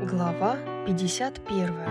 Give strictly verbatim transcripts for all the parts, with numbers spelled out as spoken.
Глава пятьдесят первая.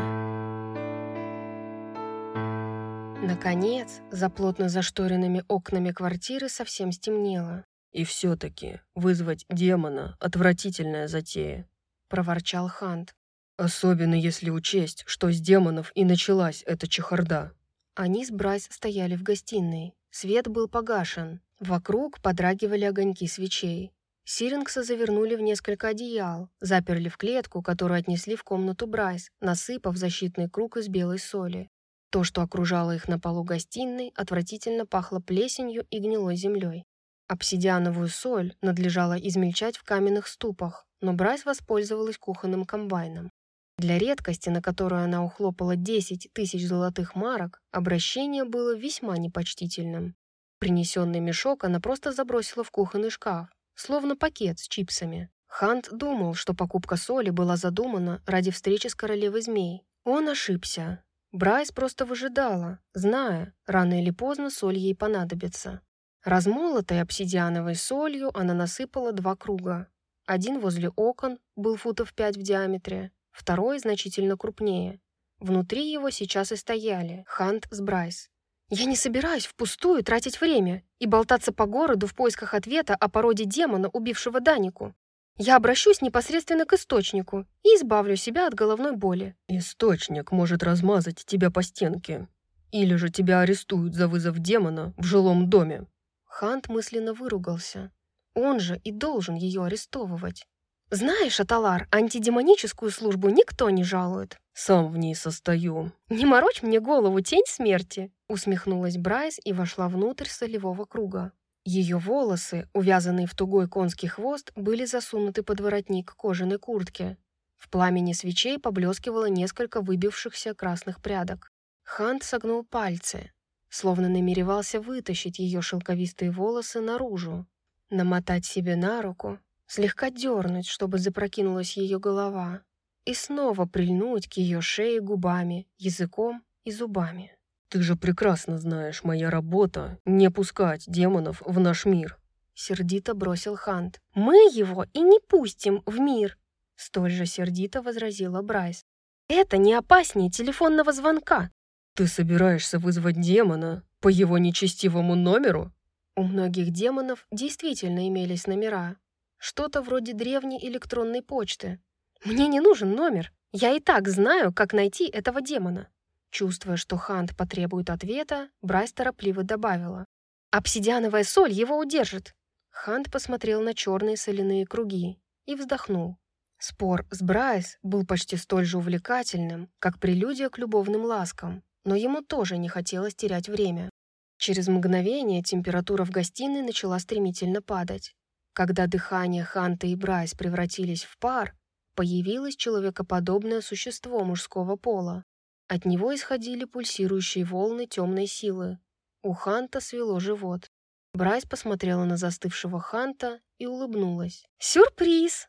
Наконец, за плотно зашторенными окнами квартиры совсем стемнело. «И все-таки вызвать демона — отвратительная затея», — проворчал Хант. «особенно если учесть, что с демонов и началась эта чехарда». Они с Брайс стояли в гостиной. Свет был погашен. Вокруг подрагивали огоньки свечей. Сирингса завернули в несколько одеял, заперли в клетку, которую отнесли в комнату Брайс, насыпав защитный круг из белой соли. То, что окружало их на полу гостиной, отвратительно пахло плесенью и гнилой землей. Обсидиановую соль надлежало измельчать в каменных ступах, но Брайс воспользовалась кухонным комбайном. Для редкости, на которую она ухлопала десять тысяч золотых марок, обращение было весьма непочтительным. Принесенный мешок она просто забросила в кухонный шкаф, словно пакет с чипсами. Хант думал, что покупка соли была задумана ради встречи с королевой змей. Он ошибся. Брайс просто выжидала, зная, рано или поздно соль ей понадобится. Размолотой обсидиановой солью она насыпала два круга. Один возле окон был футов пять в диаметре, второй значительно крупнее. Внутри его сейчас и стояли Хант с Брайс. «Я не собираюсь впустую тратить время и болтаться по городу в поисках ответа о породе демона, убившего Данику. Я обращусь непосредственно к источнику и избавлю себя от головной боли». «Источник может размазать тебя по стенке. Или же тебя арестуют за вызов демона в жилом доме». Хант мысленно выругался. Он же и должен ее арестовывать. «Знаешь, Аталар, антидемоническую службу никто не жалует». «Сам в ней состою». «Не морочь мне голову, тень смерти!» Усмехнулась Брайс и вошла внутрь солевого круга. Ее волосы, увязанные в тугой конский хвост, были засунуты под воротник кожаной куртки. В пламени свечей поблескивало несколько выбившихся красных прядок. Хант согнул пальцы, словно намеревался вытащить ее шелковистые волосы наружу, намотать себе на руку, слегка дернуть, чтобы запрокинулась ее голова, и снова прильнуть к ее шее губами, языком и зубами. «Ты же прекрасно знаешь, моя работа — не пускать демонов в наш мир», — сердито бросил Хант. «Мы его и не пустим в мир», — столь же сердито возразила Брайс. «Это не опаснее телефонного звонка». «Ты собираешься вызвать демона по его нечестивому номеру?» У многих демонов действительно имелись номера. Что-то вроде древней электронной почты. «Мне не нужен номер. Я и так знаю, как найти этого демона». Чувствуя, что Хант потребует ответа, Брайс торопливо добавила. «Обсидиановая соль его удержит». Хант посмотрел на черные соляные круги и вздохнул. Спор с Брайс был почти столь же увлекательным, как прелюдия к любовным ласкам, но ему тоже не хотелось терять время. Через мгновение температура в гостиной начала стремительно падать. Когда дыхание Ханта и Брайс превратились в пар, появилось человекоподобное существо мужского пола. От него исходили пульсирующие волны темной силы. У Ханта свело живот. Брайс посмотрела на застывшего Ханта и улыбнулась. «Сюрприз!»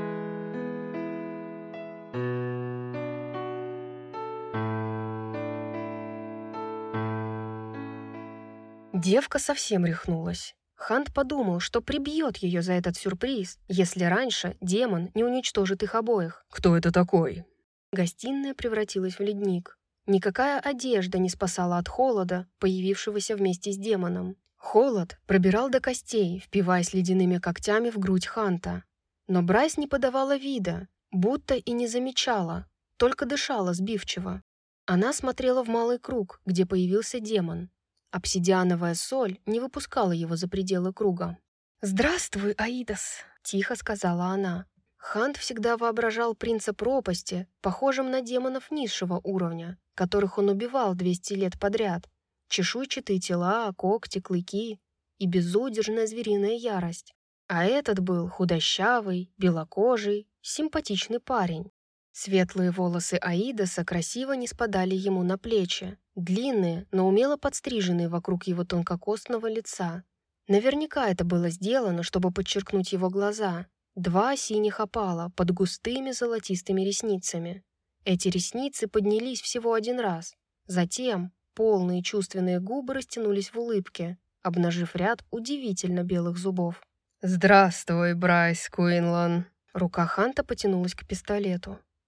Девка совсем рехнулась. Хант подумал, что прибьет ее за этот сюрприз, если раньше демон не уничтожит их обоих. «Кто это такой?» Гостиная превратилась в ледник. Никакая одежда не спасала от холода, появившегося вместе с демоном. Холод пробирал до костей, впиваясь ледяными когтями в грудь Ханта. Но Брайс не подавала вида, будто и не замечала, только дышала сбивчиво. Она смотрела в малый круг, где появился демон. Обсидиановая соль не выпускала его за пределы круга. «Здравствуй, Аидас», — тихо сказала она. Хант всегда воображал принца пропасти, похожим на демонов низшего уровня, которых он убивал двести лет подряд. Чешуйчатые тела, когти, клыки и безудержная звериная ярость. А этот был худощавый, белокожий, симпатичный парень. Светлые волосы Аидаса красиво не спадали ему на плечи, длинные, но умело подстриженные вокруг его тонкокостного лица. Наверняка это было сделано, чтобы подчеркнуть его глаза. Два синих опала под густыми золотистыми ресницами. Эти ресницы поднялись всего один раз. Затем полные чувственные губы растянулись в улыбке, обнажив ряд удивительно белых зубов. «Здравствуй, Брайс Куинлан». Рука Ханта потянулась к пистолету.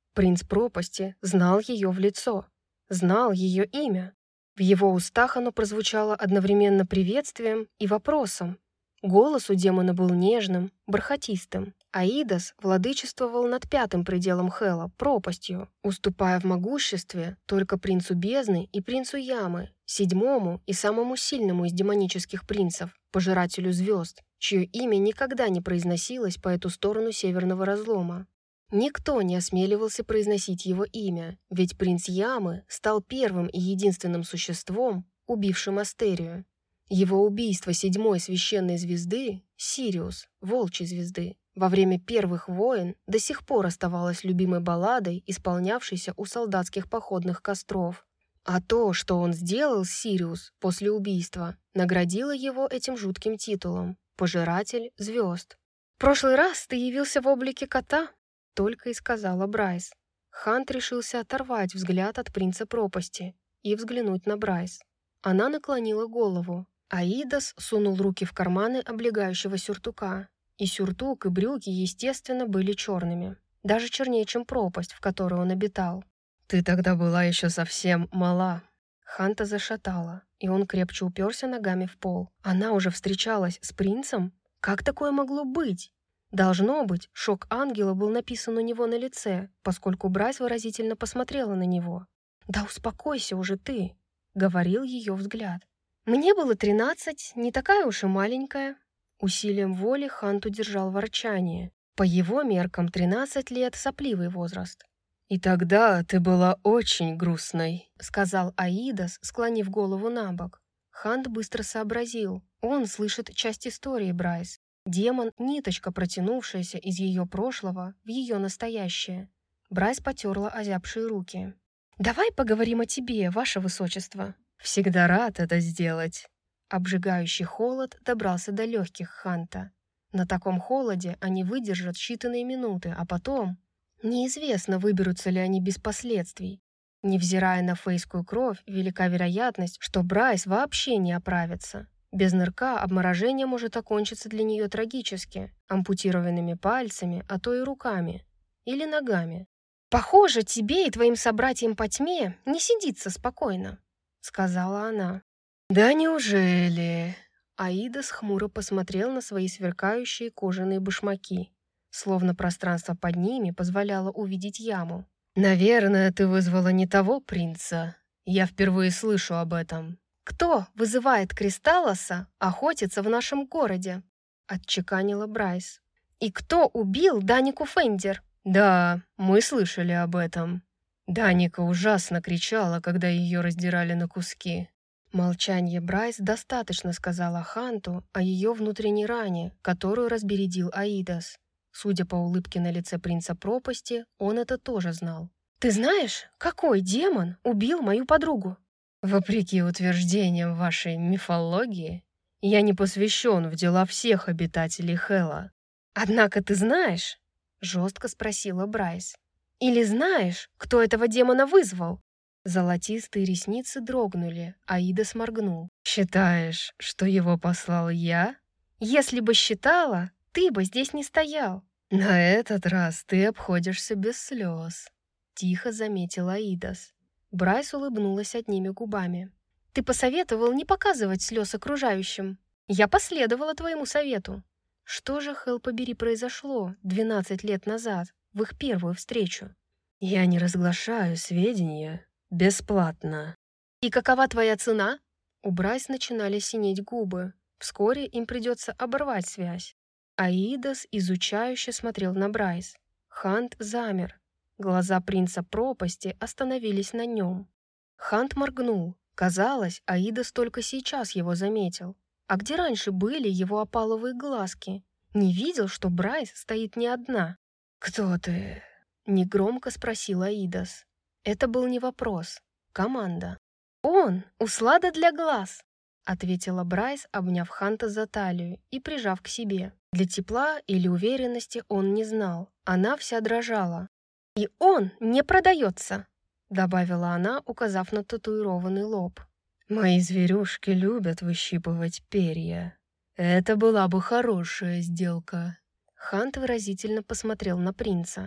Принц пропасти знал ее в лицо, знал ее имя. В его устах оно прозвучало одновременно приветствием и вопросом. Голос у демона был нежным, бархатистым. Аидас владычествовал над пятым пределом Хела, пропастью, уступая в могуществе только принцу бездны и принцу ямы, седьмому и самому сильному из демонических принцев, пожирателю звезд, чье имя никогда не произносилось по эту сторону северного разлома. Никто не осмеливался произносить его имя, ведь принц Ямы стал первым и единственным существом, убившим Астерию. Его убийство седьмой священной звезды, Сириус, волчьей звезды, во время первых войн до сих пор оставалось любимой балладой, исполнявшейся у солдатских походных костров. А то, что он сделал с Сириус после убийства, наградило его этим жутким титулом – «Пожиратель звезд». «В прошлый раз ты явился в облике кота», — только и сказала Брайс. Хант решился оторвать взгляд от принца пропасти и взглянуть на Брайс. Она наклонила голову. Аидас сунул руки в карманы облегающего сюртука. И сюртук, и брюки, естественно, были черными. Даже чернее, чем пропасть, в которой он обитал. «Ты тогда была еще совсем мала». Ханта зашатала, и он крепче уперся ногами в пол. Она уже встречалась с принцем? Как такое могло быть? Должно быть, шок ангела был написан у него на лице, поскольку Брайс выразительно посмотрела на него. «Да успокойся уже ты», — говорил ее взгляд. «Мне было тринадцать, не такая уж и маленькая». Усилием воли Хант удержал ворчание. По его меркам тринадцать лет — сопливый возраст. «И тогда ты была очень грустной», — сказал Аидас, склонив голову на бок. Хант быстро сообразил. Он слышит часть истории Брайс. Демон — ниточка, протянувшаяся из ее прошлого в ее настоящее. Брайс потерла озябшие руки. «Давай поговорим о тебе, ваше высочество». «Всегда рад это сделать». Обжигающий холод добрался до легких Ханта. На таком холоде они выдержат считанные минуты, а потом... Неизвестно, выберутся ли они без последствий. Невзирая на фейскую кровь, велика вероятность, что Брайс вообще не оправится. Без нырка обморожение может окончиться для нее трагически, ампутированными пальцами, а то и руками. Или ногами. «Похоже, тебе и твоим собратьям по тьме не сидится спокойно», — сказала она. «Да неужели?» Аидас хмуро посмотрел на свои сверкающие кожаные башмаки, словно пространство под ними позволяло увидеть яму. «Наверное, ты вызвала не того принца. Я впервые слышу об этом». «Кто вызывает Кристаллоса охотиться в нашем городе?» — отчеканила Брайс. «И кто убил Данику Фендер?» «Да, мы слышали об этом. Даника ужасно кричала, когда ее раздирали на куски». Молчание Брайс достаточно сказала Ханту о ее внутренней ране, которую разбередил Аидас. Судя по улыбке на лице принца пропасти, он это тоже знал. «Ты знаешь, какой демон убил мою подругу?» «Вопреки утверждениям вашей мифологии, я не посвящен в дела всех обитателей Хела». «Однако ты знаешь?» — жестко спросила Брайс. «Или знаешь, кто этого демона вызвал?» Золотистые ресницы дрогнули, Аидас моргнул. «Считаешь, что его послал я?» «Если бы считала, ты бы здесь не стоял». «На этот раз ты обходишься без слез», — тихо заметила Аидас. Брайс улыбнулась одними губами. «Ты посоветовал не показывать слез окружающим. Я последовала твоему совету». Что же, хелл побери, произошло двенадцать лет назад, в их первую встречу? «Я не разглашаю сведения бесплатно». «И какова твоя цена?» У Брайс начинали синеть губы. Вскоре им придется оборвать связь. Аидас изучающе смотрел на Брайс. Хант замер. Глаза принца пропасти остановились на нем. Хант моргнул. Казалось, Аидас только сейчас его заметил. А где раньше были его опаловые глазки? Не видел, что Брайс стоит не одна. «Кто ты?» — негромко спросил Аидас. Это был не вопрос. Команда. «Он! Услада для глаз!» — ответила Брайс, обняв Ханта за талию и прижав к себе. Для тепла или уверенности он не знал. Она вся дрожала. «И он не продается!» — добавила она, указав на татуированный лоб. «Мои зверюшки любят выщипывать перья. Это была бы хорошая сделка». Хант выразительно посмотрел на принца.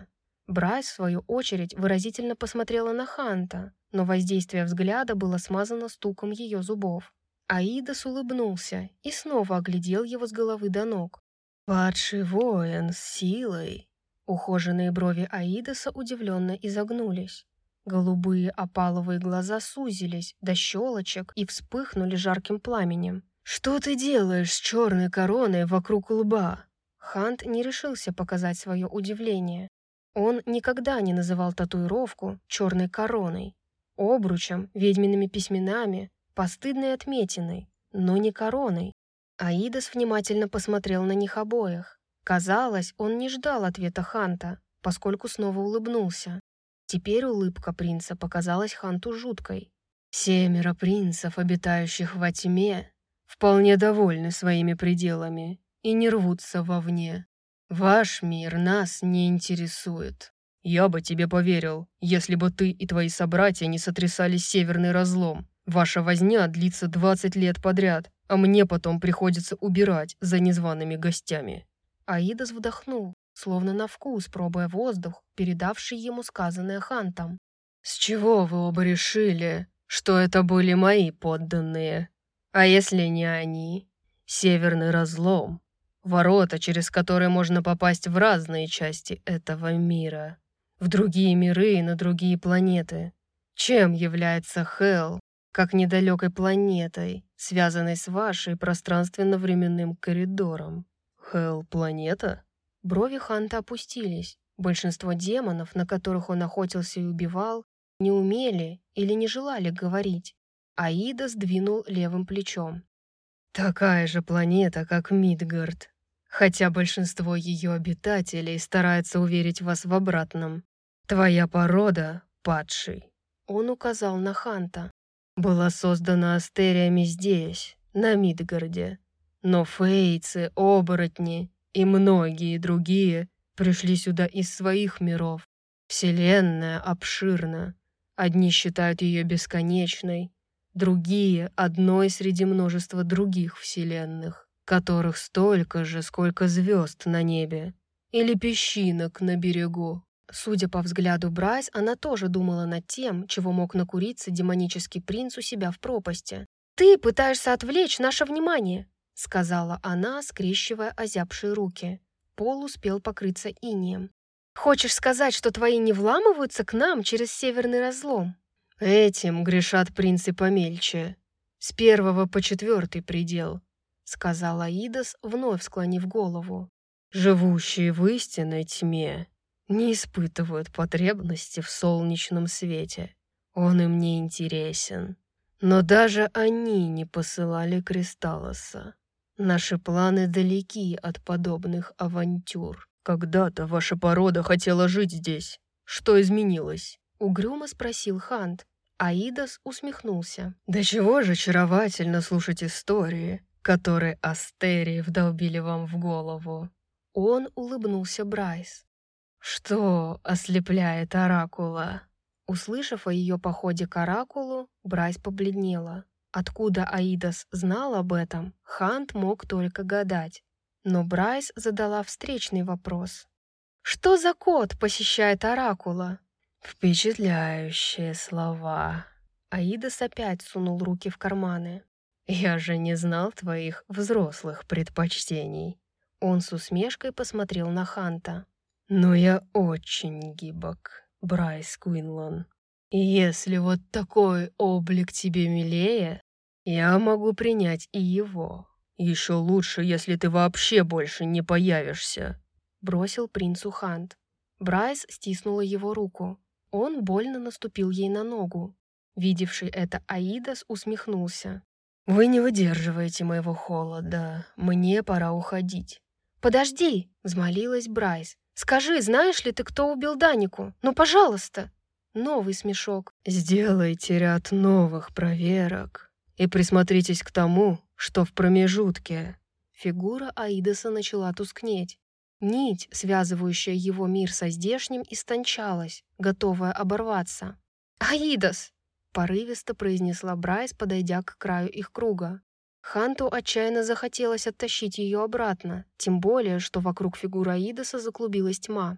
Брайс, в свою очередь, выразительно посмотрела на Ханта, но воздействие взгляда было смазано стуком ее зубов. Аидас улыбнулся и снова оглядел его с головы до ног. «Падший воин с силой!» Ухоженные брови Аидаса удивленно изогнулись. Голубые опаловые глаза сузились до щелочек и вспыхнули жарким пламенем. «Что ты делаешь с черной короной вокруг лба?» Хант не решился показать свое удивление. Он никогда не называл татуировку черной короной, обручем, ведьмиными письменами, постыдной отметиной, но не короной. Аидас внимательно посмотрел на них обоих. Казалось, он не ждал ответа Ханта, поскольку снова улыбнулся. Теперь улыбка принца показалась Ханту жуткой. «Семеро принцев, обитающих во тьме, вполне довольны своими пределами и не рвутся вовне. Ваш мир нас не интересует. Я бы тебе поверил, если бы ты и твои собратья не сотрясали северный разлом. Ваша возня длится двадцать лет подряд, а мне потом приходится убирать за незваными гостями». Аидас вдохнул, словно на вкус, пробуя воздух, передавший ему сказанное Хантом. «С чего вы оба решили, что это были мои подданные? А если не они? Северный разлом. Ворота, через которые можно попасть в разные части этого мира. В другие миры и на другие планеты. Чем является Хелл, как недалекой планетой, связанной с вашей пространственно-временным коридором?» «Хелл — планета?» Брови Ханта опустились. Большинство демонов, на которых он охотился и убивал, не умели или не желали говорить. Аида сдвинул левым плечом. «Такая же планета, как Мидгард. Хотя большинство ее обитателей старается уверить вас в обратном. Твоя порода, падший», — он указал на Ханта, «была создана астериями здесь, на Мидгарде. Но фейцы, оборотни и многие другие пришли сюда из своих миров. Вселенная обширна. Одни считают ее бесконечной, другие — одной среди множества других вселенных, которых столько же, сколько звезд на небе или песчинок на берегу». Судя по взгляду Брайс, она тоже думала над тем, чего мог накуриться демонический принц у себя в пропасти. «Ты пытаешься отвлечь наше внимание», — сказала она, скрещивая озябшие руки. Пол успел покрыться инеем. «Хочешь сказать, что твои не вламываются к нам через северный разлом?» «Этим грешат принцы помельче. С первого по четвертый предел», — сказала Аидас, вновь склонив голову. «Живущие в истинной тьме не испытывают потребности в солнечном свете. Он им не интересен. Но даже они не посылали Кристаллоса. Наши планы далеки от подобных авантюр. Когда-то ваша порода хотела жить здесь. Что изменилось?» — угрюмо спросил Хант. Аидас усмехнулся. «Да чего же очаровательно слушать истории, которые астерии вдолбили вам в голову». Он улыбнулся Брайс. «Что ослепляет Оракула?» Услышав о ее походе к Оракулу, Брайс побледнела. Откуда Аидас знал об этом, Хант мог только гадать. Но Брайс задала встречный вопрос. «Что за кот посещает Оракула?» «Впечатляющие слова». Аидас опять сунул руки в карманы. «Я же не знал твоих взрослых предпочтений». Он с усмешкой посмотрел на Ханта. «Но я очень гибок, Брайс Куинлан. И если вот такой облик тебе милее, я могу принять и его. Еще лучше, если ты вообще больше не появишься», — бросил принцу Хант. Брайс стиснула его руку. Он больно наступил ей на ногу. Видевший это Аидас усмехнулся. «Вы не выдерживаете моего холода. Мне пора уходить». «Подожди!» — взмолилась Брайс. «Скажи, знаешь ли ты, кто убил Данику? Ну, пожалуйста!» Новый смешок. «Сделайте ряд новых проверок и присмотритесь к тому, что в промежутке». Фигура Аидаса начала тускнеть. Нить, связывающая его мир со здешним, истончалась, готовая оборваться. «Аидас!» — порывисто произнесла Брайс, подойдя к краю их круга. Ханту отчаянно захотелось оттащить ее обратно, тем более, что вокруг фигуры Аидаса заклубилась тьма.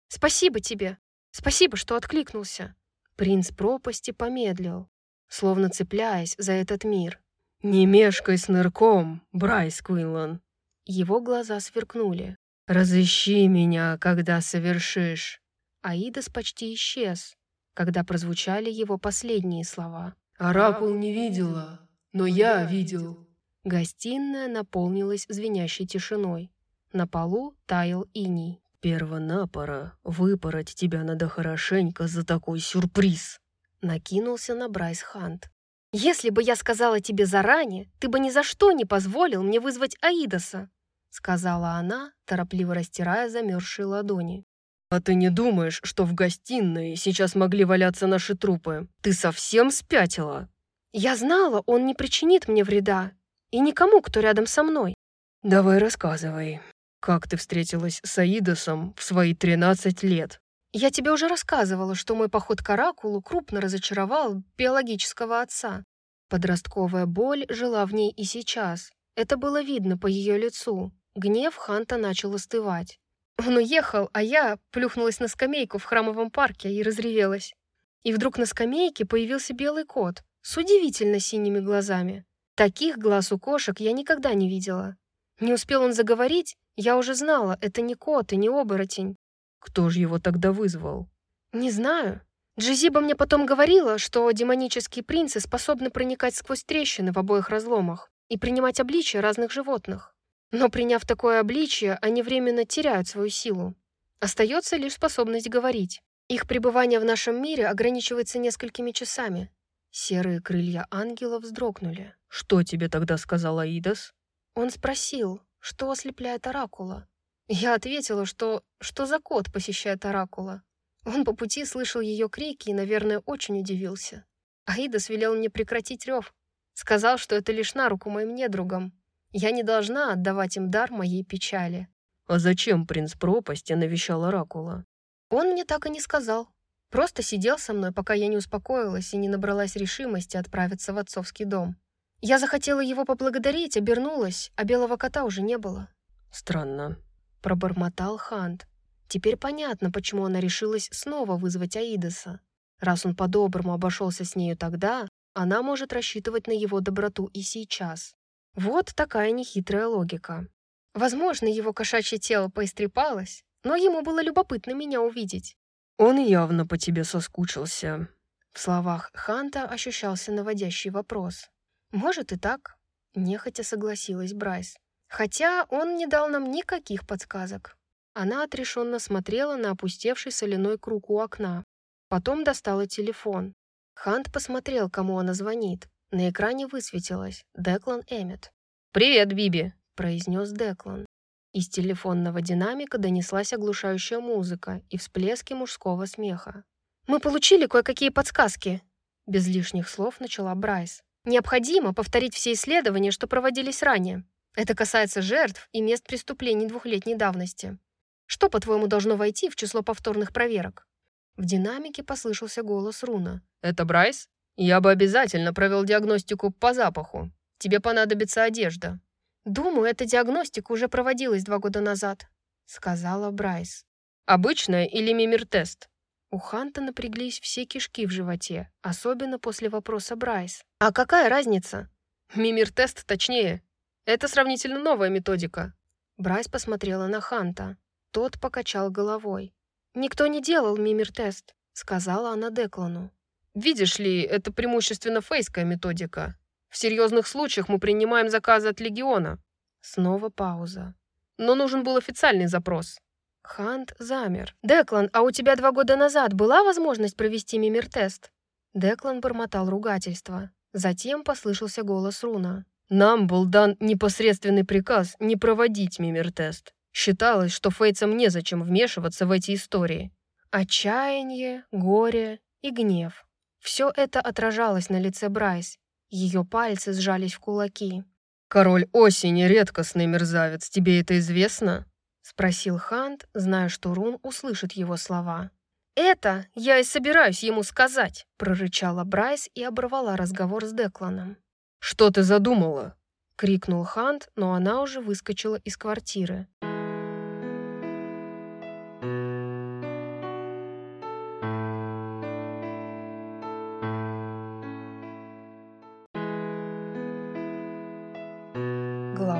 Спасибо тебе! Спасибо, что откликнулся!» Принц пропасти помедлил, словно цепляясь за этот мир. «Не мешкай с нырком, Брайс Квинлан!» Его глаза сверкнули. «Разыщи меня, когда совершишь!» Аидос почти исчез, когда прозвучали его последние слова. «Оракул не видела, но я видел!» Гостиная наполнилась звенящей тишиной. На полу таял иней. «Первонапора выпороть тебя надо хорошенько за такой сюрприз!» Накинулся на Брайс Хант. «Если бы я сказала тебе заранее, ты бы ни за что не позволил мне вызвать Аидоса!» Сказала она, торопливо растирая замерзшие ладони. «А ты не думаешь, что в гостиной сейчас могли валяться наши трупы? Ты совсем спятила?» «Я знала, он не причинит мне вреда. И никому, кто рядом со мной». «Давай рассказывай, как ты встретилась с Аидосом в свои тринадцать лет?» «Я тебе уже рассказывала, что мой поход к Оракулу крупно разочаровал биологического отца. Подростковая боль жила в ней и сейчас. Это было видно по ее лицу. Гнев Ханта начал остывать. Он уехал, а я плюхнулась на скамейку в храмовом парке и разревелась. И вдруг на скамейке появился белый кот с удивительно синими глазами. Таких глаз у кошек я никогда не видела. Не успел он заговорить, я уже знала, это не кот и не оборотень. Кто же его тогда вызвал? Не знаю. Джизиба мне потом говорила, что демонические принцы способны проникать сквозь трещины в обоих разломах и принимать обличия разных животных. Но приняв такое обличие, они временно теряют свою силу. Остается лишь способность говорить. Их пребывание в нашем мире ограничивается несколькими часами. Серые крылья ангела вздрогнули. Что тебе тогда сказал Аидос? Он спросил, что ослепляет Оракула. Я ответила, что что за кот посещает Оракула. Он по пути слышал ее крики и, наверное, очень удивился. Аидос велел мне прекратить рев. Сказал, что это лишь на руку моим недругам. Я не должна отдавать им дар моей печали. А зачем принц пропасти навещал Оракула? Он мне так и не сказал. Просто сидел со мной, пока я не успокоилась и не набралась решимости отправиться в отцовский дом. Я захотела его поблагодарить, обернулась, а белого кота уже не было. Странно. Пробормотал Хант. Теперь понятно, почему она решилась снова вызвать Аидоса. Раз он по-доброму обошелся с нею тогда, она может рассчитывать на его доброту и сейчас. Вот такая нехитрая логика. Возможно, его кошачье тело поистрепалось, но ему было любопытно меня увидеть. Он явно по тебе соскучился. В словах Ханта ощущался наводящий вопрос. Может и так, нехотя согласилась Брайс. Хотя он не дал нам никаких подсказок. Она отрешенно смотрела на опустевший соляной круг у окна. Потом достала телефон. Хант посмотрел, кому она звонит. На экране высветилось «Деклан Эммет». «Привет, Биби», — произнес Деклан. Из телефонного динамика донеслась оглушающая музыка и всплески мужского смеха. «Мы получили кое-какие подсказки», — без лишних слов начала Брайс. «Необходимо повторить все исследования, что проводились ранее. Это касается жертв и мест преступлений двухлетней давности. Что, по-твоему, должно войти в число повторных проверок?» В динамике послышался голос Руна. «Это Брайс? Я бы обязательно провел диагностику по запаху. Тебе понадобится одежда». «Думаю, эта диагностика уже проводилась два года назад», — сказала Брайс. «Обычная или мимир-тест?» У Ханта напряглись все кишки в животе, особенно после вопроса Брайс. «А какая разница?» «Мимир-тест точнее. Это сравнительно новая методика». Брайс посмотрела на Ханта. Тот покачал головой. «Никто не делал мимир-тест», — сказала она Деклану. «Видишь ли, это преимущественно фейская методика. В серьезных случаях мы принимаем заказы от Легиона». Снова пауза. «Но нужен был официальный запрос». Хант замер. «Деклан, а у тебя два года назад была возможность провести мимир-тест?» Деклан бормотал ругательство. Затем послышался голос Руна. «Нам был дан непосредственный приказ не проводить мимир-тест. Считалось, что фейцам незачем вмешиваться в эти истории». Отчаяние, горе и гнев. Все это отражалось на лице Брайс. Ее пальцы сжались в кулаки. «Король осени — редкостный мерзавец, тебе это известно?» — спросил Хант, зная, что Рун услышит его слова. «Это я и собираюсь ему сказать», — прорычала Брайс и оборвала разговор с Декланом. «Что ты задумала?» — крикнул Хант, но она уже выскочила из квартиры.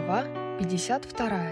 Глава пятьдесят вторая.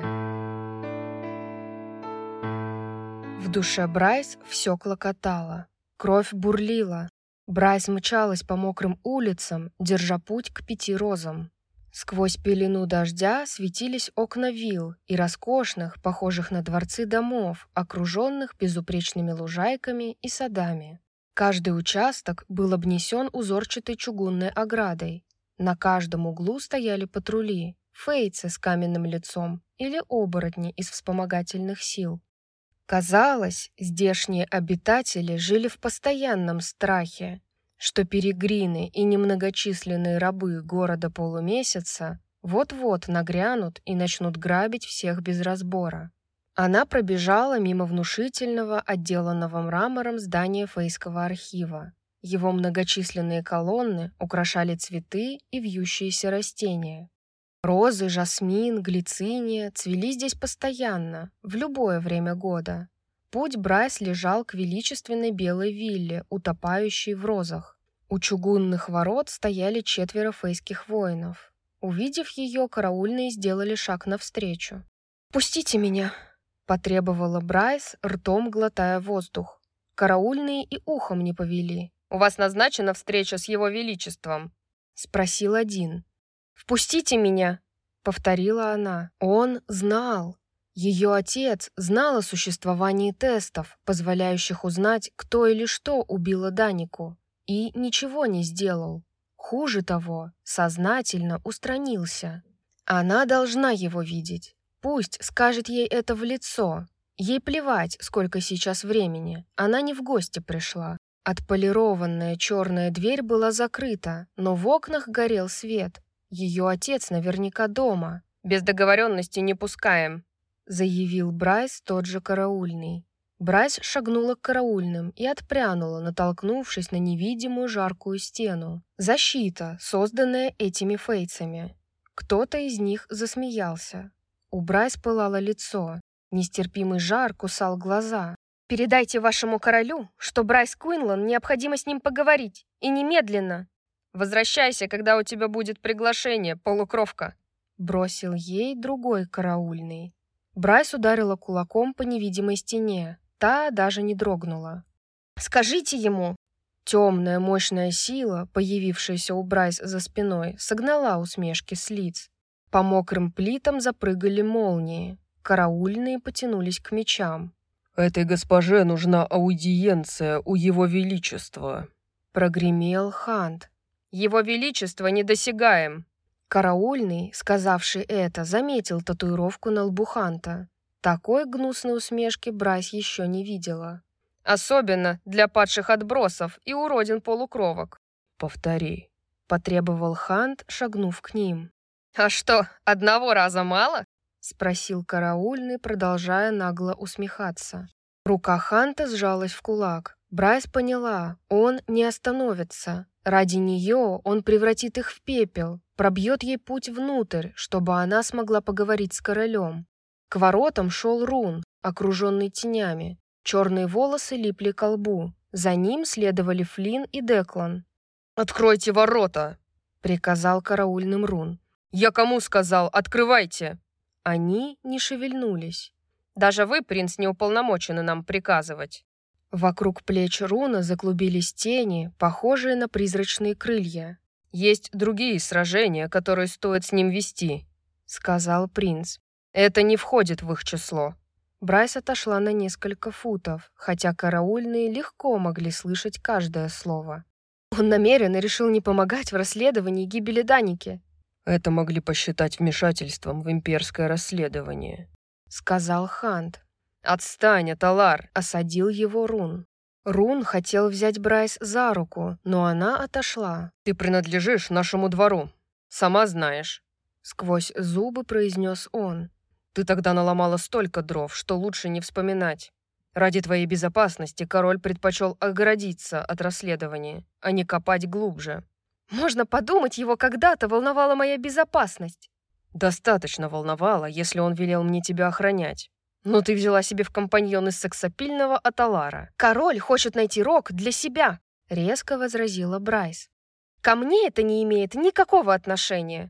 В душе Брайс все клокотало. Кровь бурлила. Брайс мчалась по мокрым улицам, держа путь к пяти розам. Сквозь пелену дождя светились окна вилл и роскошных, похожих на дворцы домов, окруженных безупречными лужайками и садами. Каждый участок был обнесен узорчатой чугунной оградой. На каждом углу стояли патрули, фейцы с каменным лицом или оборотни из вспомогательных сил. Казалось, здешние обитатели жили в постоянном страхе, что перегрины и немногочисленные рабы города полумесяца вот-вот нагрянут и начнут грабить всех без разбора. Она пробежала мимо внушительного, отделанного мрамором здания Фейского архива. Его многочисленные колонны украшали цветы и вьющиеся растения. Розы, жасмин, глициния цвели здесь постоянно, в любое время года. Путь Брайс лежал к величественной белой вилле, утопающей в розах. У чугунных ворот стояли четверо фейских воинов. Увидев ее, караульные сделали шаг навстречу. «Пустите меня!» — потребовала Брайс, ртом глотая воздух. Караульные и ухом не повели. «У вас назначена встреча с его величеством?» — спросил один. «Впустите меня!» — повторила она. Он знал. Ее отец знал о существовании тестов, позволяющих узнать, кто или что убило Данику, и ничего не сделал. Хуже того, сознательно устранился. Она должна его видеть. Пусть скажет ей это в лицо. Ей плевать, сколько сейчас времени. Она не в гости пришла. Отполированная черная дверь была закрыта, но в окнах горел свет. Ее отец наверняка дома. «Без договоренности не пускаем», — заявил Брайс, тот же караульный. Брайс шагнула к караульным и отпрянула, натолкнувшись на невидимую жаркую стену. Защита, созданная этими фейцами. Кто-то из них засмеялся. У Брайс пылало лицо. Нестерпимый жар кусал глаза. «Передайте вашему королю, что Брайс Куинлан необходимо с ним поговорить. И немедленно!» «Возвращайся, когда у тебя будет приглашение, полукровка!» Бросил ей другой караульный. Брайс ударила кулаком по невидимой стене. Та даже не дрогнула. «Скажите ему!» Темная мощная сила, появившаяся у Брайс за спиной, согнала усмешки с лиц. По мокрым плитам запрыгали молнии. Караульные потянулись к мечам. «Этой госпоже нужна аудиенция у его величества», — прогремел Хант. «Его величество недосягаем». Караульный, сказавший это, заметил татуировку на лбу Ханта. Такой гнусной усмешки Брайс еще не видела. «Особенно для падших отбросов и уродин полукровок». «Повтори», — потребовал Хант, шагнув к ним. «А что, одного раза мало?» — спросил караульный, продолжая нагло усмехаться. Рука Ханта сжалась в кулак. Брайс поняла, он не остановится. Ради нее он превратит их в пепел, пробьет ей путь внутрь, чтобы она смогла поговорить с королем. К воротам шел Рун, окруженный тенями. Черные волосы липли к лбу. За ним следовали Флинн и Деклан. «Откройте ворота!» — приказал караульным Рун. «Я кому сказал? Открывайте!» Они не шевельнулись. «Даже вы, принц, не уполномочены нам приказывать». Вокруг плеч Руна заклубились тени, похожие на призрачные крылья. «Есть другие сражения, которые стоит с ним вести», — сказал принц. «Это не входит в их число». Брайс отошла на несколько футов, хотя караульные легко могли слышать каждое слово. Он намеренно решил не помогать в расследовании гибели Даники. «Это могли посчитать вмешательством в имперское расследование», — сказал Хант. «Отстань, Аталар!» — осадил его Рун. Рун хотел взять Брайс за руку, но она отошла. «Ты принадлежишь нашему двору. Сама знаешь», — сквозь зубы произнес он. «Ты тогда наломала столько дров, что лучше не вспоминать. Ради твоей безопасности король предпочел оградиться от расследования, а не копать глубже». «Можно подумать, его когда-то волновала моя безопасность». «Достаточно волновала, если он велел мне тебя охранять. Но ты взяла себе в компаньоны сексапильного Аталара. Король хочет найти рог для себя», — резко возразила Брайс. «Ко мне это не имеет никакого отношения».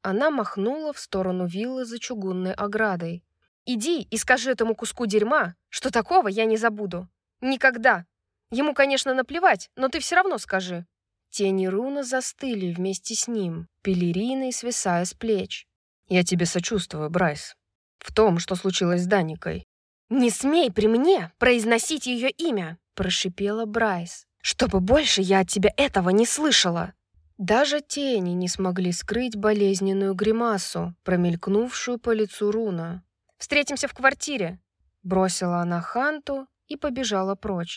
Она махнула в сторону виллы за чугунной оградой. «Иди и скажи этому куску дерьма, что такого я не забуду. Никогда. Ему, конечно, наплевать, но ты все равно скажи». Тени руна застыли вместе с ним, пелериной свисая с плеч. «Я тебе сочувствую, Брайс. В том, что случилось с Даникой». «Не смей при мне произносить ее имя!» – прошипела Брайс. «Чтобы больше я от тебя этого не слышала!» Даже тени не смогли скрыть болезненную гримасу, промелькнувшую по лицу руна. «Встретимся в квартире!» – бросила она Ханту и побежала прочь.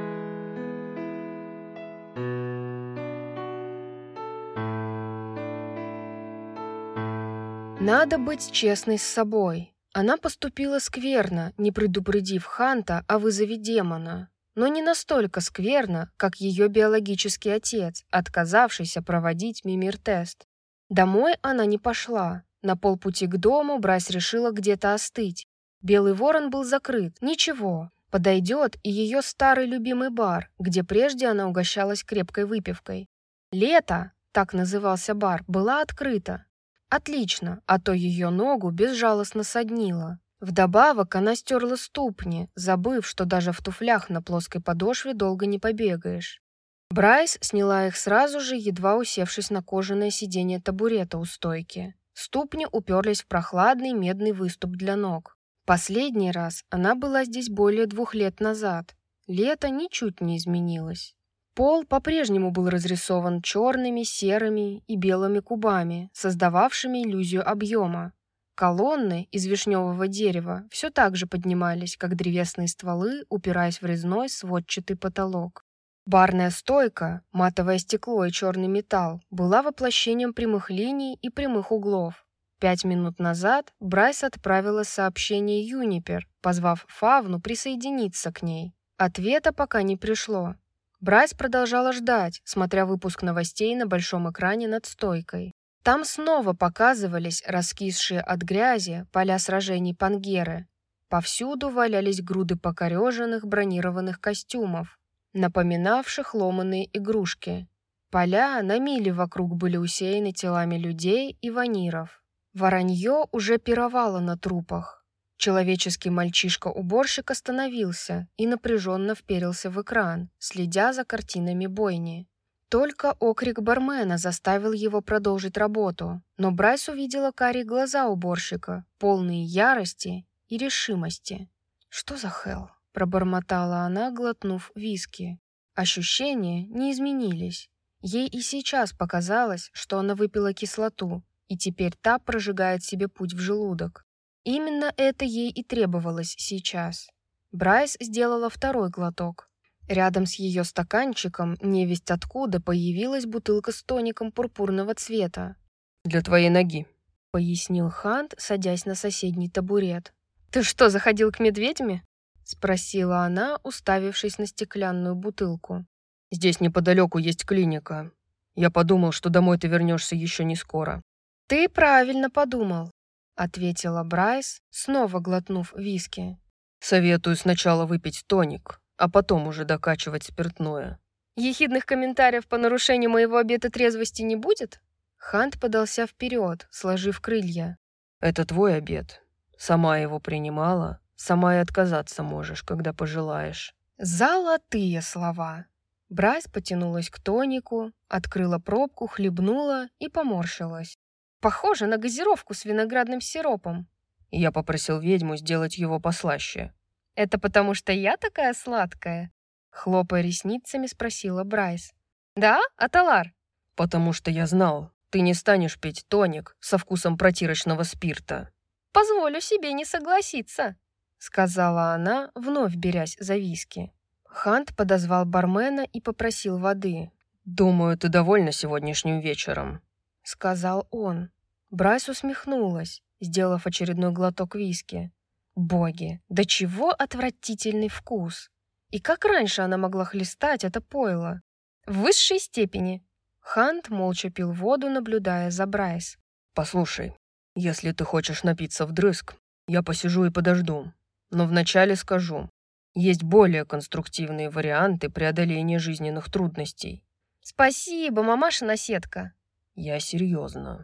Надо быть честной с собой. Она поступила скверно, не предупредив Ханта о вызове демона, но не настолько скверно, как ее биологический отец, отказавшийся проводить мимир-тест. Домой она не пошла. На полпути к дому Брайс решила где-то остыть. Белый ворон был закрыт. Ничего, подойдет и ее старый любимый бар, где прежде она угощалась крепкой выпивкой. «Лето», так назывался бар, была открыта. Отлично, а то ее ногу безжалостно соднило. Вдобавок она стерла ступни, забыв, что даже в туфлях на плоской подошве долго не побегаешь. Брайс сняла их сразу же, едва усевшись на кожаное сиденье табурета у стойки. Ступни уперлись в прохладный медный выступ для ног. Последний раз она была здесь более двух лет назад. Лето ничуть не изменилось. Пол по-прежнему был разрисован черными, серыми и белыми кубами, создававшими иллюзию объема. Колонны из вишневого дерева все так же поднимались, как древесные стволы, упираясь в резной сводчатый потолок. Барная стойка, матовое стекло и черный металл была воплощением прямых линий и прямых углов. Пять минут назад Брайс отправила сообщение Юнипер, позвав Фавну присоединиться к ней. Ответа пока не пришло. Брайс продолжала ждать, смотря выпуск новостей на большом экране над стойкой. Там снова показывались раскисшие от грязи поля сражений Пангеры. Повсюду валялись груды покореженных бронированных костюмов, напоминавших ломаные игрушки. Поля на мили вокруг были усеяны телами людей и ваниров. Воронье уже пировало на трупах. Человеческий мальчишка-уборщик остановился и напряженно вперился в экран, следя за картинами бойни. Только окрик бармена заставил его продолжить работу, но Брайс увидела карие глаза уборщика, полные ярости и решимости. «Что за хелл?» – пробормотала она, глотнув виски. Ощущения не изменились. Ей и сейчас показалось, что она выпила кислоту, и теперь та прожигает себе путь в желудок. Именно это ей и требовалось сейчас. Брайс сделала второй глоток. Рядом с ее стаканчиком, невесть откуда, появилась бутылка с тоником пурпурного цвета. «Для твоей ноги», — пояснил Хант, садясь на соседний табурет. «Ты что, заходил к медведями?» — спросила она, уставившись на стеклянную бутылку. «Здесь неподалеку есть клиника. Я подумал, что домой ты вернешься еще не скоро». «Ты правильно подумал», — ответила Брайс, снова глотнув виски. «Советую сначала выпить тоник, а потом уже докачивать спиртное». «Ехидных комментариев по нарушению моего обета трезвости не будет?» Хант подался вперед, сложив крылья. «Это твой обет. Сама его принимала, сама и отказаться можешь, когда пожелаешь». Золотые слова. Брайс потянулась к тонику, открыла пробку, хлебнула и поморщилась. Похоже на газировку с виноградным сиропом. Я попросил ведьму сделать его послаще. «Это потому что я такая сладкая?» Хлопая ресницами, спросила Брайс. «Да, Аталар?» «Потому что я знал, ты не станешь пить тоник со вкусом протирочного спирта». «Позволю себе не согласиться», — сказала она, вновь берясь за виски. Хант подозвал бармена и попросил воды. «Думаю, ты довольна сегодняшним вечером», — сказал он. Брайс усмехнулась, сделав очередной глоток виски. Боги, до чего отвратительный вкус! И как раньше она могла хлестать это пойло? В высшей степени. Хант молча пил воду, наблюдая за Брайс. «Послушай, если ты хочешь напиться вдрызг, я посижу и подожду. Но вначале скажу, есть более конструктивные варианты преодоления жизненных трудностей». «Спасибо, мамаша-наседка». «Я серьезно.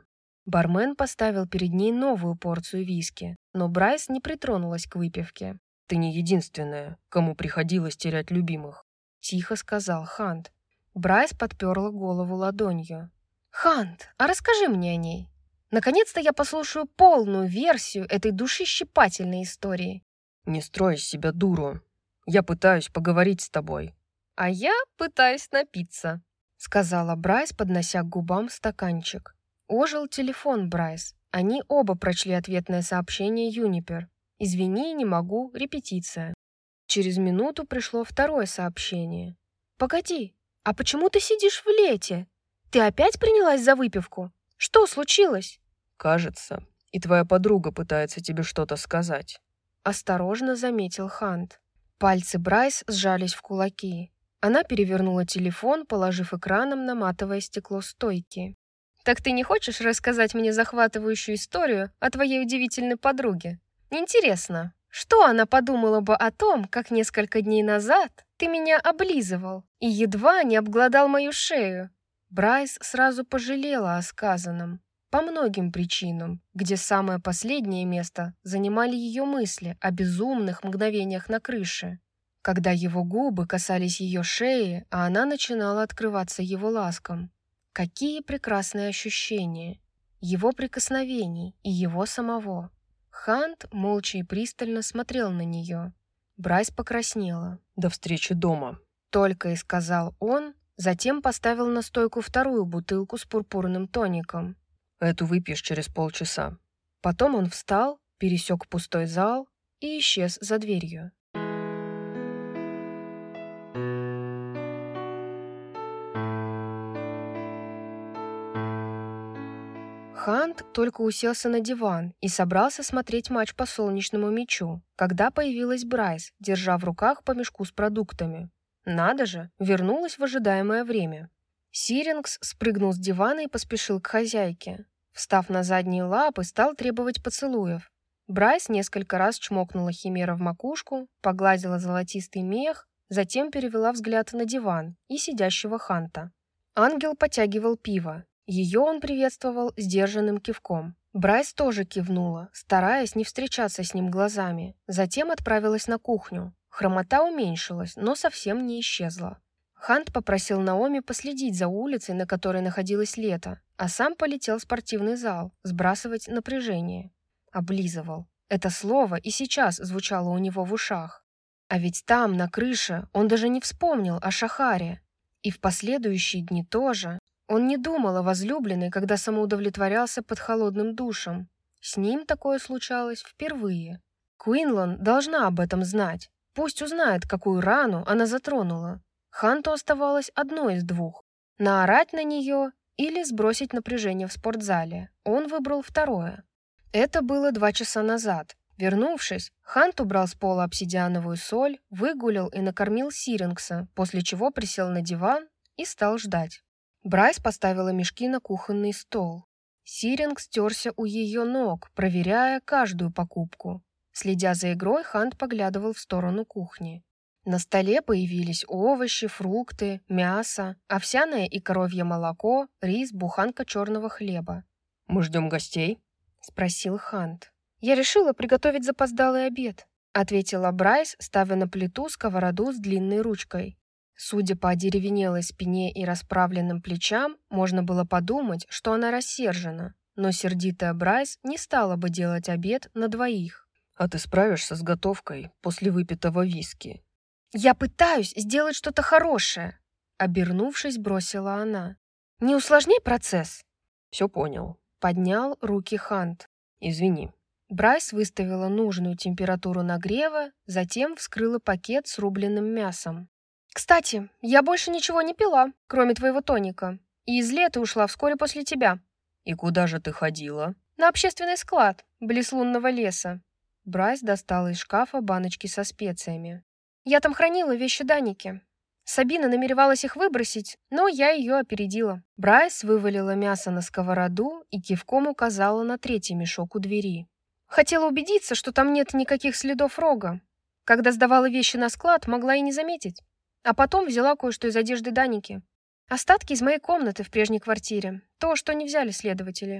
Бармен поставил перед ней новую порцию виски, но Брайс не притронулась к выпивке. «Ты не единственная, кому приходилось терять любимых», — тихо сказал Хант. Брайс подперла голову ладонью. «Хант, а расскажи мне о ней. Наконец-то я послушаю полную версию этой душещипательной истории». «Не строй из себя дуру. Я пытаюсь поговорить с тобой». «А я пытаюсь напиться», — сказала Брайс, поднося к губам стаканчик. Ожил телефон Брайс. Они оба прочли ответное сообщение Юнипер. «Извини, не могу, репетиция». Через минуту пришло второе сообщение. «Погоди, а почему ты сидишь в лете? Ты опять принялась за выпивку? Что случилось?» «Кажется, и твоя подруга пытается тебе что-то сказать», — осторожно заметил Хант. Пальцы Брайс сжались в кулаки. Она перевернула телефон, положив экраном на матовое стекло стойки. «Так ты не хочешь рассказать мне захватывающую историю о твоей удивительной подруге? Интересно, что она подумала бы о том, как несколько дней назад ты меня облизывал и едва не обглодал мою шею?» Брайс сразу пожалела о сказанном. По многим причинам, где самое последнее место занимали ее мысли о безумных мгновениях на крыше, когда его губы касались ее шеи, а она начинала открываться его ласкам. Какие прекрасные ощущения! Его прикосновений и его самого. Хант молча и пристально смотрел на нее. Брайс покраснела. «До встречи дома», — только и сказал он, затем поставил на стойку вторую бутылку с пурпурным тоником. «Эту выпьешь через полчаса». Потом он встал, пересек пустой зал и исчез за дверью. Хант только уселся на диван и собрался смотреть матч по солнечному мячу, когда появилась Брайс, держа в руках по мешку с продуктами. Надо же, вернулась в ожидаемое время. Сирингс спрыгнул с дивана и поспешил к хозяйке. Встав на задние лапы, стал требовать поцелуев. Брайс несколько раз чмокнула Химера в макушку, погладила золотистый мех, затем перевела взгляд на диван и сидящего Ханта. Ангел потягивал пиво. Ее он приветствовал сдержанным кивком. Брайс тоже кивнула, стараясь не встречаться с ним глазами. Затем отправилась на кухню. Хромота уменьшилась, но совсем не исчезла. Хант попросил Наоми последить за улицей, на которой находилось лето, а сам полетел в спортивный зал, сбрасывать напряжение. Облизывал. Это слово и сейчас звучало у него в ушах. А ведь там, на крыше, он даже не вспомнил о Шахаре. И в последующие дни тоже. Он не думал о возлюбленной, когда самоудовлетворялся под холодным душем. С ним такое случалось впервые. Куинлан должна об этом знать. Пусть узнает, какую рану она затронула. Ханту оставалось одно из двух – наорать на нее или сбросить напряжение в спортзале. Он выбрал второе. Это было два часа назад. Вернувшись, Хант убрал с пола обсидиановую соль, выгулил и накормил Сирингса, после чего присел на диван и стал ждать. Брайс поставила мешки на кухонный стол. Сирингс стерся у ее ног, проверяя каждую покупку. Следя за игрой, Хант поглядывал в сторону кухни. На столе появились овощи, фрукты, мясо, овсяное и коровье молоко, рис, буханка черного хлеба. «Мы ждем гостей?» — спросил Хант. «Я решила приготовить запоздалый обед», — ответила Брайс, ставя на плиту сковороду с длинной ручкой. Судя по одеревенелой спине и расправленным плечам, можно было подумать, что она рассержена, но сердитая Брайс не стала бы делать обед на двоих. «А ты справишься с готовкой после выпитого виски?» «Я пытаюсь сделать что-то хорошее», — обернувшись, бросила она. «Не усложняй процесс». «Все понял», — поднял руки Хант. «Извини». Брайс выставила нужную температуру нагрева, затем вскрыла пакет с рубленным мясом. «Кстати, я больше ничего не пила, кроме твоего тоника, и из лета ушла вскоре после тебя». «И куда же ты ходила?» «На общественный склад, близ лунного леса». Брайс достала из шкафа баночки со специями. «Я там хранила вещи Даники. Сабина намеревалась их выбросить, но я ее опередила». Брайс вывалила мясо на сковороду и кивком указала на третий мешок у двери. «Хотела убедиться, что там нет никаких следов рога. Когда сдавала вещи на склад, могла и не заметить. А потом взяла кое-что из одежды Даники. Остатки из моей комнаты в прежней квартире. То, что не взяли следователи.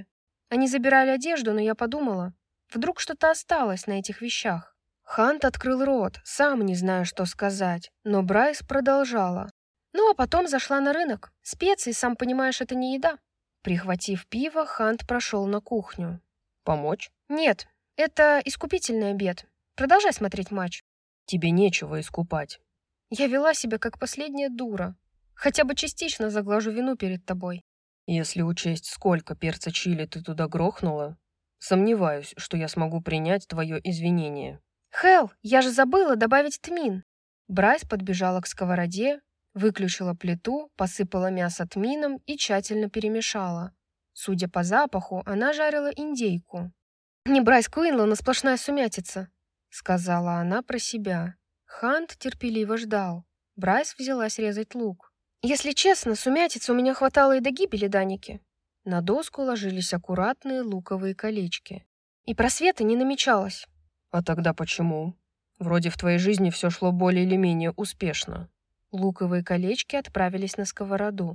Они забирали одежду, но я подумала, вдруг что-то осталось на этих вещах. Хант открыл рот, сам не зная, что сказать, но Брайс продолжала. Ну а потом зашла на рынок. Специи, сам понимаешь, это не еда. Прихватив пиво, Хант прошел на кухню. Помочь? Нет, это искупительный обед. Продолжай смотреть матч. Тебе нечего искупать. Я вела себя как последняя дура. Хотя бы частично заглажу вину перед тобой. Если учесть, сколько перца чили ты туда грохнула, сомневаюсь, что я смогу принять твое извинение. Хелл, я же забыла добавить тмин. Брайс подбежала к сковороде, выключила плиту, посыпала мясо тмином и тщательно перемешала. Судя по запаху, она жарила индейку. «Не Брайс Куинлан, а сплошная сумятица», — сказала она про себя. Хант терпеливо ждал. Брайс взялась резать лук. «Если честно, сумятицы у меня хватало и до гибели Даники». На доску ложились аккуратные луковые колечки. И просвета не намечалось. А тогда почему? Вроде в твоей жизни все шло более или менее успешно. Луковые колечки отправились на сковороду.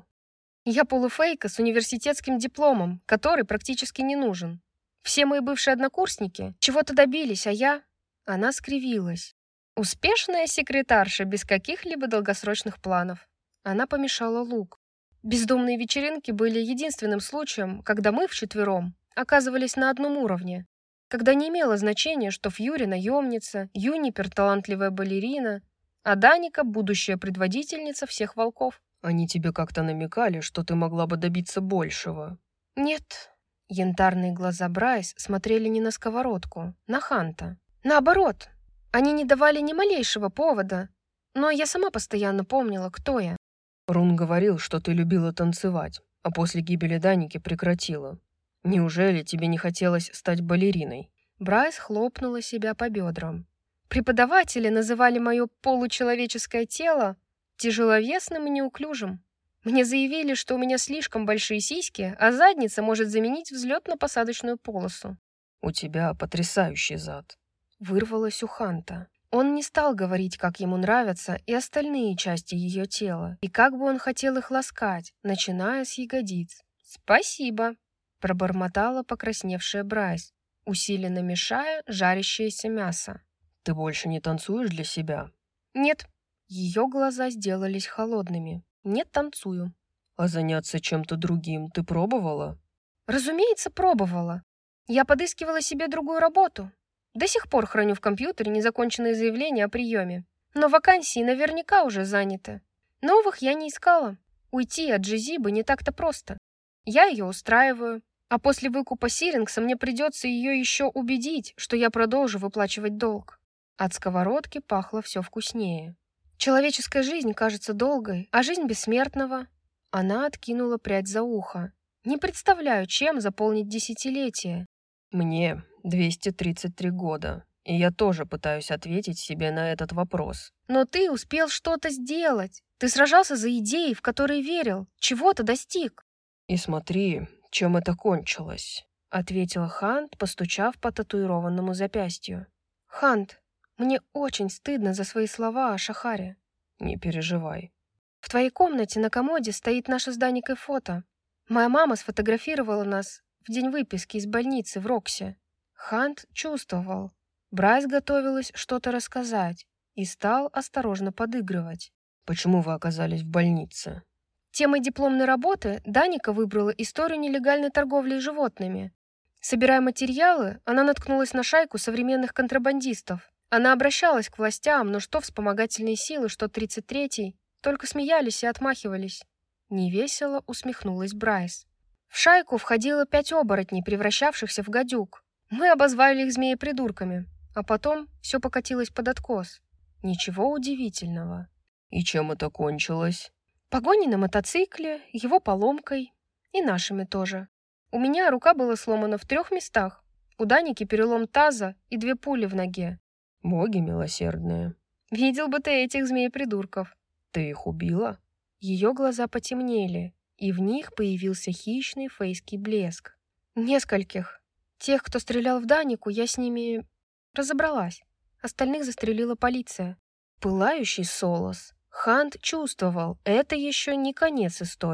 Я полуфейка с университетским дипломом, который практически не нужен. Все мои бывшие однокурсники чего-то добились, а я... Она скривилась. Успешная секретарша без каких-либо долгосрочных планов. Она помешала лук. Бездомные вечеринки были единственным случаем, когда мы вчетвером оказывались на одном уровне. Когда не имело значения, что Фьюри наемница, Юнипер талантливая балерина, а Даника будущая предводительница всех волков. Они тебе как-то намекали, что ты могла бы добиться большего? Нет. Янтарные глаза Брайс смотрели не на сковородку, на Ханта. Наоборот, они не давали ни малейшего повода, но я сама постоянно помнила, кто я. Рун говорил, что ты любила танцевать, а после гибели Даники прекратила. Неужели тебе не хотелось стать балериной? Брайс хлопнула себя по бедрам. Преподаватели называли мое получеловеческое тело тяжеловесным и неуклюжим. Мне заявили, что у меня слишком большие сиськи, а задница может заменить взлетно-посадочную полосу. У тебя потрясающий зад. Вырвалось у Ханта. Он не стал говорить, как ему нравятся и остальные части ее тела, и как бы он хотел их ласкать, начиная с ягодиц. «Спасибо», — пробормотала покрасневшая Брайс, усиленно мешая жарящееся мясо. «Ты больше не танцуешь для себя?» «Нет». Ее глаза сделались холодными. «Нет, танцую». «А заняться чем-то другим ты пробовала?» «Разумеется, пробовала. Я подыскивала себе другую работу. До сих пор храню в компьютере незаконченные заявления о приеме. Но вакансии наверняка уже заняты. Новых я не искала. Уйти от Джизибы не так-то просто. Я ее устраиваю, а после выкупа Сирингса мне придется ее еще убедить, что я продолжу выплачивать долг». От сковородки пахло все вкуснее. «Человеческая жизнь кажется долгой, а жизнь бессмертного». Она откинула прядь за ухо. «Не представляю, чем заполнить десятилетие». «Мне двести тридцать три года, и я тоже пытаюсь ответить себе на этот вопрос». «Но ты успел что-то сделать. Ты сражался за идеи, в которые верил, чего-то достиг». «И смотри, чем это кончилось», — ответил Хант, постучав по татуированному запястью. «Хант, мне очень стыдно за свои слова о Шахаре». «Не переживай». «В твоей комнате на комоде стоит наше с Даникой фото. Моя мама сфотографировала нас в день выписки из больницы в Роксе». Хант чувствовал. Брайс готовилась что-то рассказать и стал осторожно подыгрывать. «Почему вы оказались в больнице?» Темой дипломной работы Даника выбрала историю нелегальной торговли животными. Собирая материалы, она наткнулась на шайку современных контрабандистов. Она обращалась к властям, но что вспомогательные силы, что тридцать третий, только смеялись и отмахивались. Невесело усмехнулась Брайс. В шайку входило пять оборотней, превращавшихся в гадюк. Мы обозвали их змеи-придурками, а потом все покатилось под откос. Ничего удивительного. И чем это кончилось? Погоней на мотоцикле, его поломкой и нашими тоже. У меня рука была сломана в трех местах. У Даники перелом таза и две пули в ноге. Боги милосердные. Видел бы ты этих змей-придурков. Ты их убила? Ее глаза потемнели, и в них появился хищный фейский блеск. Нескольких. Тех, кто стрелял в Данику, я с ними разобралась. Остальных застрелила полиция. Пылающий Солос. Хант чувствовал, это еще не конец истории.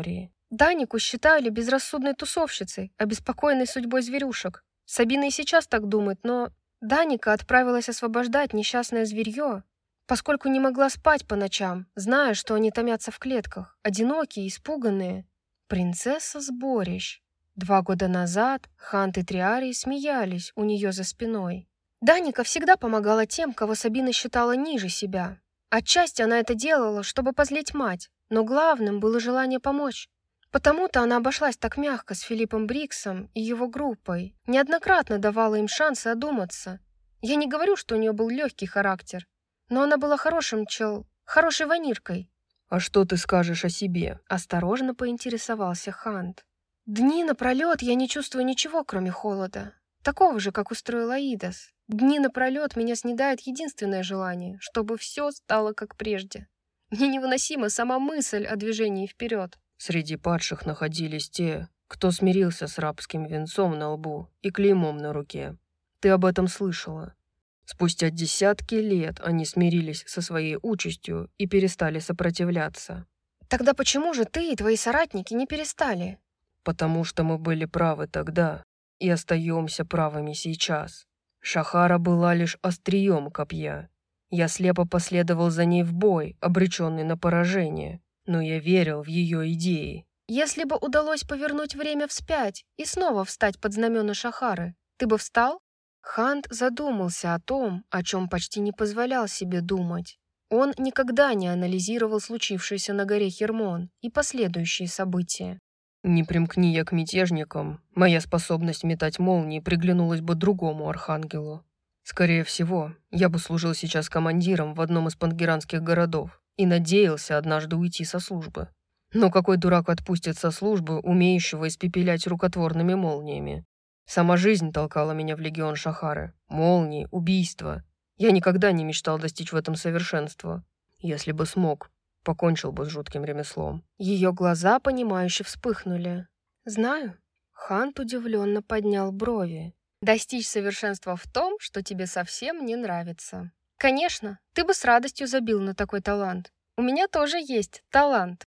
Данику считали безрассудной тусовщицей, обеспокоенной судьбой зверюшек. Сабина и сейчас так думает, но Даника отправилась освобождать несчастное зверье, поскольку не могла спать по ночам, зная, что они томятся в клетках, одинокие, испуганные. Принцесса Сборищ. Два года назад Хант и Триарий смеялись у нее за спиной. Даника всегда помогала тем, кого Сабина считала ниже себя. Отчасти она это делала, чтобы позлить мать, но главным было желание помочь. Потому-то она обошлась так мягко с Филиппом Бриксом и его группой, неоднократно давала им шансы одуматься. Я не говорю, что у нее был легкий характер, но она была хорошим чел, хорошей ваниркой. «А что ты скажешь о себе?» — осторожно поинтересовался Хант. «Дни напролет я не чувствую ничего, кроме холода. Такого же, как устроил Аидас. Дни напролет меня снедает единственное желание, чтобы все стало как прежде. Мне невыносима сама мысль о движении вперед». Среди падших находились те, кто смирился с рабским венцом на лбу и клеймом на руке. Ты об этом слышала. Спустя десятки лет они смирились со своей участью и перестали сопротивляться. «Тогда почему же ты и твои соратники не перестали?» «Потому что мы были правы тогда и остаемся правыми сейчас. Шахара была лишь острием копья. Я слепо последовал за ней в бой, обреченный на поражение. Но я верил в ее идеи». «Если бы удалось повернуть время вспять и снова встать под знамена Шахары, ты бы встал?» Хант задумался о том, о чем почти не позволял себе думать. Он никогда не анализировал случившееся на горе Хермон и последующие события. «Не примкни я к мятежникам, моя способность метать молнии приглянулась бы другому архангелу. Скорее всего, я бы служил сейчас командиром в одном из пангеранских городов и надеялся однажды уйти со службы. Но какой дурак отпустит со службы, умеющего испепелять рукотворными молниями? Сама жизнь толкала меня в легион Шахары. Молнии, убийства. Я никогда не мечтал достичь в этом совершенства. Если бы смог, покончил бы с жутким ремеслом». Ее глаза, понимающе вспыхнули. «Знаю». Хант удивленно поднял брови. «Достичь совершенства в том, что тебе совсем не нравится. Конечно, ты бы с радостью забил на такой талант. У меня тоже есть талант.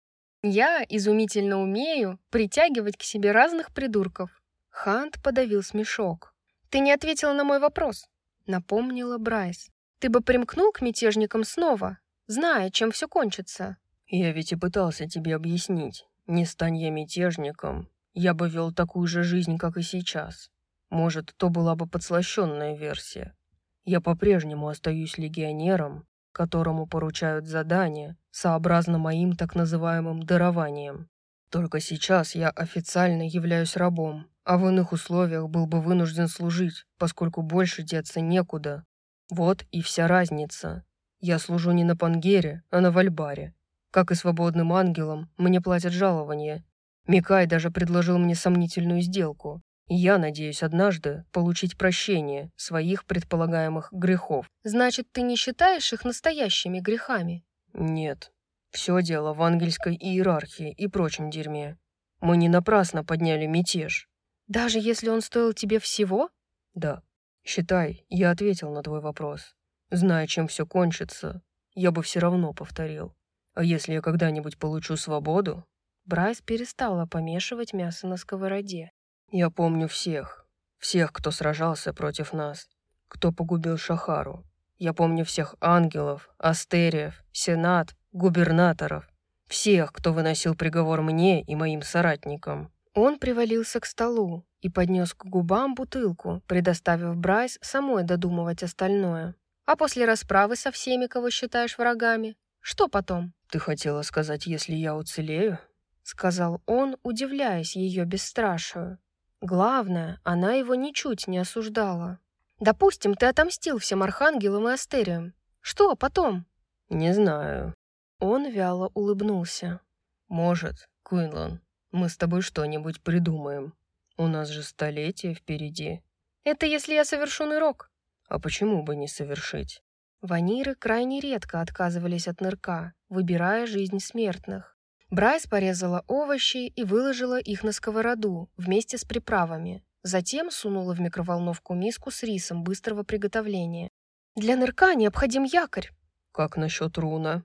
Я изумительно умею притягивать к себе разных придурков». Хант подавил смешок. «Ты не ответила на мой вопрос», — напомнила Брайс. «Ты бы примкнул к мятежникам снова, зная, чем все кончится». «Я ведь и пытался тебе объяснить. Не стань я мятежником, я бы вел такую же жизнь, как и сейчас. Может, то была бы подслащенная версия. Я по-прежнему остаюсь легионером, которому поручают задания, сообразно моим так называемым дарованиям. Только сейчас я официально являюсь рабом, а в иных условиях был бы вынужден служить, поскольку больше деться некуда. Вот и вся разница. Я служу не на Пангере, а на Вальбаре. Как и свободным ангелам, мне платят жалование. Микай даже предложил мне сомнительную сделку, и я надеюсь однажды получить прощение своих предполагаемых грехов». «Значит, ты не считаешь их настоящими грехами?» «Нет. Все дело в ангельской иерархии и прочем дерьме. Мы не напрасно подняли мятеж». «Даже если он стоил тебе всего?» «Да. Считай, я ответил на твой вопрос. Зная, чем все кончится, я бы все равно повторил. А если я когда-нибудь получу свободу...» Брайс перестала помешивать мясо на сковороде. «Я помню всех. Всех, кто сражался против нас. Кто погубил Шахару. Я помню всех ангелов, астериев, сенат, губернаторов. Всех, кто выносил приговор мне и моим соратникам». Он привалился к столу и поднес к губам бутылку, предоставив Брайс самой додумывать остальное. «А после расправы со всеми, кого считаешь врагами, что потом?» «Ты хотела сказать, если я уцелею?» — сказал он, удивляясь ее бесстрашию. Главное, она его ничуть не осуждала. «Допустим, ты отомстил всем архангелам и астериям. Что потом?» «Не знаю». Он вяло улыбнулся. «Может, Куинлан, мы с тобой что-нибудь придумаем. У нас же столетие впереди». «Это если я совершу нырок». «А почему бы не совершить?» Ваниры крайне редко отказывались от нырка, выбирая жизнь смертных. Брайс порезала овощи и выложила их на сковороду вместе с приправами. Затем сунула в микроволновку миску с рисом быстрого приготовления. «Для нырка необходим якорь». «Как насчет руна?»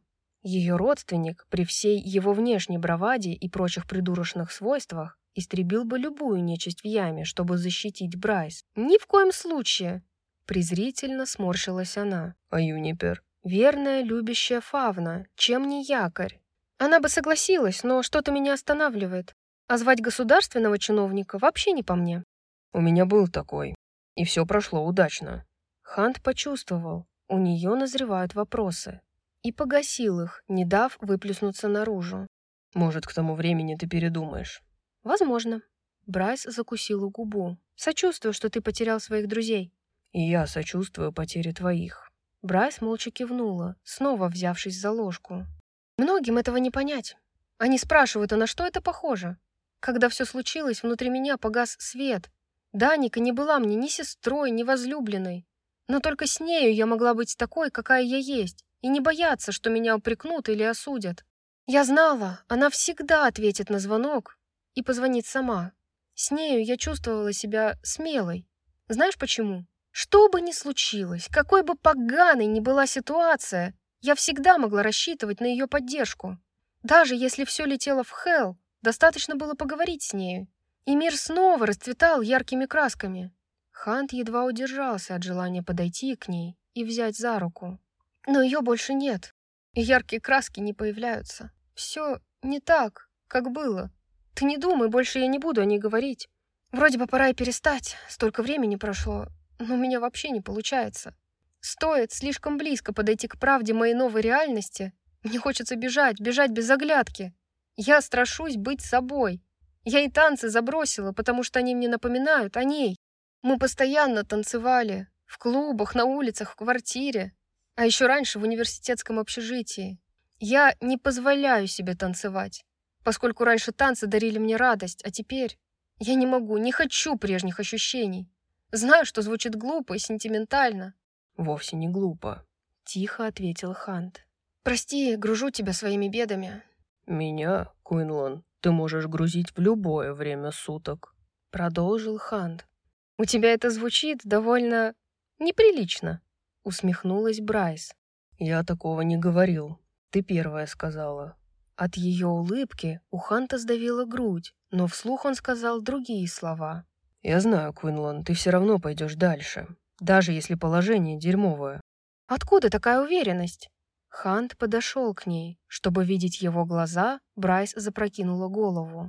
Ее родственник, при всей его внешней браваде и прочих придурочных свойствах, истребил бы любую нечисть в яме, чтобы защитить Брайс. Ни в коем случае! Презрительно сморщилась она. А Юнипер? Верная, любящая фавна, чем не якорь. Она бы согласилась, но что-то меня останавливает. А звать государственного чиновника вообще не по мне. У меня был такой, и все прошло удачно. Хант почувствовал, у нее назревают вопросы. И погасил их, не дав выплеснуться наружу. Может, к тому времени ты передумаешь. Возможно. Брайс закусила губу. Сочувствую, что ты потерял своих друзей. И я сочувствую потере твоих. Брайс молча кивнула, снова взявшись за ложку. Многим этого не понять. Они спрашивают, а на что это похоже? Когда все случилось, внутри меня погас свет. Даника не была мне ни сестрой, ни возлюбленной. Но только с нею я могла быть такой, какая я есть, и не бояться, что меня упрекнут или осудят. Я знала, она всегда ответит на звонок и позвонит сама. С нею я чувствовала себя смелой. Знаешь почему? Что бы ни случилось, какой бы поганой ни была ситуация, я всегда могла рассчитывать на ее поддержку. Даже если все летело в хелл, достаточно было поговорить с нею, и мир снова расцветал яркими красками. Хант едва удержался от желания подойти к ней и взять за руку. Но ее больше нет, и яркие краски не появляются. Все не так, как было. Ты не думай, больше я не буду о ней говорить. Вроде бы пора и перестать, столько времени прошло, но у меня вообще не получается. Стоит слишком близко подойти к правде моей новой реальности, мне хочется бежать, бежать без оглядки. Я страшусь быть собой. Я и танцы забросила, потому что они мне напоминают о ней. Мы постоянно танцевали в клубах, на улицах, в квартире, а еще раньше в университетском общежитии. Я не позволяю себе танцевать, поскольку раньше танцы дарили мне радость, а теперь я не могу, не хочу прежних ощущений. Знаю, что звучит глупо и сентиментально. Вовсе не глупо, тихо ответил Хант. Прости, гружу тебя своими бедами. Меня, Куинлан, ты можешь грузить в любое время суток, продолжил Хант. У тебя это звучит довольно неприлично, усмехнулась Брайс. Я такого не говорил. Ты первая сказала. От ее улыбки у Ханта сдавила грудь, но вслух он сказал другие слова. Я знаю, Куинлан, ты все равно пойдешь дальше, даже если положение дерьмовое. Откуда такая уверенность? Хант подошел к ней. Чтобы видеть его глаза, Брайс запрокинула голову.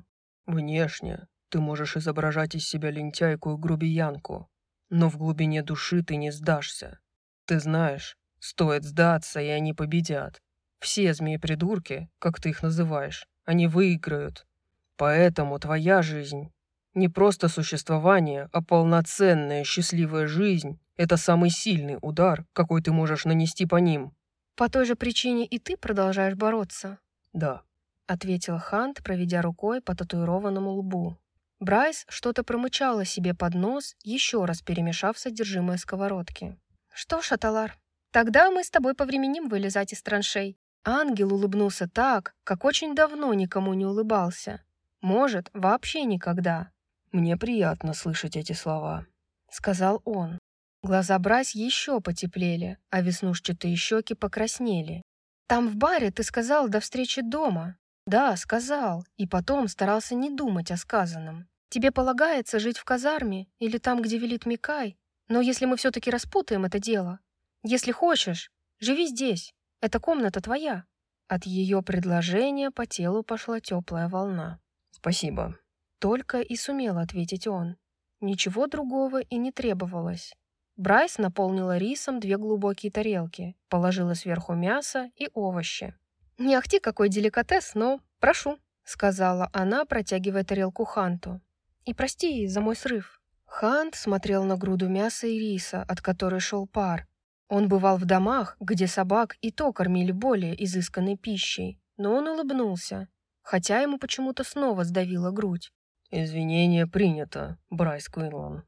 Внешне ты можешь изображать из себя лентяйку и грубиянку, но в глубине души ты не сдашься. Ты знаешь, стоит сдаться, и они победят. Все змеи-придурки, как ты их называешь, они выиграют. Поэтому твоя жизнь не просто существование, а полноценная счастливая жизнь — это самый сильный удар, какой ты можешь нанести по ним. По той же причине и ты продолжаешь бороться? Да, ответил Хант, проведя рукой по татуированному лбу. Брайс что-то промычала себе под нос, еще раз перемешав содержимое сковородки. Что ж, Аталар, тогда мы с тобой повременим вылезать из траншей. Ангел улыбнулся так, как очень давно никому не улыбался. Может, вообще никогда. Мне приятно слышать эти слова, сказал он. Глаза Брайс еще потеплели, а веснушчатые щеки покраснели. Там в баре ты сказал до встречи дома. Да, сказал, и потом старался не думать о сказанном. Тебе полагается жить в казарме или там, где велит Микай, но если мы все-таки распутаем это дело, если хочешь, живи здесь, эта комната твоя. От ее предложения по телу пошла теплая волна. Спасибо. Только и сумел ответить он. Ничего другого и не требовалось. Брайс наполнила рисом две глубокие тарелки, положила сверху мясо и овощи. «Не ахти какой деликатес, но прошу», — сказала она, протягивая тарелку Ханту. «И прости за мой срыв». Хант смотрел на груду мяса и риса, от которой шел пар. Он бывал в домах, где собак и то кормили более изысканной пищей, но он улыбнулся, хотя ему почему-то снова сдавила грудь. «Извинение принято, Брайс Куинлан».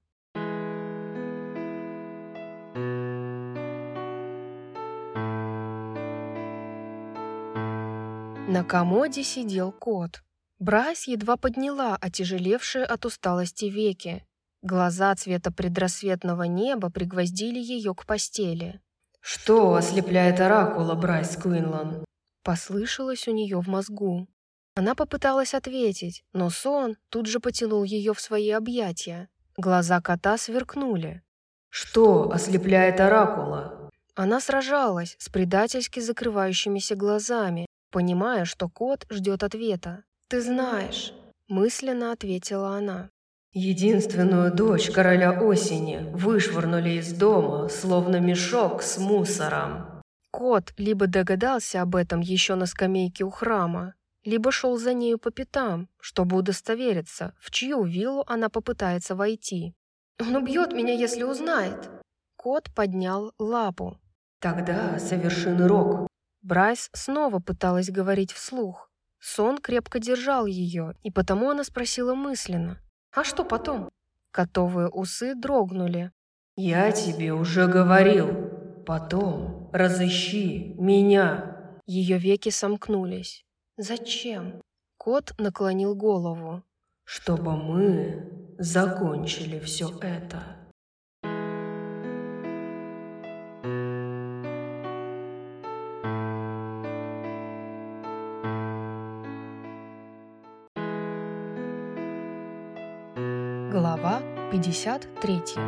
На комоде сидел кот. Брайс едва подняла отяжелевшие от усталости веки. Глаза цвета предрассветного неба пригвоздили ее к постели. «Что ослепляет оракула, Брайс Куинлан?» послышалось у нее в мозгу. Она попыталась ответить, но сон тут же потянул ее в свои объятия. Глаза кота сверкнули. «Что ослепляет оракула?» Она сражалась с предательски закрывающимися глазами, понимая, что кот ждет ответа. «Ты знаешь», — мысленно ответила она. «Единственную дочь короля осени вышвырнули из дома, словно мешок с мусором». Кот либо догадался об этом еще на скамейке у храма, либо шел за нею по пятам, чтобы удостовериться, в чью виллу она попытается войти. «Он убьет меня, если узнает!» Кот поднял лапу. «Тогда соверши нырок». Брайс снова пыталась говорить вслух. Сон крепко держал ее, и потому она спросила мысленно. «А что потом?» Котовые усы дрогнули. «Я тебе уже говорил. Потом разыщи меня». Ее веки сомкнулись. «Зачем?» Кот наклонил голову. «Чтобы мы закончили все это». Глава пятьдесят третья.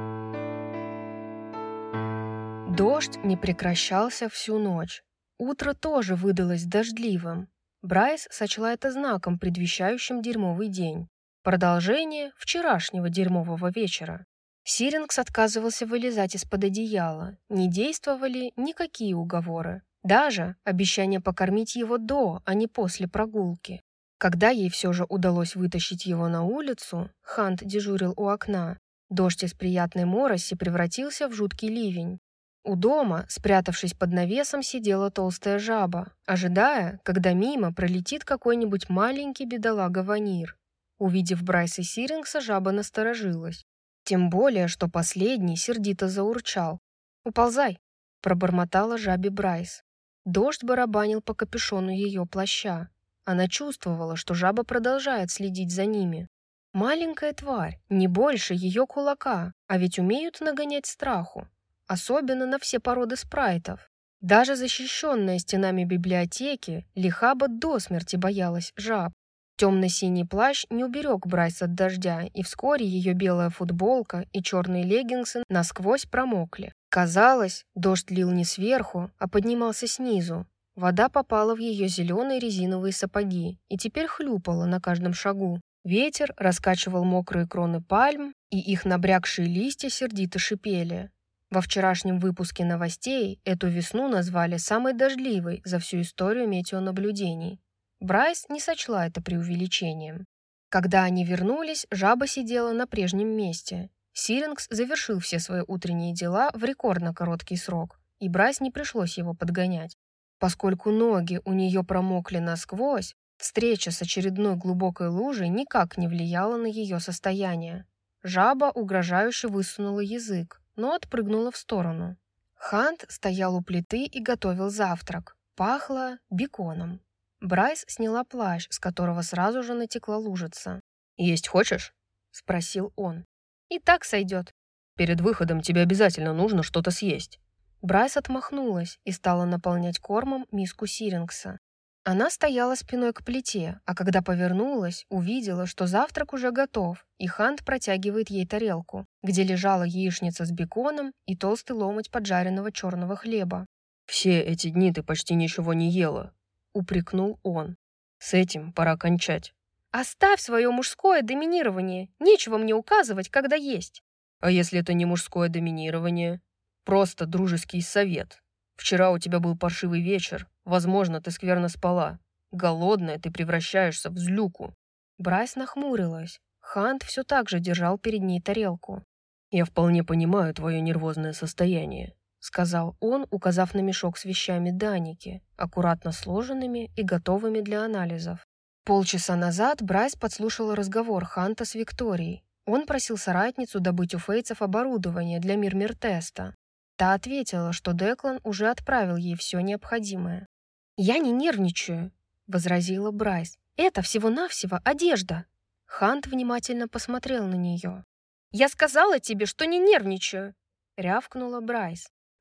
Дождь не прекращался всю ночь. Утро тоже выдалось дождливым. Брайс сочла это знаком, предвещающим дерьмовый день. Продолжение вчерашнего дерьмового вечера. Сирингс отказывался вылезать из-под одеяла. Не действовали никакие уговоры. Даже обещание покормить его до, а не после прогулки. Когда ей все же удалось вытащить его на улицу, Хант дежурил у окна. Дождь из приятной мороси превратился в жуткий ливень. У дома, спрятавшись под навесом, сидела толстая жаба, ожидая, когда мимо пролетит какой-нибудь маленький бедолага-ванир. Увидев Брайса Сирингса, жаба насторожилась. Тем более, что последний сердито заурчал. «Уползай!» – пробормотала жабе Брайс. Дождь барабанил по капюшону ее плаща. Она чувствовала, что жаба продолжает следить за ними. Маленькая тварь, не больше ее кулака, а ведь умеют нагонять страху. Особенно на все породы спрайтов. Даже защищенная стенами библиотеки, Лихаба до смерти боялась жаб. Темно-синий плащ не уберег Брайс от дождя, и вскоре ее белая футболка и черные леггинсы насквозь промокли. Казалось, дождь лил не сверху, а поднимался снизу. Вода попала в ее зеленые резиновые сапоги и теперь хлюпала на каждом шагу. Ветер раскачивал мокрые кроны пальм, и их набрякшие листья сердито шипели. Во вчерашнем выпуске новостей эту весну назвали самой дождливой за всю историю метеонаблюдений. Брайс не сочла это преувеличением. Когда они вернулись, жаба сидела на прежнем месте. Сирингс завершил все свои утренние дела в рекордно короткий срок, и Брайс не пришлось его подгонять. Поскольку ноги у нее промокли насквозь, встреча с очередной глубокой лужей никак не влияла на ее состояние. Жаба угрожающе высунула язык, но отпрыгнула в сторону. Хант стоял у плиты и готовил завтрак. Пахло беконом. Брайс сняла плащ, с которого сразу же натекла лужица. «Есть хочешь?» — спросил он. «И так сойдет». «Перед выходом тебе обязательно нужно что-то съесть». Брайс отмахнулась и стала наполнять кормом миску Сирингса. Она стояла спиной к плите, а когда повернулась, увидела, что завтрак уже готов, и Хант протягивает ей тарелку, где лежала яичница с беконом и толстый ломоть поджаренного черного хлеба. «Все эти дни ты почти ничего не ела», — упрекнул он. «С этим пора кончать». «Оставь свое мужское доминирование, нечего мне указывать, когда есть». «А если это не мужское доминирование? Просто дружеский совет. Вчера у тебя был паршивый вечер. Возможно, ты скверно спала. Голодная ты превращаешься в злюку». Брайс нахмурилась. Хант все так же держал перед ней тарелку. «Я вполне понимаю твое нервозное состояние», — сказал он, указав на мешок с вещами Даники, аккуратно сложенными и готовыми для анализов. Полчаса назад Брайс подслушала разговор Ханта с Викторией. Он просил соратницу добыть у фейцев оборудование для Мирмир-теста. Та ответила, что Деклан уже отправил ей все необходимое. «Я не нервничаю», — возразила Брайс. «Это всего-навсего одежда». Хант внимательно посмотрел на нее. «Я сказала тебе, что не нервничаю», — рявкнула Брайс.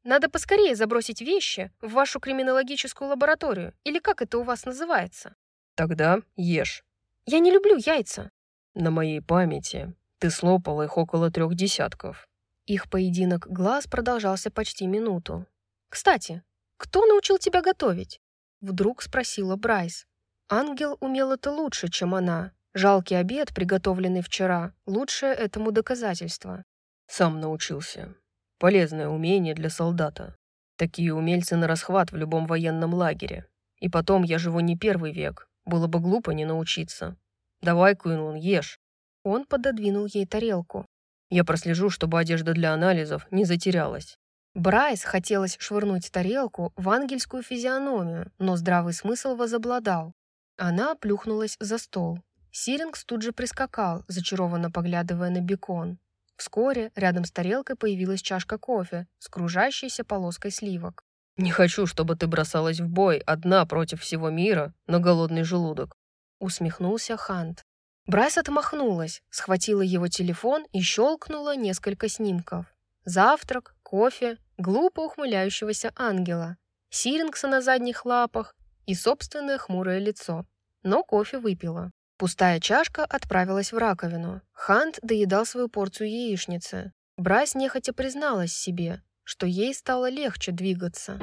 Надо поскорее забросить вещи в вашу криминологическую лабораторию, или как это у вас называется. Тогда ешь. Я не люблю яйца. На моей памяти ты слопала их около трех десятков. Их поединок глаз продолжался почти минуту. «Кстати, кто научил тебя готовить?» Вдруг спросила Брайс. Ангел умел это лучше, чем она. Жалкий обед, приготовленный вчера, лучшее этому доказательство. Сам научился. Полезное умение для солдата. Такие умельцы на расхват в любом военном лагере. И потом, я живу не первый век. Было бы глупо не научиться. Давай, Куинлан, ешь. Он пододвинул ей тарелку. Я прослежу, чтобы одежда для анализов не затерялась. Брайс хотелось швырнуть тарелку в ангельскую физиономию, но здравый смысл возобладал. Она плюхнулась за стол. Сирингс тут же прискакал, зачарованно поглядывая на бекон. Вскоре рядом с тарелкой появилась чашка кофе с кружащейся полоской сливок. «Не хочу, чтобы ты бросалась в бой одна против всего мира на голодный желудок», — усмехнулся Хант. Брайс отмахнулась, схватила его телефон и щелкнула несколько снимков. Завтрак, кофе, глупо ухмыляющегося ангела, Сирингса на задних лапах и собственное хмурое лицо. Но кофе выпила. Пустая чашка отправилась в раковину. Хант доедал свою порцию яичницы. Брайс нехотя призналась себе, что ей стало легче двигаться.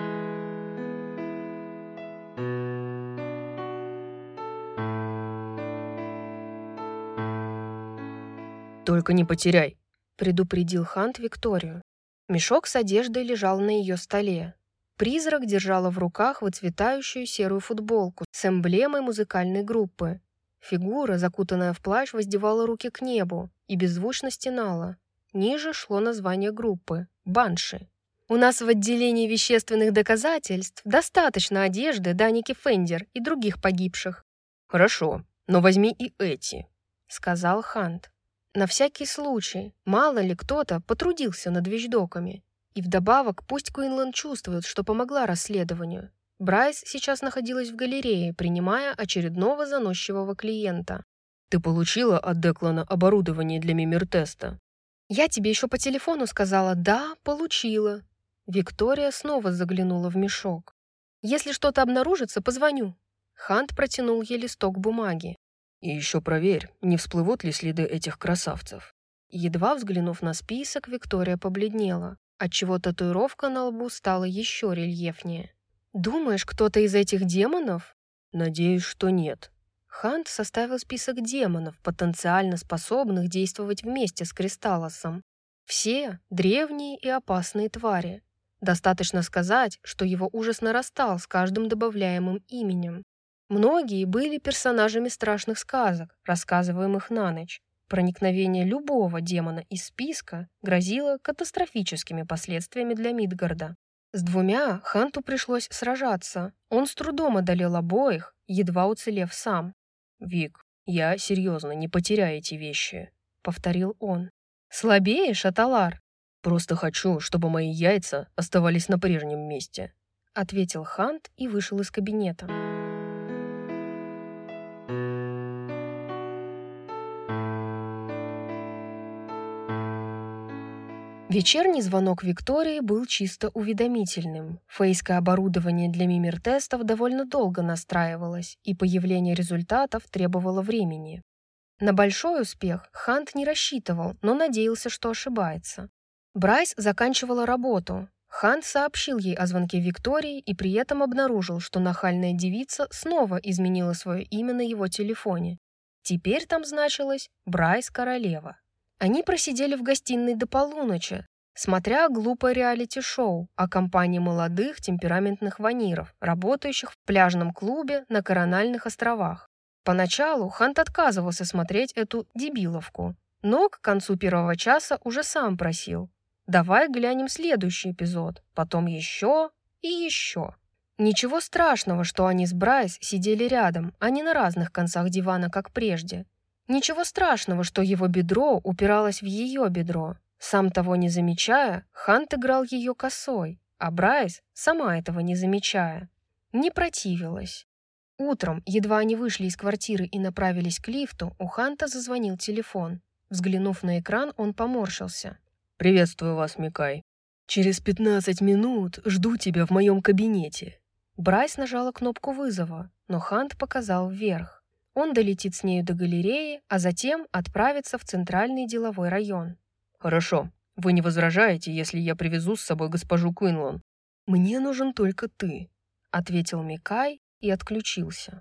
«Только не потеряй», — предупредил Хант Викторию. Мешок с одеждой лежал на ее столе. Призрак держала в руках выцветающую серую футболку с эмблемой музыкальной группы. Фигура, закутанная в плащ, воздевала руки к небу и беззвучно стенала. Ниже шло название группы — «Банши». «У нас в отделении вещественных доказательств достаточно одежды Даники Фендер и других погибших». «Хорошо, но возьми и эти», — сказал Хант. На всякий случай, мало ли кто-то потрудился над вещдоками. И вдобавок пусть Куинлан чувствует, что помогла расследованию. Брайс сейчас находилась в галерее, принимая очередного заносчивого клиента. «Ты получила от Деклана оборудование для мимир-теста?» «Я тебе еще по телефону сказала, да, получила». Виктория снова заглянула в мешок. «Если что-то обнаружится, позвоню». Хант протянул ей листок бумаги. «И еще проверь, не всплывут ли следы этих красавцев». Едва взглянув на список, Виктория побледнела, отчего татуировка на лбу стала еще рельефнее. «Думаешь, кто-то из этих демонов?» «Надеюсь, что нет». Хант составил список демонов, потенциально способных действовать вместе с Кристаллосом. Все древние и опасные твари. Достаточно сказать, что его ужас нарастал с каждым добавляемым именем. Многие были персонажами страшных сказок, рассказываемых на ночь. Проникновение любого демона из списка грозило катастрофическими последствиями для Мидгарда. С двумя Ханту пришлось сражаться. Он с трудом одолел обоих, едва уцелев сам. «Вик, я серьезно, не потеряй эти вещи», — повторил он. «Слабеешь, Аталар?» «Просто хочу, чтобы мои яйца оставались на прежнем месте», — ответил Хант и вышел из кабинета. Вечерний звонок Виктории был чисто уведомительным. Фейское оборудование для мимир-тестов довольно долго настраивалось, и появление результатов требовало времени. На большой успех Хант не рассчитывал, но надеялся, что ошибается. Брайс заканчивала работу. Хант сообщил ей о звонке Виктории и при этом обнаружил, что нахальная девица снова изменила свое имя на его телефоне. Теперь там значилось «Брайс Королева». Они просидели в гостиной до полуночи, смотря глупое реалити-шоу о компании молодых темпераментных ваниров, работающих в пляжном клубе на Корональных островах. Поначалу Хант отказывался смотреть эту дебиловку, но к концу первого часа уже сам просил: «Давай глянем следующий эпизод, потом еще и еще». Ничего страшного, что они с Брайс сидели рядом, а не на разных концах дивана, как прежде. Ничего страшного, что его бедро упиралось в ее бедро. Сам того не замечая, Хант играл ее косой, а Брайс, сама этого не замечая, не противилась. Утром, едва они вышли из квартиры и направились к лифту, у Ханта зазвонил телефон. Взглянув на экран, он поморщился. «Приветствую вас, Микай». Через пятнадцать минут жду тебя в моем кабинете». Брайс нажала кнопку вызова, но Хант показал вверх. Он долетит с нею до галереи, а затем отправится в центральный деловой район. «Хорошо. Вы не возражаете, если я привезу с собой госпожу Куинлан?» «Мне нужен только ты», — ответил Микай и отключился.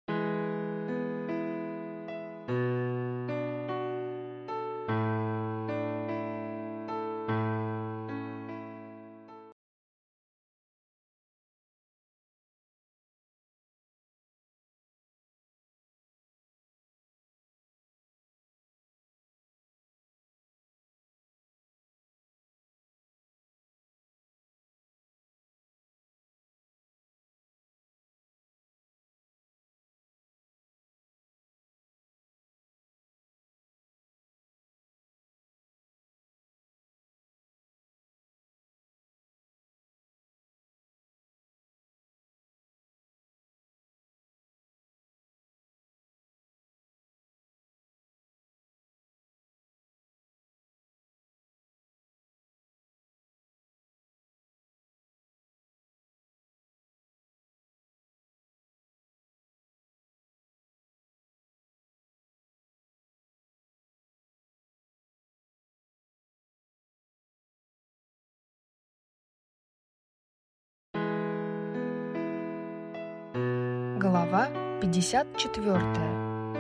Глава пятьдесят четвёртая.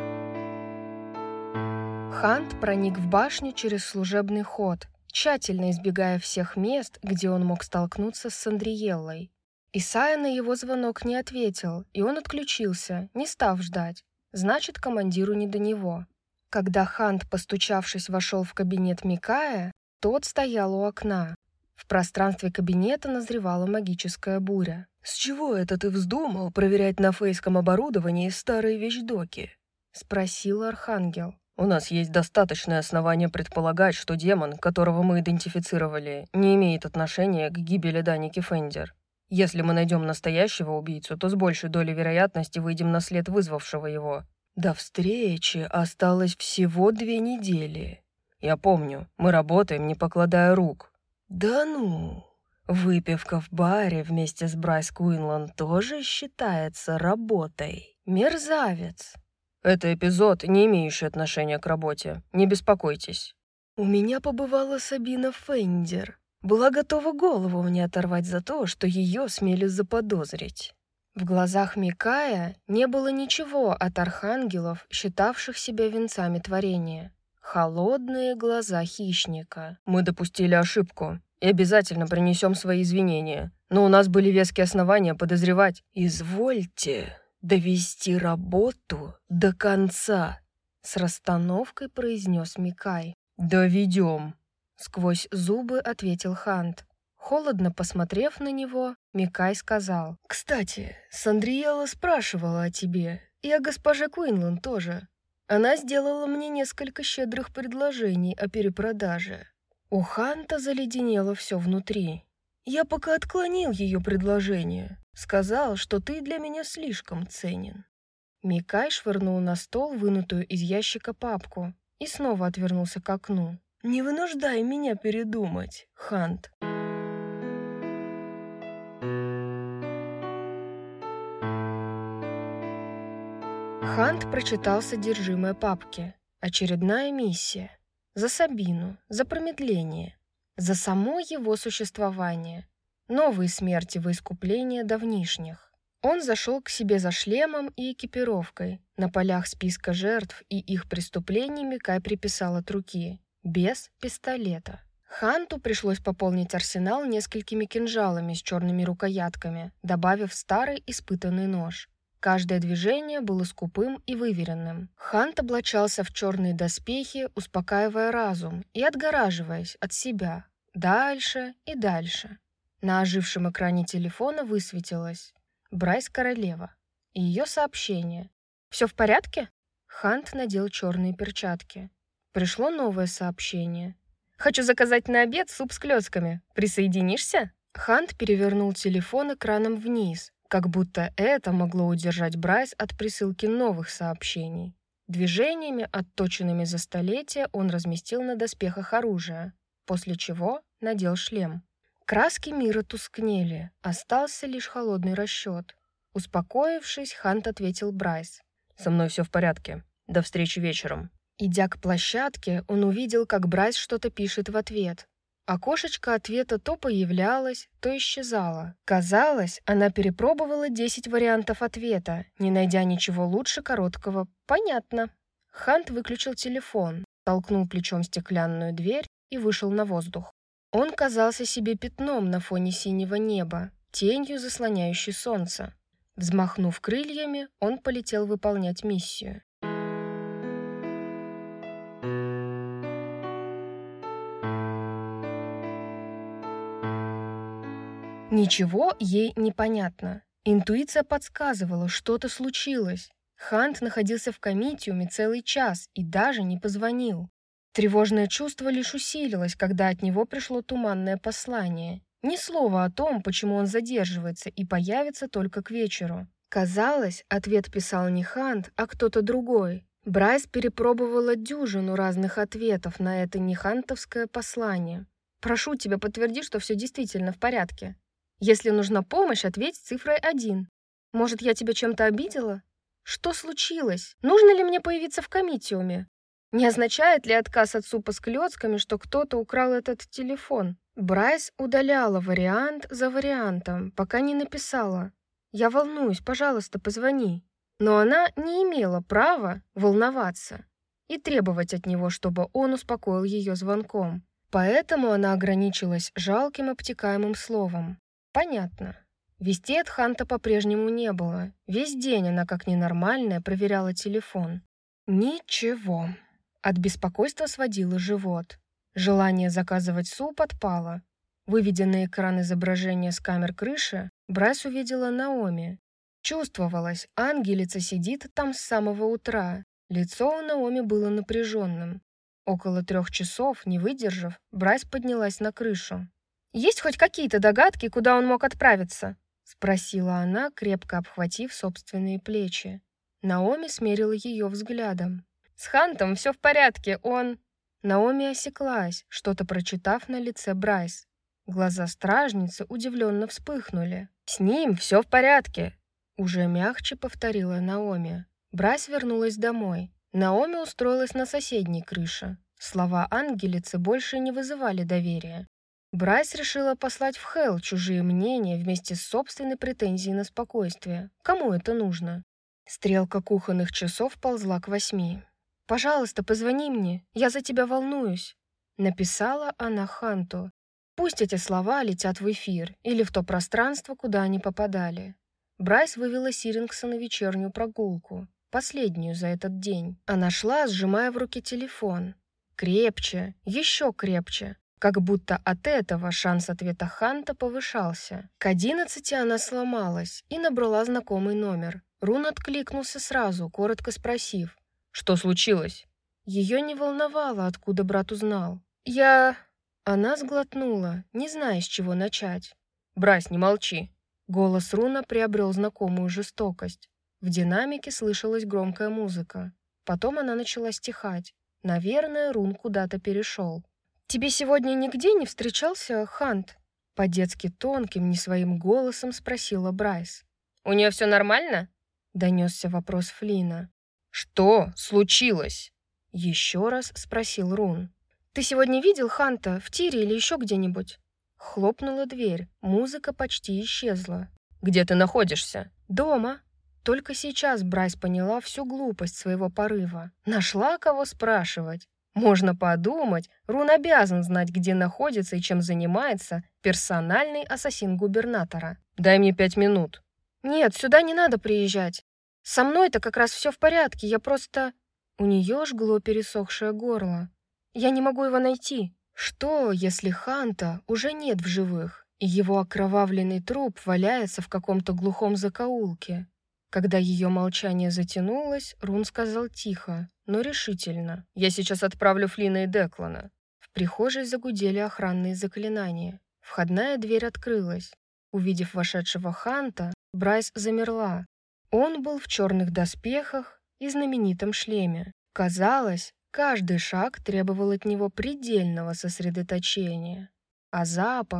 Хант проник в башню через служебный ход, тщательно избегая всех мест, где он мог столкнуться с Сандриеллой. Исайя на его звонок не ответил, и он отключился, не став ждать. Значит, командиру не до него. Когда Хант, постучавшись, вошел в кабинет Микая, тот стоял у окна. В пространстве кабинета назревала магическая буря. «С чего это ты вздумал проверять на фейском оборудовании старые вещдоки?» — спросил Архангел. «У нас есть достаточное основание предполагать, что демон, которого мы идентифицировали, не имеет отношения к гибели Даники Фендер. Если мы найдем настоящего убийцу, то с большей долей вероятности выйдем на след вызвавшего его. До встречи осталось всего две недели. Я помню, мы работаем, не покладая рук». «Да ну...» Выпивка в баре вместе с Брайс Куинлан тоже считается работой. Мерзавец. Это эпизод, не имеющий отношения к работе. Не беспокойтесь. У меня побывала Сабина Фендер. Была готова голову мне оторвать за то, что ее смели заподозрить. В глазах Микая не было ничего от архангелов, считавших себя венцами творения. Холодные глаза хищника. Мы допустили ошибку. И обязательно принесем свои извинения. Но у нас были веские основания подозревать. «Извольте довести работу до конца», — с расстановкой произнес Микай. «Доведем», — сквозь зубы ответил Хант. Холодно посмотрев на него, Микай сказал: «Кстати, Сандриелла спрашивала о тебе, и о госпоже Куинлан тоже. Она сделала мне несколько щедрых предложений о перепродаже». У Ханта заледенело все внутри. «Я пока отклонил ее предложение. Сказал, что ты для меня слишком ценен». Микай швырнул на стол вынутую из ящика папку и снова отвернулся к окну. «Не вынуждай меня передумать, Хант». Хант прочитал содержимое папки. Очередная миссия. За Сабину, за промедление, за само его существование, новые смерти во искупление давнишних. Он зашел к себе за шлемом и экипировкой. На полях списка жертв и их преступлений Микай приписал от руки, без пистолета. Ханту пришлось пополнить арсенал несколькими кинжалами с черными рукоятками, добавив старый испытанный нож. Каждое движение было скупым и выверенным. Хант облачался в черные доспехи, успокаивая разум и отгораживаясь от себя. Дальше и дальше. На ожившем экране телефона высветилось: Брайс Королева и ее сообщение. «Все в порядке?» Хант надел черные перчатки. Пришло новое сообщение. «Хочу заказать на обед суп с клёцками. Присоединишься?» Хант перевернул телефон экраном вниз, как будто это могло удержать Брайс от присылки новых сообщений. Движениями, отточенными за столетия, он разместил на доспехах оружие, после чего надел шлем. Краски мира тускнели, остался лишь холодный расчет. Успокоившись, Хант ответил Брайс. «Со мной все в порядке. До встречи вечером». Идя к площадке, он увидел, как Брайс что-то пишет в ответ. Окошечко ответа то появлялось, то исчезало. Казалось, она перепробовала десять вариантов ответа, не найдя ничего лучше короткого «понятно». Хант выключил телефон, толкнул плечом стеклянную дверь и вышел на воздух. Он казался себе пятном на фоне синего неба, тенью заслоняющей солнце. Взмахнув крыльями, он полетел выполнять миссию. Ничего ей не понятно. Интуиция подсказывала, что-то случилось. Хант находился в комитиуме целый час и даже не позвонил. Тревожное чувство лишь усилилось, когда от него пришло туманное послание. Ни слова о том, почему он задерживается и появится только к вечеру. Казалось, ответ писал не Хант, а кто-то другой. Брайс перепробовала дюжину разных ответов на это нехантовское послание. «Прошу тебя, подтверди, что все действительно в порядке. Если нужна помощь, ответь цифрой один. Может, я тебя чем-то обидела? Что случилось? Нужно ли мне появиться в комитиуме? Не означает ли отказ от супа с клёцками, что кто-то украл этот телефон?» Брайс удаляла вариант за вариантом, пока не написала «Я волнуюсь, пожалуйста, позвони». Но она не имела права волноваться и требовать от него, чтобы он успокоил ее звонком. Поэтому она ограничилась жалким обтекаемым словом. Понятно. Вести от Ханта по-прежнему не было. Весь день она, как ненормальная, проверяла телефон. Ничего. От беспокойства сводило живот. Желание заказывать суп отпало. Выведя на экран изображение с камер крыши, Брайс увидела Наоми. Чувствовалось, ангелица сидит там с самого утра. Лицо у Наоми было напряженным. Около трех часов, не выдержав, Брайс поднялась на крышу. «Есть хоть какие-то догадки, куда он мог отправиться?» — спросила она, крепко обхватив собственные плечи. Наоми смерила ее взглядом. «С Хантом все в порядке, он...» Наоми осеклась, что-то прочитав на лице Брайс. Глаза стражницы удивленно вспыхнули. «С ним все в порядке!» Уже мягче повторила Наоми. Брайс вернулась домой. Наоми устроилась на соседней крыше. Слова ангелицы больше не вызывали доверия. Брайс решила послать в Хелл чужие мнения вместе с собственной претензией на спокойствие. Кому это нужно? Стрелка кухонных часов ползла к восьми. «Пожалуйста, позвони мне, я за тебя волнуюсь», — написала она Ханту. Пусть эти слова летят в эфир или в то пространство, куда они попадали. Брайс вывела Сирингса на вечернюю прогулку, последнюю за этот день. Она шла, сжимая в руке телефон. Крепче, еще крепче, как будто от этого шанс ответа Ханта повышался. К одиннадцати она сломалась и набрала знакомый номер. Рун откликнулся сразу, коротко спросив: «Что случилось?» Ее не волновало, откуда брат узнал. «Я...» Она сглотнула, не зная, с чего начать. «Брайс, не молчи!» Голос Руна приобрел знакомую жестокость. В динамике слышалась громкая музыка. Потом она начала стихать. Наверное, Рун куда-то перешел. «Тебе сегодня нигде не встречался Хант?» По-детски тонким, не своим голосом спросила Брайс. «У нее все нормально?» Донесся вопрос Флина. «Что случилось?» Еще раз спросил Рун. «Ты сегодня видел Ханта в тире или еще где-нибудь?» Хлопнула дверь, музыка почти исчезла. «Где ты находишься?» «Дома». Только сейчас Брайс поняла всю глупость своего порыва. Нашла кого спрашивать. Можно подумать, Рун обязан знать, где находится и чем занимается персональный ассасин губернатора. «Дай мне пять минут». «Нет, сюда не надо приезжать. Со мной-то как раз все в порядке, я просто...» У нее жгло пересохшее горло. «Я не могу его найти». Что, если Ханта уже нет в живых, и его окровавленный труп валяется в каком-то глухом закоулке? Когда ее молчание затянулось, Рун сказал тихо, но решительно: «Я сейчас отправлю Флина и Деклана». В прихожей загудели охранные заклинания. Входная дверь открылась. Увидев вошедшего Ханта, Брайс замерла. Он был в черных доспехах и знаменитом шлеме. Казалось, каждый шаг требовал от него предельного сосредоточения. А запах...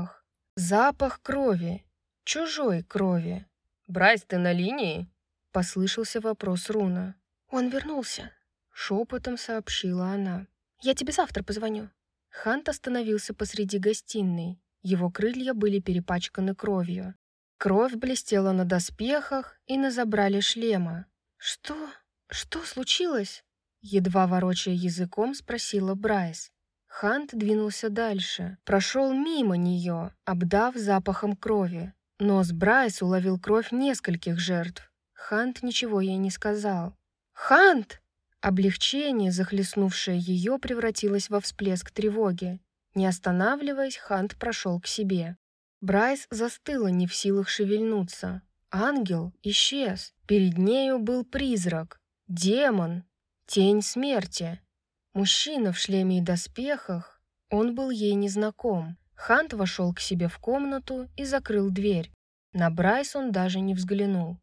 Запах крови. Чужой крови. «Брайс, ты на линии?» — послышался вопрос Руна. «Он вернулся», — шепотом сообщила она. «Я тебе завтра позвоню». Хант остановился посреди гостиной. Его крылья были перепачканы кровью. Кровь блестела на доспехах и на забрале шлема. «Что? Что случилось?» Едва ворочая языком, спросила Брайс. Хант двинулся дальше, прошел мимо нее, обдав запахом крови. Нос Брайс уловил кровь нескольких жертв. Хант ничего ей не сказал. «Хант!» Облегчение, захлестнувшее ее, превратилось во всплеск тревоги. Не останавливаясь, Хант прошел к себе. Брайс застыла, не в силах шевельнуться. Ангел исчез. Перед нею был призрак. Демон. Тень смерти. Мужчина в шлеме и доспехах. Он был ей незнаком. Хант вошел к себе в комнату и закрыл дверь. На Брайс он даже не взглянул.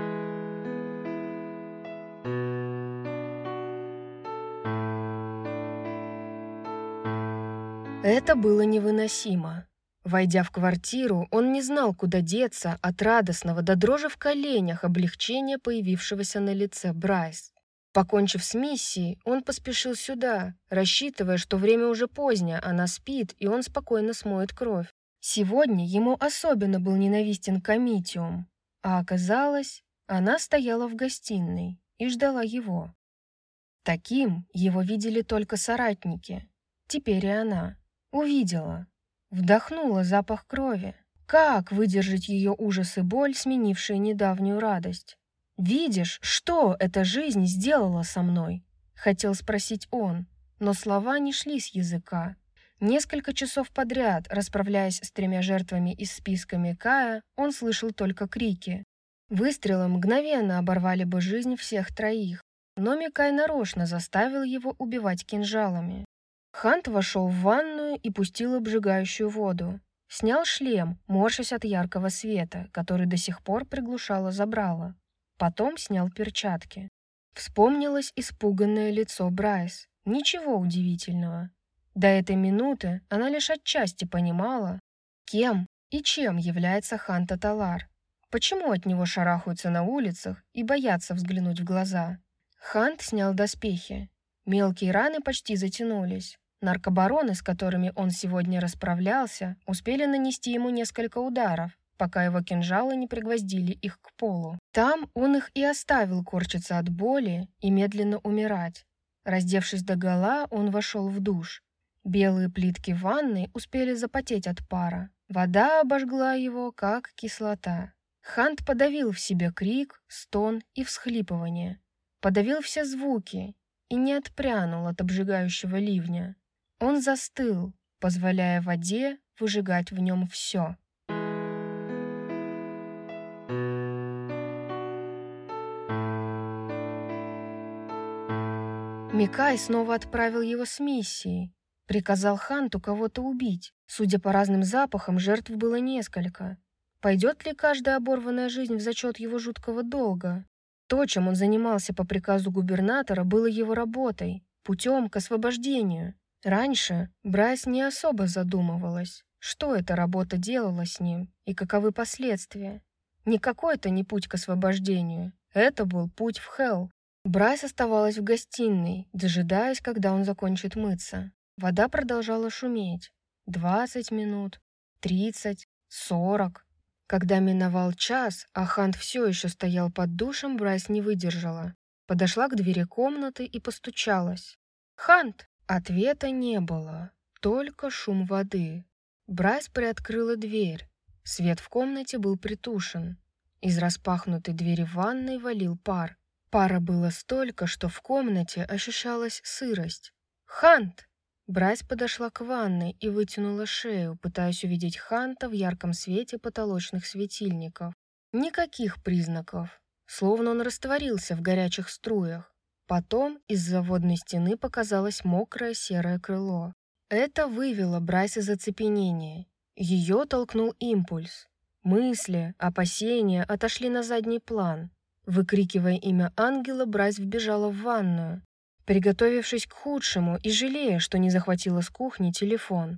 Это было невыносимо. Войдя в квартиру, он не знал, куда деться от радостного до дрожи в коленях облегчения, появившегося на лице Брайс. Покончив с миссией, он поспешил сюда, рассчитывая, что время уже позднее, она спит, и он спокойно смоет кровь. Сегодня ему особенно был ненавистен Комитиум, а оказалось, она стояла в гостиной и ждала его. Таким его видели только соратники. Теперь и она увидела, вдохнула запах крови. Как выдержать ее ужас и боль, сменившие недавнюю радость? «Видишь, что эта жизнь сделала со мной?» — хотел спросить он, но слова не шли с языка. Несколько часов подряд, расправляясь с тремя жертвами из списка Микая, он слышал только крики. Выстрелы мгновенно оборвали бы жизнь всех троих, но Микай нарочно заставил его убивать кинжалами. Хант вошел в ванную и пустил обжигающую воду. Снял шлем, морщась от яркого света, который до сих пор приглушало забрало. Потом снял перчатки. Вспомнилось испуганное лицо Брайс. Ничего удивительного. До этой минуты она лишь отчасти понимала, кем и чем является Хант Аталар. Почему от него шарахаются на улицах и боятся взглянуть в глаза? Хант снял доспехи. Мелкие раны почти затянулись. Наркобароны, с которыми он сегодня расправлялся, успели нанести ему несколько ударов, пока его кинжалы не пригвоздили их к полу. Там он их и оставил корчиться от боли и медленно умирать. Раздевшись догола, он вошел в душ. Белые плитки ванной успели запотеть от пара. Вода обожгла его, как кислота. Хант подавил в себе крик, стон и всхлипывание. Подавил все звуки и не отпрянул от обжигающего ливня. Он застыл, позволяя воде выжигать в нем все. Микай снова отправил его с миссией. Приказал Ханту кого-то убить. Судя по разным запахам, жертв было несколько. Пойдет ли каждая оборванная жизнь в зачет его жуткого долга? То, чем он занимался по приказу губернатора, было его работой, путем к освобождению. Раньше Брайс не особо задумывалась, что эта работа делала с ним и каковы последствия. Никакой это не путь к освобождению, это был путь в Хелл. Брайс оставалась в гостиной, дожидаясь, когда он закончит мыться. Вода продолжала шуметь. Двадцать минут, тридцать, сорок. Когда миновал час, а Хант все еще стоял под душем, Брайс не выдержала. Подошла к двери комнаты и постучалась. «Хант!» Ответа не было, только шум воды. Брайс приоткрыла дверь. Свет в комнате был притушен. Из распахнутой двери ванной валил пар. Пара было столько, что в комнате ощущалась сырость. «Хант!» Брайс подошла к ванной и вытянула шею, пытаясь увидеть Ханта в ярком свете потолочных светильников. Никаких признаков, словно он растворился в горячих струях. Потом из-за водной стены показалось мокрое серое крыло. Это вывело Брайс из оцепенения. Ее толкнул импульс. Мысли, опасения отошли на задний план. Выкрикивая имя ангела, Брайс вбежала в ванную, приготовившись к худшему и жалея, что не захватила с кухни телефон.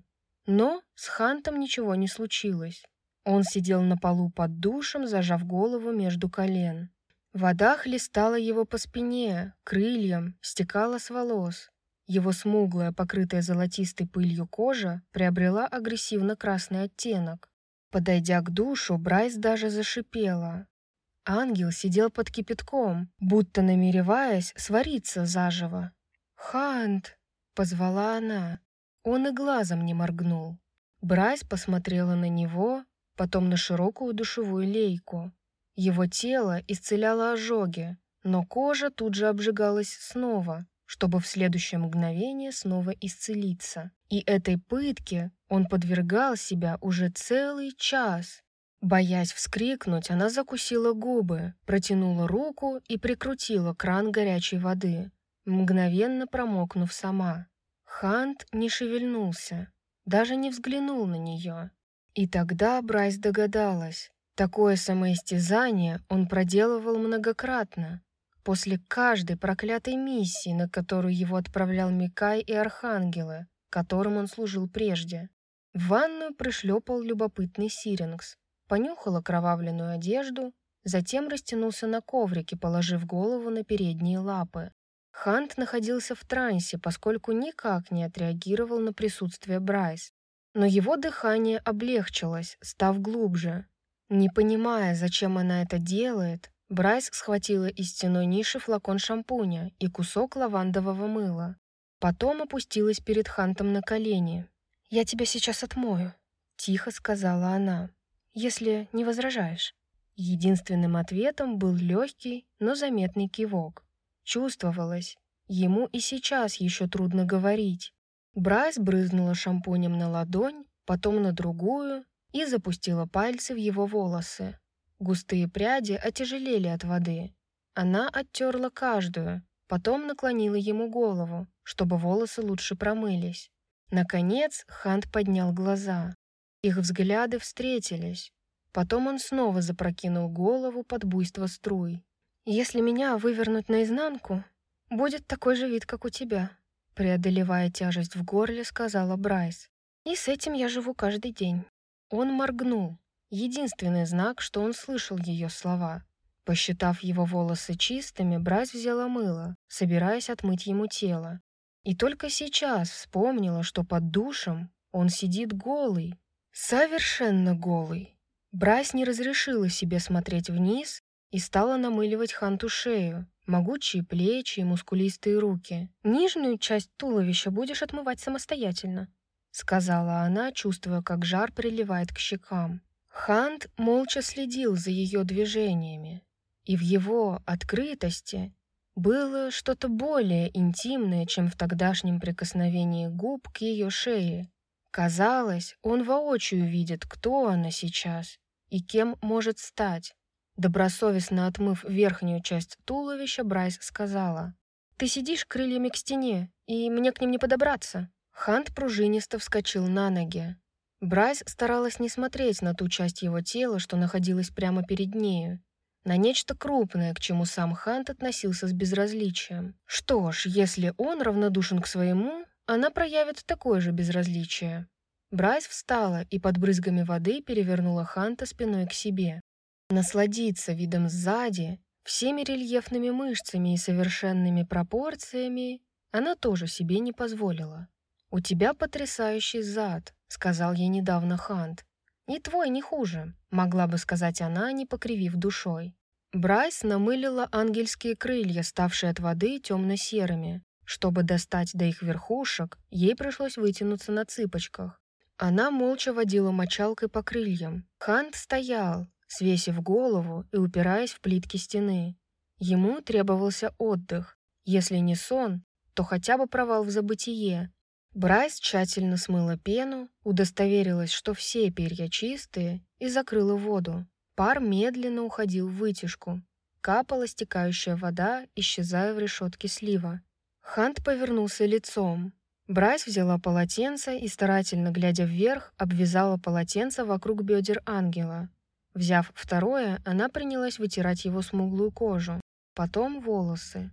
Но с Хантом ничего не случилось. Он сидел на полу под душем, зажав голову между колен. Вода хлестала его по спине, крыльям, стекала с волос. Его смуглая, покрытая золотистой пылью кожа приобрела агрессивно-красный оттенок. Подойдя к душу, Брайс даже зашипела. Ангел сидел под кипятком, будто намереваясь свариться заживо. «Хант!» — позвала она. Он и глазом не моргнул. Брайс посмотрела на него, потом на широкую душевую лейку. Его тело исцеляло ожоги, но кожа тут же обжигалась снова, чтобы в следующее мгновение снова исцелиться. И этой пытке он подвергал себя уже целый час. Боясь вскрикнуть, она закусила губы, протянула руку и прикрутила кран горячей воды, мгновенно промокнув сама. Хант не шевельнулся, даже не взглянул на нее. И тогда Брайс догадалась. Такое самоистязание он проделывал многократно, после каждой проклятой миссии, на которую его отправлял Микай и архангелы, которым он служил прежде. В ванную пришлепал любопытный Сирингс, понюхал окровавленную одежду, затем растянулся на коврике, положив голову на передние лапы. Хант находился в трансе, поскольку никак не отреагировал на присутствие Брайс. Но его дыхание облегчилось, став глубже. Не понимая, зачем она это делает, Брайс схватила из стеной ниши флакон шампуня и кусок лавандового мыла. Потом опустилась перед Хантом на колени. «Я тебя сейчас отмою», — тихо сказала она, — «если не возражаешь». Единственным ответом был легкий, но заметный кивок. Чувствовалось, ему и сейчас еще трудно говорить. Брайс брызнула шампунем на ладонь, потом на другую и запустила пальцы в его волосы. Густые пряди отяжелели от воды. Она оттерла каждую, потом наклонила ему голову, чтобы волосы лучше промылись. Наконец Хант поднял глаза. Их взгляды встретились. Потом он снова запрокинул голову под буйство струй. «Если меня вывернуть наизнанку, будет такой же вид, как у тебя», преодолевая тяжесть в горле, сказала Брайс. «И с этим я живу каждый день». Он моргнул. Единственный знак, что он слышал ее слова. Посчитав его волосы чистыми, Брайс взяла мыло, собираясь отмыть ему тело. И только сейчас вспомнила, что под душем он сидит голый. Совершенно голый. Брайс не разрешила себе смотреть вниз и стала намыливать Ханту шею, могучие плечи и мускулистые руки. «Нижнюю часть туловища будешь отмывать самостоятельно», — сказала она, чувствуя, как жар приливает к щекам. Хант молча следил за ее движениями, и в его открытости было что-то более интимное, чем в тогдашнем прикосновении губ к ее шее. Казалось, он воочию видит, кто она сейчас и кем может стать. Добросовестно отмыв верхнюю часть туловища, Брайс сказала: «Ты сидишь крыльями к стене, и мне к ним не подобраться». Хант пружинисто вскочил на ноги. Брайс старалась не смотреть на ту часть его тела, что находилась прямо перед нею, на нечто крупное, к чему сам Хант относился с безразличием. Что ж, если он равнодушен к своему, она проявит такое же безразличие. Брайс встала и под брызгами воды перевернула Ханта спиной к себе. Насладиться видом сзади, всеми рельефными мышцами и совершенными пропорциями она тоже себе не позволила. «У тебя потрясающий зад», — сказал ей недавно Хант. «И твой не хуже», — могла бы сказать она, не покривив душой. Брайс намылила ангельские крылья, ставшие от воды темно-серыми. Чтобы достать до их верхушек, ей пришлось вытянуться на цыпочках. Она молча водила мочалкой по крыльям. Хант стоял, свесив голову и упираясь в плитки стены. Ему требовался отдых. Если не сон, то хотя бы провал в забытие. Брайс тщательно смыла пену, удостоверилась, что все перья чистые, и закрыла воду. Пар медленно уходил в вытяжку. Капала стекающая вода, исчезая в решетке слива. Хант повернулся лицом. Брайс взяла полотенце и, старательно глядя вверх, обвязала полотенце вокруг бедер ангела. Взяв второе, она принялась вытирать его смуглую кожу, потом волосы.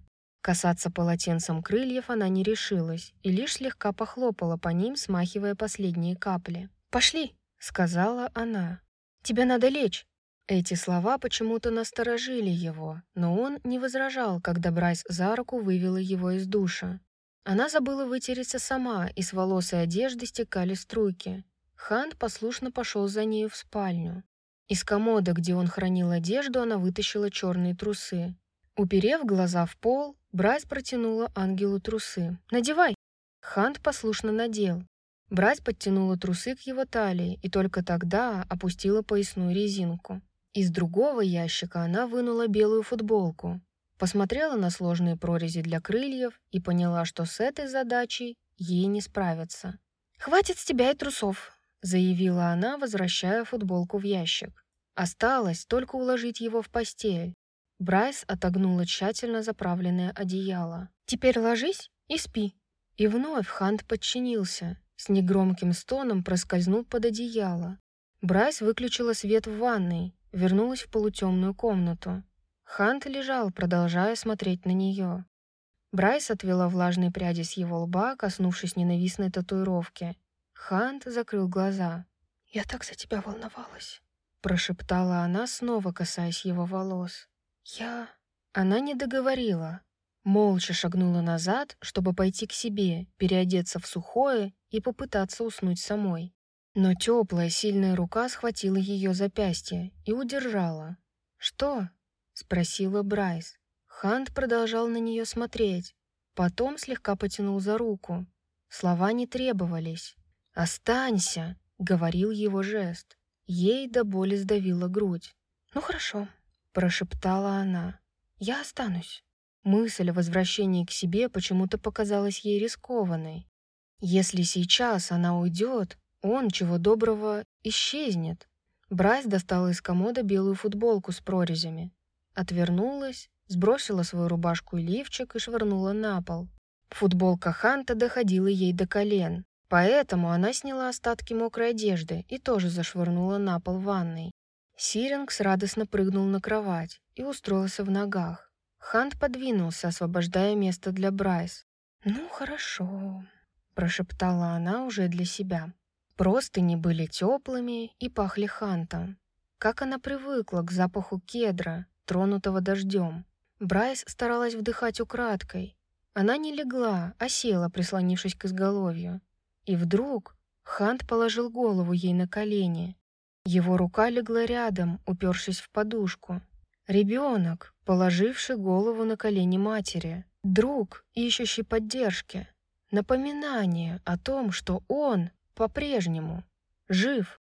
Касаться полотенцем крыльев она не решилась и лишь слегка похлопала по ним, смахивая последние капли. «Пошли!» — сказала она. «Тебе надо лечь!» Эти слова почему-то насторожили его, но он не возражал, когда Брайс за руку вывела его из душа. Она забыла вытереться сама, и с волос и одежды стекали струйки. Хант послушно пошел за нею в спальню. Из комода, где он хранил одежду, она вытащила черные трусы. Уперев глаза в пол, Брайс протянула ангелу трусы. «Надевай!» Хант послушно надел. Брайс подтянула трусы к его талии и только тогда опустила поясную резинку. Из другого ящика она вынула белую футболку, посмотрела на сложные прорези для крыльев и поняла, что с этой задачей ей не справиться. «Хватит с тебя и трусов», — заявила она, возвращая футболку в ящик. Осталось только уложить его в постель. Брайс отогнула тщательно заправленное одеяло. «Теперь ложись и спи». И вновь Хант подчинился, с негромким стоном проскользнул под одеяло. Брайс выключила свет в ванной, вернулась в полутемную комнату. Хант лежал, продолжая смотреть на нее. Брайс отвела влажные пряди с его лба, коснувшись ненавистной татуировки. Хант закрыл глаза. «Я так за тебя волновалась», — прошептала она, снова касаясь его волос. «Я...» Она не договорила. Молча шагнула назад, чтобы пойти к себе, переодеться в сухое и попытаться уснуть самой. Но теплая, сильная рука схватила ее запястье и удержала. «Что?» — спросила Брайс. Хант продолжал на нее смотреть. Потом слегка потянул за руку. Слова не требовались. «Останься!» — говорил его жест. Ей до боли сдавила грудь. «Ну хорошо», — прошептала она. «Я останусь». Мысль о возвращении к себе почему-то показалась ей рискованной. Если сейчас она уйдет, он, чего доброго, исчезнет. Брайс достала из комода белую футболку с прорезями. Отвернулась, сбросила свою рубашку и лифчик и швырнула на пол. Футболка Ханта доходила ей до колен, поэтому она сняла остатки мокрой одежды и тоже зашвырнула на пол в ванной. Сирингс радостно прыгнул на кровать и устроился в ногах. Хант подвинулся, освобождая место для Брайс. «Ну, хорошо», — прошептала она уже для себя. Простыни были теплыми и пахли Хантом. Как она привыкла к запаху кедра, тронутого дождем. Брайс старалась вдыхать украдкой. Она не легла, а села, прислонившись к изголовью. И вдруг Хант положил голову ей на колени. Его рука легла рядом, упершись в подушку. Ребенок, положивший голову на колени матери. Друг, ищущий поддержки. Напоминание о том, что он по-прежнему жив.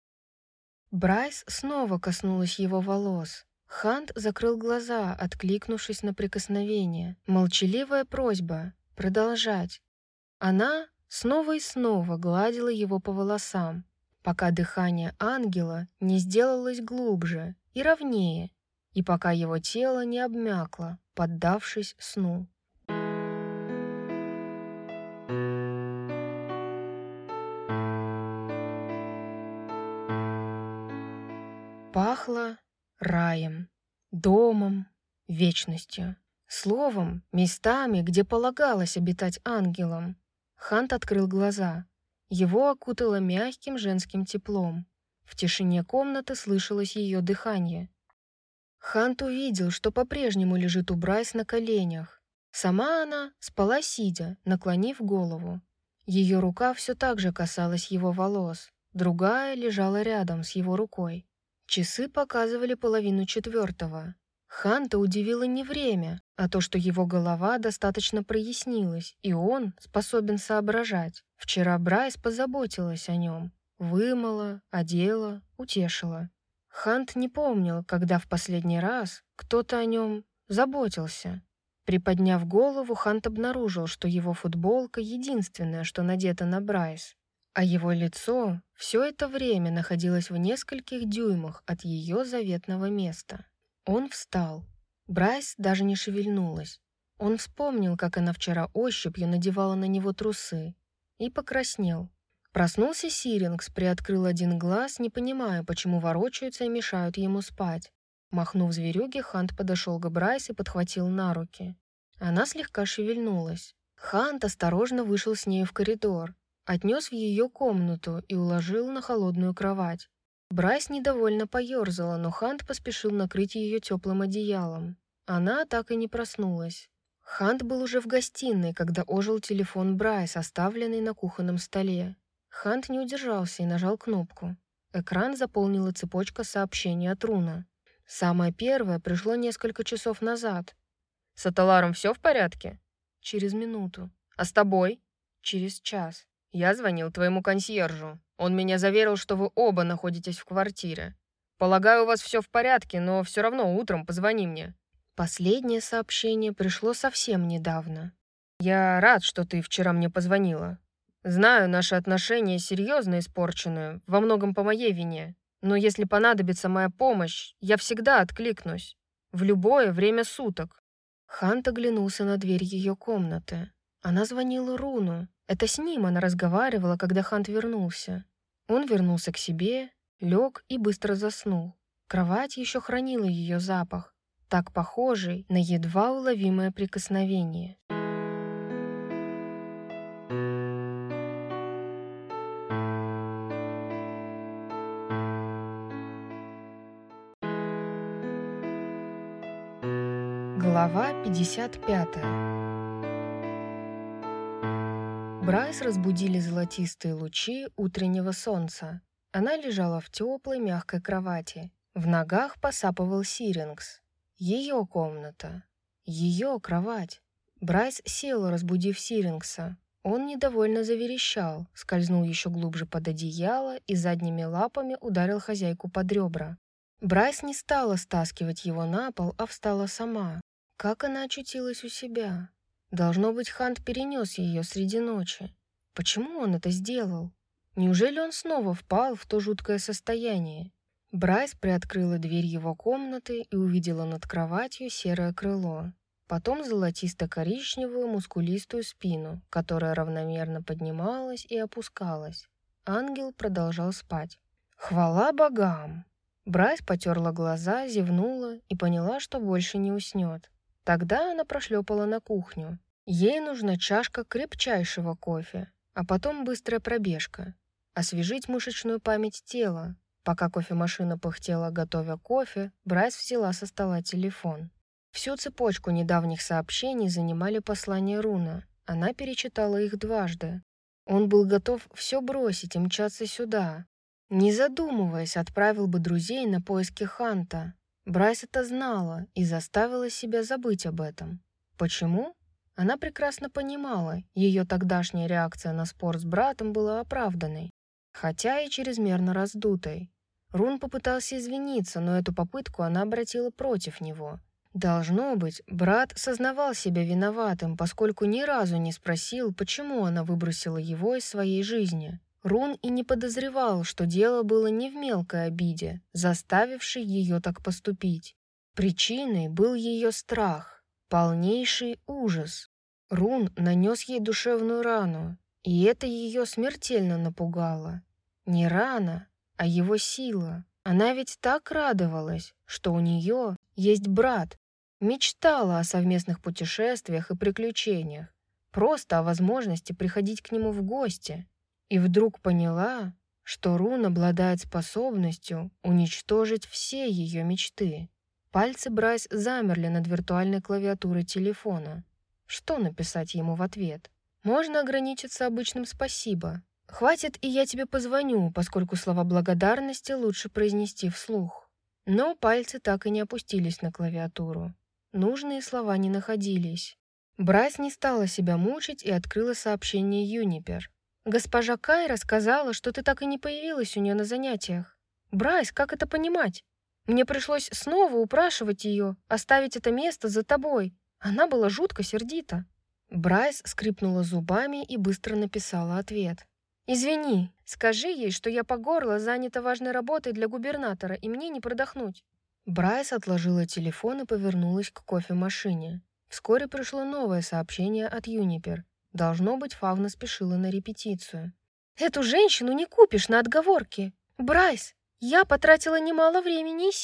Брайс снова коснулась его волос. Хант закрыл глаза, откликнувшись на прикосновение. Молчаливая просьба продолжать. Она снова и снова гладила его по волосам, пока дыхание ангела не сделалось глубже и ровнее, и пока его тело не обмякло, поддавшись сну. Пахло раем, домом, вечностью. Словом, местами, где полагалось обитать ангелам. Хант открыл глаза. Его окутало мягким женским теплом. В тишине комнаты слышалось ее дыхание. Хант увидел, что по-прежнему лежит у Брайс на коленях. Сама она спала сидя, наклонив голову. Ее рука все так же касалась его волос, другая лежала рядом с его рукой. Часы показывали половину четвертого. Ханта удивило не время, а то, что его голова достаточно прояснилась, и он способен соображать. Вчера Брайс позаботилась о нем, вымыла, одела, утешила. Хант не помнил, когда в последний раз кто-то о нем заботился. Приподняв голову, Хант обнаружил, что его футболка единственная, что надета на Брайс, а его лицо все это время находилось в нескольких дюймах от ее заветного места. Он встал. Брайс даже не шевельнулась. Он вспомнил, как она вчера ощупью надевала на него трусы, и покраснел. Проснулся Сирингс, приоткрыл один глаз, не понимая, почему ворочаются и мешают ему спать. Махнув зверюге, Хант подошел к Брайс и подхватил на руки. Она слегка шевельнулась. Хант осторожно вышел с нею в коридор, отнес в ее комнату и уложил на холодную кровать. Брайс недовольно поерзала, но Хант поспешил накрыть ее теплым одеялом. Она так и не проснулась. Хант был уже в гостиной, когда ожил телефон Брайс, оставленный на кухонном столе. Хант не удержался и нажал кнопку. Экран заполнила цепочка сообщений от Руна. Самое первое пришло несколько часов назад. «С Аталаром все в порядке?» Через минуту. «А с тобой?» Через час. «Я звонил твоему консьержу. Он меня заверил, что вы оба находитесь в квартире. Полагаю, у вас все в порядке, но все равно утром позвони мне». Последнее сообщение пришло совсем недавно. «Я рад, что ты вчера мне позвонила. Знаю, наши отношения серьезно испорчены, во многом по моей вине. Но если понадобится моя помощь, я всегда откликнусь. В любое время суток». Хант оглянулся на дверь ее комнаты. Она звонила Руну. Это с ним она разговаривала, когда Хант вернулся. Он вернулся к себе, лег и быстро заснул. Кровать еще хранила ее запах, так похожий на едва уловимое прикосновение. Глава пятьдесят пятая. Брайс разбудили золотистые лучи утреннего солнца. Она лежала в теплой мягкой кровати. В ногах посапывал Сирингс. Ее комната. Ее кровать. Брайс села, разбудив Сирингса. Он недовольно заверещал, скользнул еще глубже под одеяло и задними лапами ударил хозяйку под ребра. Брайс не стала стаскивать его на пол, а встала сама. Как она очутилась у себя? Должно быть, Хант перенес ее среди ночи. Почему он это сделал? Неужели он снова впал в то жуткое состояние? Брайс приоткрыла дверь его комнаты и увидела над кроватью серое крыло. Потом золотисто-коричневую мускулистую спину, которая равномерно поднималась и опускалась. Ангел продолжал спать. Хвала богам! Брайс потерла глаза, зевнула и поняла, что больше не уснет. Тогда она прошлепала на кухню. Ей нужна чашка крепчайшего кофе, а потом быстрая пробежка. Освежить мышечную память тела. Пока кофемашина пыхтела, готовя кофе, Брайс взяла со стола телефон. Всю цепочку недавних сообщений занимали послания Руна. Она перечитала их дважды. Он был готов все бросить и мчаться сюда. Не задумываясь, отправил бы друзей на поиски Ханта. Брайс это знала и заставила себя забыть об этом. Почему? Она прекрасно понимала, ее тогдашняя реакция на спор с братом была оправданной, хотя и чрезмерно раздутой. Рун попытался извиниться, но эту попытку она обратила против него. Должно быть, брат сознавал себя виноватым, поскольку ни разу не спросил, почему она выбросила его из своей жизни. Рун и не подозревал, что дело было не в мелкой обиде, заставившей ее так поступить. Причиной был ее страх, полнейший ужас. Рун нанес ей душевную рану, и это ее смертельно напугало. Не рана, а его сила. Она ведь так радовалась, что у нее есть брат. Мечтала о совместных путешествиях и приключениях, просто о возможности приходить к нему в гости. И вдруг поняла, что Рун обладает способностью уничтожить все ее мечты. Пальцы Брайс замерли над виртуальной клавиатурой телефона. Что написать ему в ответ? Можно ограничиться обычным «спасибо». Хватит, и я тебе позвоню, поскольку слова благодарности лучше произнести вслух. Но пальцы так и не опустились на клавиатуру. Нужные слова не находились. Брайс не стала себя мучить и открыла сообщение Юнипер. «Госпожа Кайра сказала, что ты так и не появилась у нее на занятиях. Брайс, как это понимать? Мне пришлось снова упрашивать ее оставить это место за тобой. Она была жутко сердита». Брайс скрипнула зубами и быстро написала ответ. «Извини, скажи ей, что я по горло занята важной работой для губернатора, и мне не продохнуть». Брайс отложила телефон и повернулась к кофемашине. Вскоре пришло новое сообщение от Юнипер. Должно быть, Фавна спешила на репетицию. «Эту женщину не купишь на отговорки. Брайс, я потратила немало времени и сил,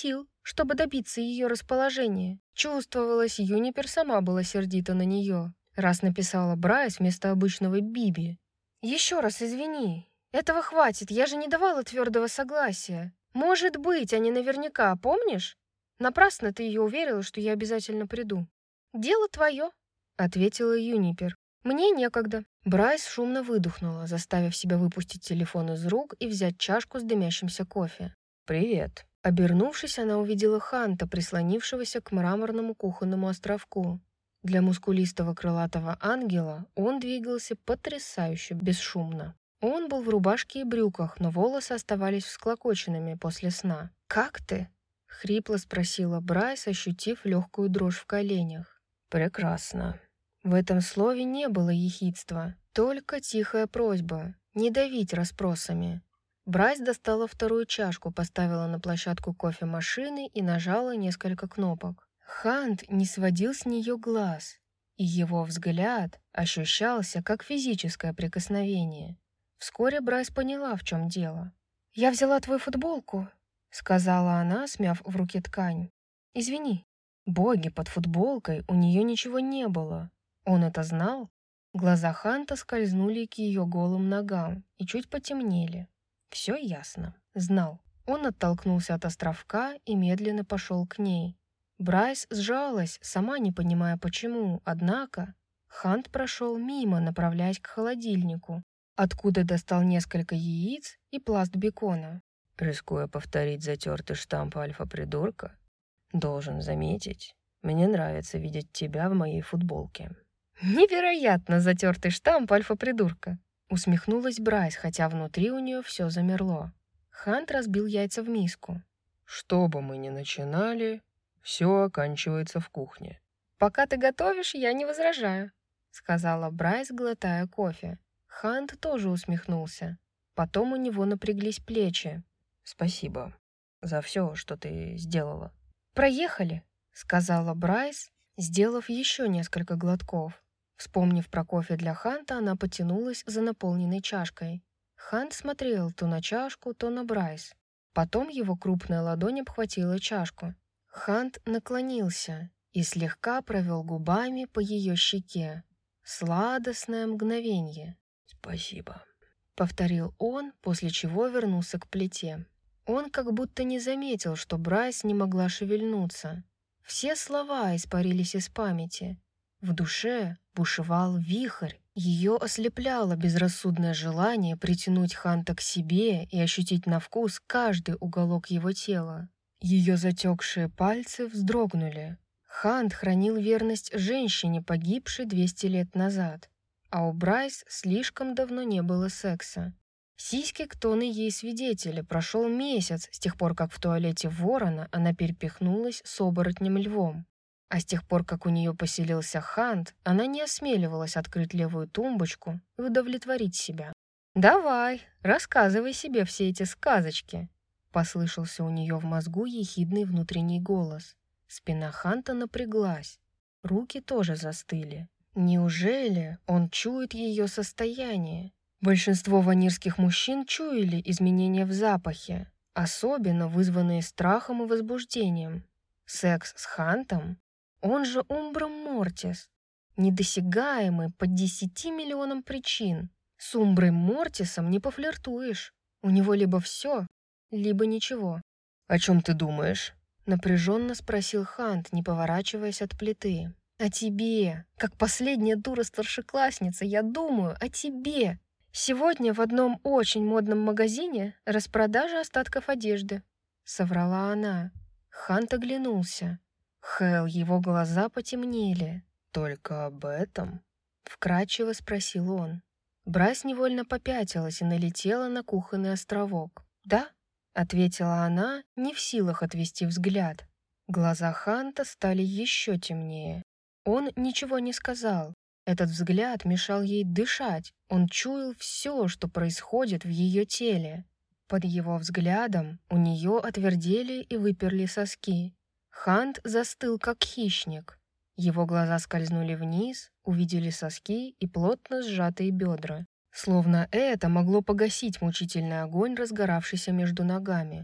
чтобы добиться ее расположения. Чувствовалось, Юнипер сама была сердита на нее, раз написала Брайс вместо обычного Биби. «Еще раз извини. Этого хватит, я же не давала твердого согласия. Может быть, а не наверняка, помнишь? Напрасно ты ее уверила, что я обязательно приду». «Дело твое», — ответила Юнипер. «Мне некогда». Брайс шумно выдохнула, заставив себя выпустить телефон из рук и взять чашку с дымящимся кофе. «Привет». Обернувшись, она увидела Ханта, прислонившегося к мраморному кухонному островку. Для мускулистого крылатого ангела он двигался потрясающе бесшумно. Он был в рубашке и брюках, но волосы оставались всклокоченными после сна. «Как ты?» — хрипло спросила Брайс, ощутив легкую дрожь в коленях. «Прекрасно». В этом слове не было ехидства, только тихая просьба не давить расспросами. Брайс достала вторую чашку, поставила на площадку кофемашины и нажала несколько кнопок. Хант не сводил с нее глаз, и его взгляд ощущался как физическое прикосновение. Вскоре Брайс поняла, в чем дело. «Я взяла твою футболку», — сказала она, смяв в руке ткань. «Извини». Боги, под футболкой у нее ничего не было. Он это знал? Глаза Ханта скользнули к ее голым ногам и чуть потемнели. Все ясно. Знал. Он оттолкнулся от островка и медленно пошел к ней. Брайс сжалась, сама не понимая почему, однако Хант прошел мимо, направляясь к холодильнику, откуда достал несколько яиц и пласт бекона. Рискуя повторить затертый штамп альфа-придурка, должен заметить, мне нравится видеть тебя в моей футболке. «Невероятно затертый штамп альфа-придурка!» Усмехнулась Брайс, хотя внутри у нее все замерло. Хант разбил яйца в миску. «Что бы мы ни начинали, все оканчивается в кухне». «Пока ты готовишь, я не возражаю», — сказала Брайс, глотая кофе. Хант тоже усмехнулся. Потом у него напряглись плечи. «Спасибо за все, что ты сделала». «Проехали», — сказала Брайс, сделав еще несколько глотков. Вспомнив про кофе для Ханта, она потянулась за наполненной чашкой. Хант смотрел то на чашку, то на Брайс. Потом его крупная ладонь обхватила чашку. Хант наклонился и слегка провел губами по ее щеке. Сладостное мгновенье. «Спасибо», — повторил он, после чего вернулся к плите. Он как будто не заметил, что Брайс не могла шевельнуться. Все слова испарились из памяти. В душе бушевал вихрь. Ее ослепляло безрассудное желание притянуть Ханта к себе и ощутить на вкус каждый уголок его тела. Ее затекшие пальцы вздрогнули. Хант хранил верность женщине, погибшей двести лет назад. А у Брайс слишком давно не было секса. Сиськи Ктоны ей свидетели. Прошел месяц с тех пор, как в туалете Ворона она перепихнулась с оборотнем-львом. А с тех пор, как у нее поселился Хант, она не осмеливалась открыть левую тумбочку и удовлетворить себя. «Давай, рассказывай себе все эти сказочки», — послышался у нее в мозгу ехидный внутренний голос. Спина Ханта напряглась, руки тоже застыли. Неужели он чует ее состояние? Большинство ванирских мужчин чуяли изменения в запахе, особенно вызванные страхом и возбуждением. Секс с Хантом, он же Умбра Мортис, недосягаемый по десяти миллионам причин. С Умброй Мортисом не пофлиртуешь. У него либо все, либо ничего. «О чем ты думаешь?» — напряженно спросил Хант, не поворачиваясь от плиты. «О тебе. Как последняя дура-старшеклассница, я думаю о тебе. Сегодня в одном очень модном магазине распродажа остатков одежды», — соврала она. Хант оглянулся. Хэл, его глаза потемнели. «Только об этом?» — вкрадчиво спросил он. Брайс невольно попятилась и налетела на кухонный островок. «Да?» — ответила она, не в силах отвести взгляд. Глаза Ханта стали еще темнее. Он ничего не сказал. Этот взгляд мешал ей дышать. Он чуял все, что происходит в ее теле. Под его взглядом у нее отвердели и выперли соски. Хант застыл, как хищник. Его глаза скользнули вниз, увидели соски и плотно сжатые бедра. Словно это могло погасить мучительный огонь, разгоравшийся между ногами.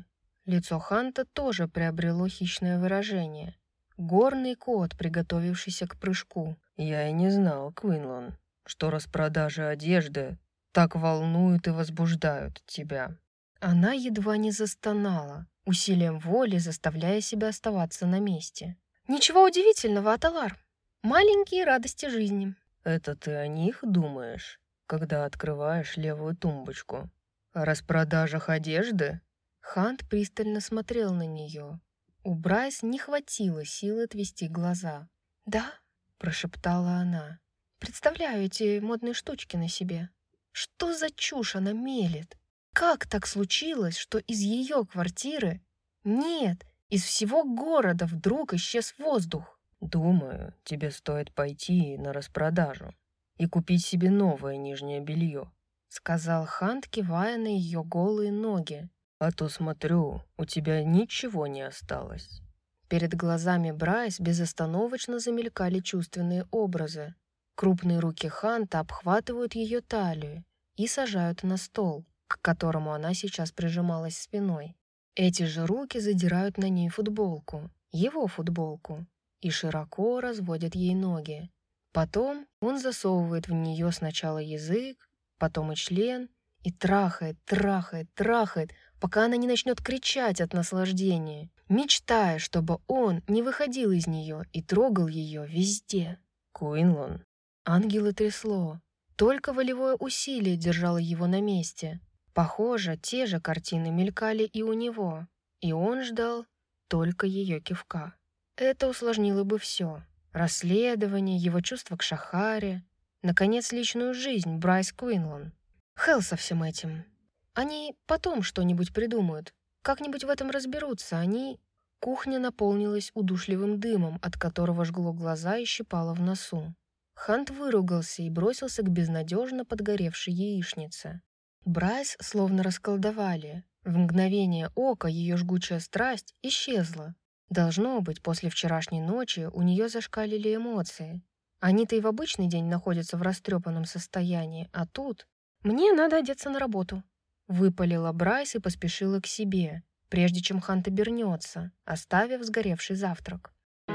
Лицо Ханта тоже приобрело хищное выражение. Горный кот, приготовившийся к прыжку. «Я и не знал, Квинлан, что распродажи одежды так волнуют и возбуждают тебя». Она едва не застонала, усилием воли заставляя себя оставаться на месте. «Ничего удивительного, Аталар. Маленькие радости жизни». «Это ты о них думаешь, когда открываешь левую тумбочку? О распродажах одежды?» Хант пристально смотрел на нее. У Брайс не хватило силы отвести глаза. «Да», — прошептала она. «Представляю эти модные штучки на себе. Что за чушь она мелет? Как так случилось, что из ее квартиры, нет, из всего города вдруг исчез воздух?» «Думаю, тебе стоит пойти на распродажу и купить себе новое нижнее белье», — сказал Хант, кивая на ее голые ноги. «А то, смотрю, у тебя ничего не осталось». Перед глазами Брайс безостановочно замелькали чувственные образы. Крупные руки Ханта обхватывают ее талию и сажают на стол, к которому она сейчас прижималась спиной. Эти же руки задирают на ней футболку, его футболку, и широко разводят ей ноги. Потом он засовывает в нее сначала язык, потом и член, и трахает, трахает, трахает, пока она не начнет кричать от наслаждения, мечтая, чтобы он не выходил из нее и трогал ее везде. «Квинлан». Ангела трясло. Только волевое усилие держало его на месте. Похоже, те же картины мелькали и у него, и он ждал только ее кивка. Это усложнило бы все. Расследование, его чувства к Шахаре, наконец, личную жизнь Брайс Квинлан. Хелл со всем этим. Они потом что-нибудь придумают, как-нибудь в этом разберутся. Они... Кухня наполнилась удушливым дымом, от которого жгло глаза и щипало в носу. Хант выругался и бросился к безнадежно подгоревшей яичнице. Брайс словно расколдовали. В мгновение ока ее жгучая страсть исчезла. Должно быть, после вчерашней ночи у нее зашкалили эмоции. Они-то и в обычный день находятся в растрепанном состоянии, а тут... «Мне надо одеться на работу», — выпалила Брайс и поспешила к себе, прежде чем Хант обернется, оставив сгоревший завтрак.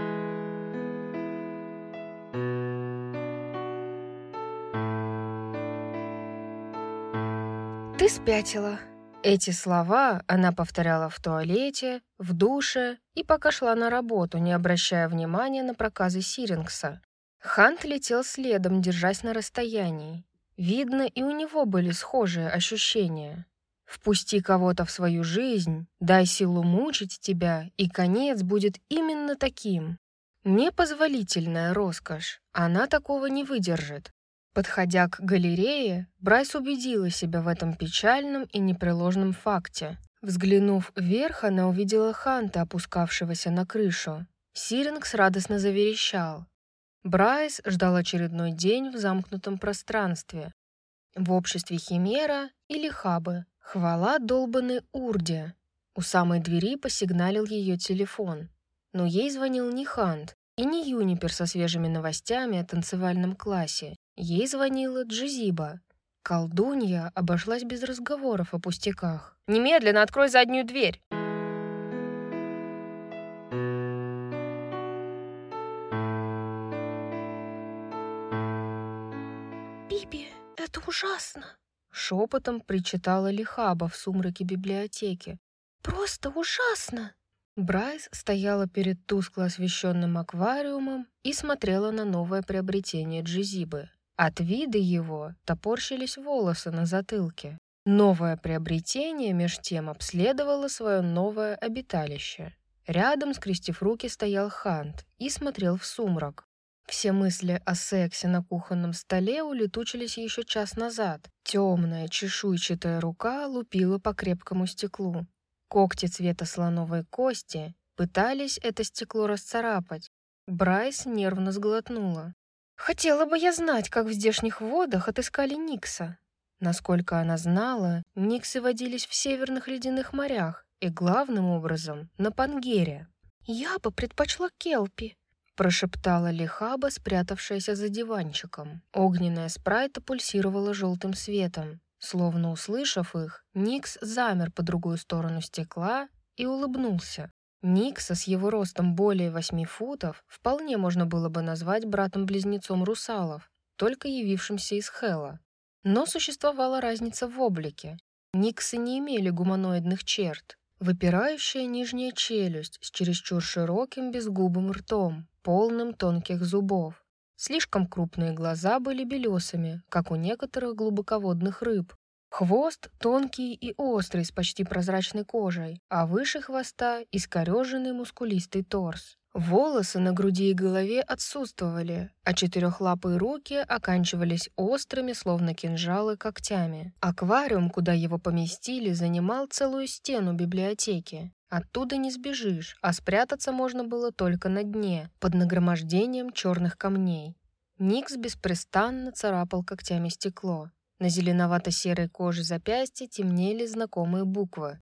«Ты спятила». Эти слова она повторяла в туалете, в душе и пока шла на работу, не обращая внимания на проказы Сирингса. Хант летел следом, держась на расстоянии. Видно, и у него были схожие ощущения. Впусти кого-то в свою жизнь, дай силу мучить тебя, и конец будет именно таким. Непозволительная роскошь, она такого не выдержит. Подходя к галерее, Брайс убедила себя в этом печальном и непреложном факте. Взглянув вверх, она увидела Ханта, опускавшегося на крышу. Сирингс радостно заверещал. Брайс ждал очередной день в замкнутом пространстве. В обществе Химера или Хабы. Хвала долбанной Урде. У самой двери посигналил ее телефон. Но ей звонил не Хант и не Юнипер со свежими новостями о танцевальном классе. Ей звонила Джизиба. Колдунья обошлась без разговоров о пустяках. «Немедленно открой заднюю дверь!» «Биби, это ужасно!» Шепотом причитала Лихаба в сумраке библиотеки. «Просто ужасно!» Брайс стояла перед тускло освещенным аквариумом и смотрела на новое приобретение Джизибы. От вида его топорщились волосы на затылке. Новое приобретение меж тем обследовало свое новое обиталище. Рядом, скрестив руки, стоял Хант и смотрел в сумрак. Все мысли о сексе на кухонном столе улетучились еще час назад. Темная чешуйчатая рука лупила по крепкому стеклу. Когти цвета слоновой кости пытались это стекло расцарапать. Брайс нервно сглотнула. «Хотела бы я знать, как в здешних водах отыскали Никса». Насколько она знала, Никсы водились в северных ледяных морях и, главным образом, на Пангере. «Я бы предпочла Келпи», — прошептала Лихаба, спрятавшаяся за диванчиком. Огненная спрайта пульсировала желтым светом. Словно услышав их, Никс замер по другую сторону стекла и улыбнулся. Никса с его ростом более восьми футов вполне можно было бы назвать братом-близнецом русалов, только явившимся из Хела. Но существовала разница в облике. Никсы не имели гуманоидных черт. Выпирающая нижняя челюсть с чересчур широким безгубым ртом, полным тонких зубов. Слишком крупные глаза были белесыми, как у некоторых глубоководных рыб. Хвост тонкий и острый, с почти прозрачной кожей, а выше хвоста искореженный мускулистый торс. Волосы на груди и голове отсутствовали, а четырехлапые руки оканчивались острыми, словно кинжалы, когтями. Аквариум, куда его поместили, занимал целую стену библиотеки. Оттуда не сбежишь, а спрятаться можно было только на дне, под нагромождением черных камней. Никс беспрестанно царапал когтями стекло. На зеленовато-серой коже запястья темнели знакомые буквы.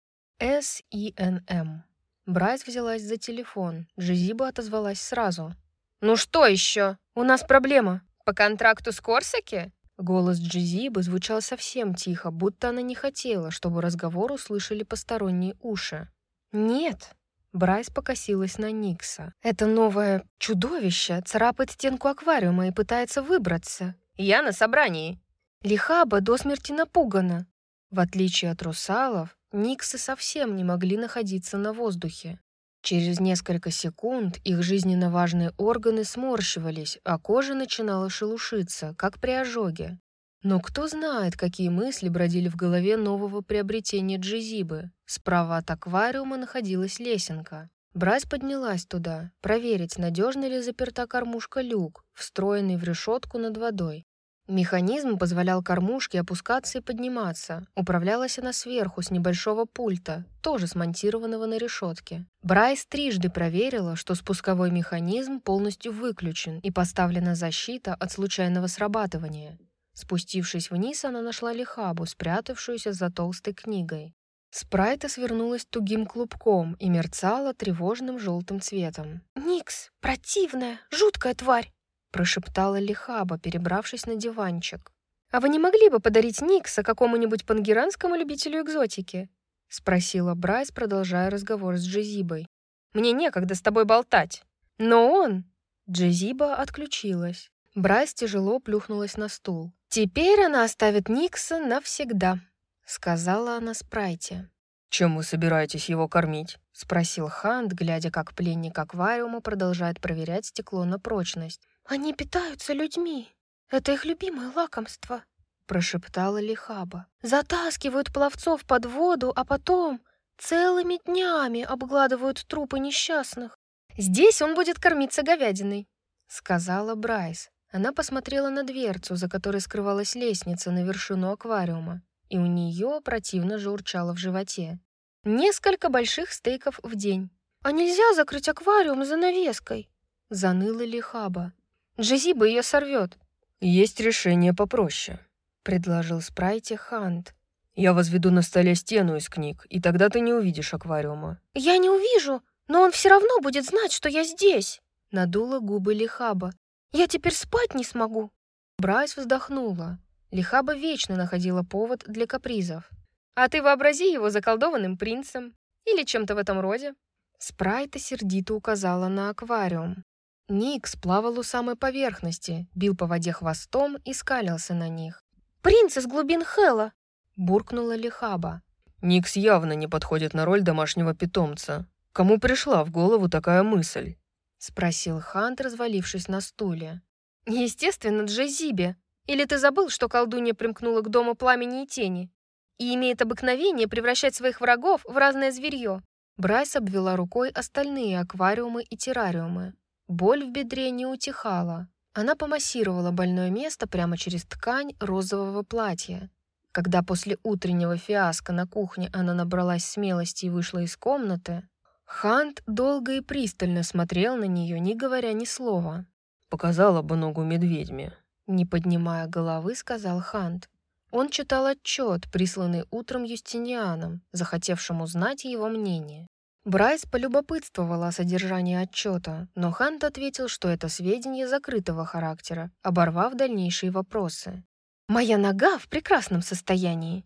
С И Н М. Брайс взялась за телефон. Джезиба отозвалась сразу. «Ну что еще? У нас проблема. По контракту с Корсаки?» Голос Джезибы звучал совсем тихо, будто она не хотела, чтобы разговор услышали посторонние уши. «Нет». Брайс покосилась на Никса. «Это новое чудовище царапает стенку аквариума и пытается выбраться. Я на собрании». Лихаба до смерти напугана. В отличие от русалов, никсы совсем не могли находиться на воздухе. Через несколько секунд их жизненно важные органы сморщивались, а кожа начинала шелушиться, как при ожоге. Но кто знает, какие мысли бродили в голове нового приобретения Джезибы. Справа от аквариума находилась лесенка. Брайс поднялась туда, проверить, надежно ли заперта кормушка-люк, встроенный в решетку над водой. Механизм позволял кормушке опускаться и подниматься. Управлялась она сверху, с небольшого пульта, тоже смонтированного на решетке. Брайс трижды проверила, что спусковой механизм полностью выключен и поставлена защита от случайного срабатывания. Спустившись вниз, она нашла Лихабу, спрятавшуюся за толстой книгой. Спрайта свернулась тугим клубком и мерцала тревожным желтым цветом. «Никс, противная, жуткая тварь!» прошептала Лихаба, перебравшись на диванчик. «А вы не могли бы подарить Никса какому-нибудь пангеранскому любителю экзотики?» — спросила Брайс, продолжая разговор с Джезибой. «Мне некогда с тобой болтать». «Но он...» Джезиба отключилась. Брайс тяжело плюхнулась на стул. «Теперь она оставит Никса навсегда», — сказала она Спрайте. «Чем вы собираетесь его кормить?» — спросил Хант, глядя, как пленник аквариума продолжает проверять стекло на прочность. «Они питаются людьми. Это их любимое лакомство», — прошептала Лихаба. «Затаскивают пловцов под воду, а потом целыми днями обгладывают трупы несчастных. Здесь он будет кормиться говядиной», — сказала Брайс. Она посмотрела на дверцу, за которой скрывалась лестница на вершину аквариума, и у нее противно заурчало в животе. «Несколько больших стейков в день». «А нельзя закрыть аквариум занавеской?» — заныла Лихаба. «Джезиба ее сорвет». «Есть решение попроще», — предложил Спрайте Хант. «Я возведу на столе стену из книг, и тогда ты не увидишь аквариума». «Я не увижу, но он все равно будет знать, что я здесь», — надула губы Лихаба. «Я теперь спать не смогу». Брайс вздохнула. Лихаба вечно находила повод для капризов. «А ты вообрази его заколдованным принцем или чем-то в этом роде». Спрайта сердито указала на аквариум. Никс плавал у самой поверхности, бил по воде хвостом и скалился на них. «Принц из глубин Хела!» — буркнула Лихаба. «Никс явно не подходит на роль домашнего питомца. Кому пришла в голову такая мысль?» — спросил Хант, развалившись на стуле. «Естественно, Джезибе. Или ты забыл, что колдунья примкнула к дому пламени и тени и имеет обыкновение превращать своих врагов в разное зверье?» Брайс обвела рукой остальные аквариумы и террариумы. Боль в бедре не утихала. Она помассировала больное место прямо через ткань розового платья. Когда после утреннего фиаско на кухне она набралась смелости и вышла из комнаты, Хант долго и пристально смотрел на нее, не говоря ни слова. «Показала бы ногу медведьме», — не поднимая головы, сказал Хант. Он читал отчет, присланный утром Юстинианом, захотевшим узнать его мнение. Брайс полюбопытствовала о содержании отчета, но Хант ответил, что это сведения закрытого характера, оборвав дальнейшие вопросы. «Моя нога в прекрасном состоянии», —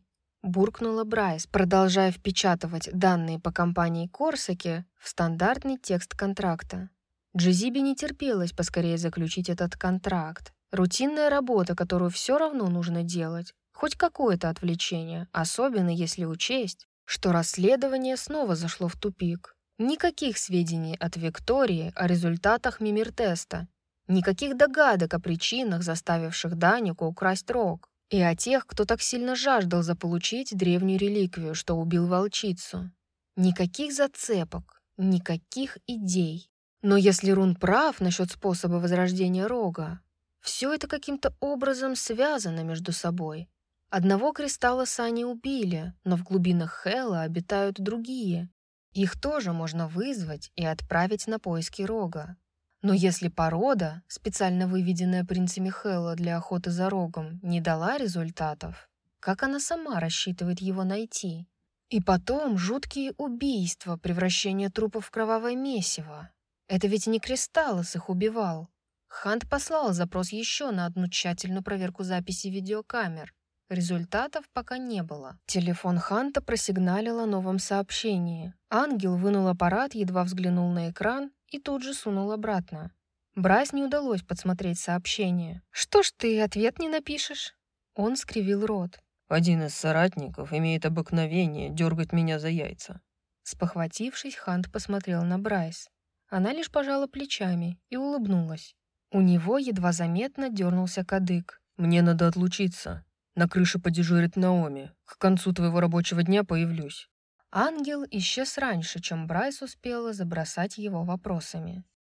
буркнула Брайс, продолжая впечатывать данные по компании Корсаки в стандартный текст контракта. Джезибе не терпелось поскорее заключить этот контракт. Рутинная работа, которую все равно нужно делать. Хоть какое-то отвлечение, особенно если учесть, что расследование снова зашло в тупик. Никаких сведений от Виктории о результатах мимир-теста. Никаких догадок о причинах, заставивших Данику украсть рог. И о тех, кто так сильно жаждал заполучить древнюю реликвию, что убил волчицу. Никаких зацепок, никаких идей. Но если Рун прав насчет способа возрождения рога, все это каким-то образом связано между собой. Одного кристалла Сани убили, но в глубинах Хэлла обитают другие. Их тоже можно вызвать и отправить на поиски рога. Но если порода, специально выведенная принцами Хэлла для охоты за рогом, не дала результатов, как она сама рассчитывает его найти? И потом жуткие убийства, превращение трупов в кровавое месиво. Это ведь не Кристаллос их убивал. Хант послал запрос еще на одну тщательную проверку записи видеокамер. Результатов пока не было. Телефон Ханта просигналил о новом сообщении. Ангел вынул аппарат, едва взглянул на экран и тут же сунул обратно. Брайс не удалось подсмотреть сообщение. «Что ж ты ответ не напишешь?» Он скривил рот. «Один из соратников имеет обыкновение дергать меня за яйца». Спохватившись, Хант посмотрел на Брайс. Она лишь пожала плечами и улыбнулась. У него едва заметно дернулся кадык. «Мне надо отлучиться. На крыше подежурит Наоми. К концу твоего рабочего дня появлюсь». Ангел исчез раньше, чем Брайс успела забросать его вопросами.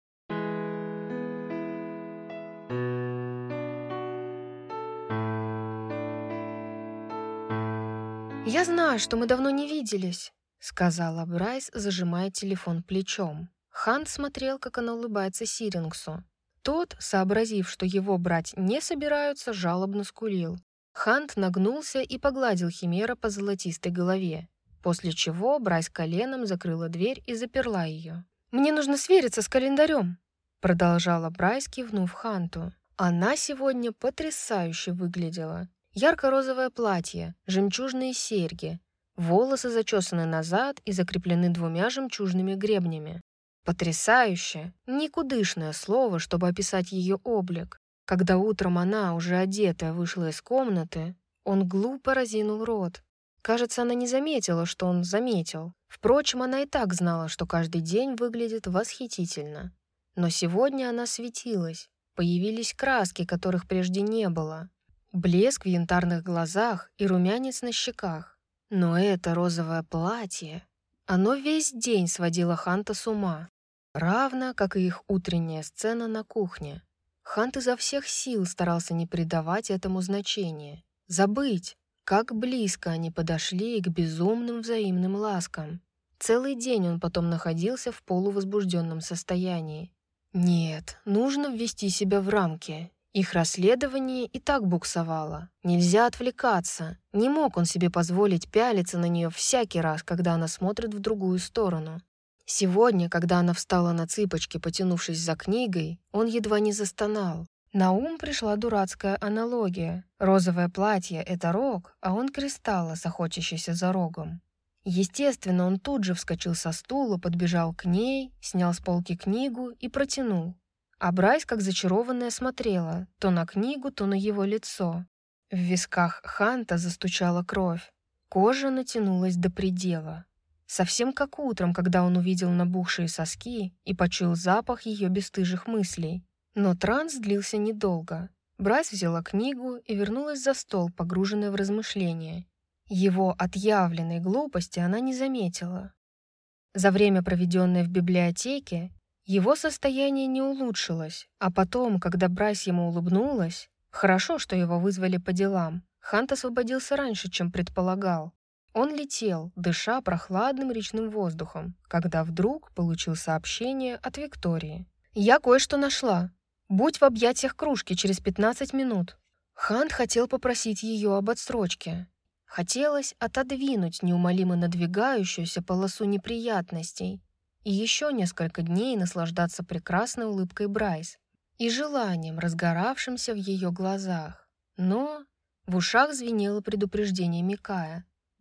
«Я знаю, что мы давно не виделись», — сказала Брайс, зажимая телефон плечом. Хант смотрел, как она улыбается Сирингсу. Тот, сообразив, что его брать не собираются, жалобно скулил. Хант нагнулся и погладил Химера по золотистой голове, после чего Брайс коленом закрыла дверь и заперла ее. «Мне нужно свериться с календарем», — продолжала Брайс, кивнув Ханту. Она сегодня потрясающе выглядела. Ярко-розовое платье, жемчужные серьги, волосы зачесаны назад и закреплены двумя жемчужными гребнями. Потрясающе, никудышное слово, чтобы описать ее облик. Когда утром она, уже одетая, вышла из комнаты, он глупо разинул рот. Кажется, она не заметила, что он заметил. Впрочем, она и так знала, что каждый день выглядит восхитительно. Но сегодня она светилась. Появились краски, которых прежде не было. Блеск в янтарных глазах и румянец на щеках. Но это розовое платье, оно весь день сводило Ханта с ума. Равно, как и их утренняя сцена на кухне. Хант изо всех сил старался не придавать этому значения. Забыть, как близко они подошли к безумным взаимным ласкам. Целый день он потом находился в полувозбужденном состоянии. Нет, нужно ввести себя в рамки. Их расследование и так буксовало. Нельзя отвлекаться. Не мог он себе позволить пялиться на нее всякий раз, когда она смотрит в другую сторону. Сегодня, когда она встала на цыпочки, потянувшись за книгой, он едва не застонал. На ум пришла дурацкая аналогия. Розовое платье — это рог, а он Кристаллос, охотящийся за рогом. Естественно, он тут же вскочил со стула, подбежал к ней, снял с полки книгу и протянул. А Брайс, как зачарованная, смотрела то на книгу, то на его лицо. В висках Ханта застучала кровь. Кожа натянулась до предела. Совсем как утром, когда он увидел набухшие соски и почуял запах ее бесстыжих мыслей. Но транс длился недолго. Брайс взяла книгу и вернулась за стол, погруженная в размышления. Его отъявленной глупости она не заметила. За время, проведенное в библиотеке, его состояние не улучшилось, а потом, когда Брайс ему улыбнулась, хорошо, что его вызвали по делам, Хант освободился раньше, чем предполагал. Он летел, дыша прохладным речным воздухом, когда вдруг получил сообщение от Виктории. «Я кое-что нашла. Будь в объятиях кружки через пятнадцать минут». Хант хотел попросить ее об отсрочке. Хотелось отодвинуть неумолимо надвигающуюся полосу неприятностей и еще несколько дней наслаждаться прекрасной улыбкой Брайс и желанием, разгоравшимся в ее глазах. Но в ушах звенело предупреждение Микая.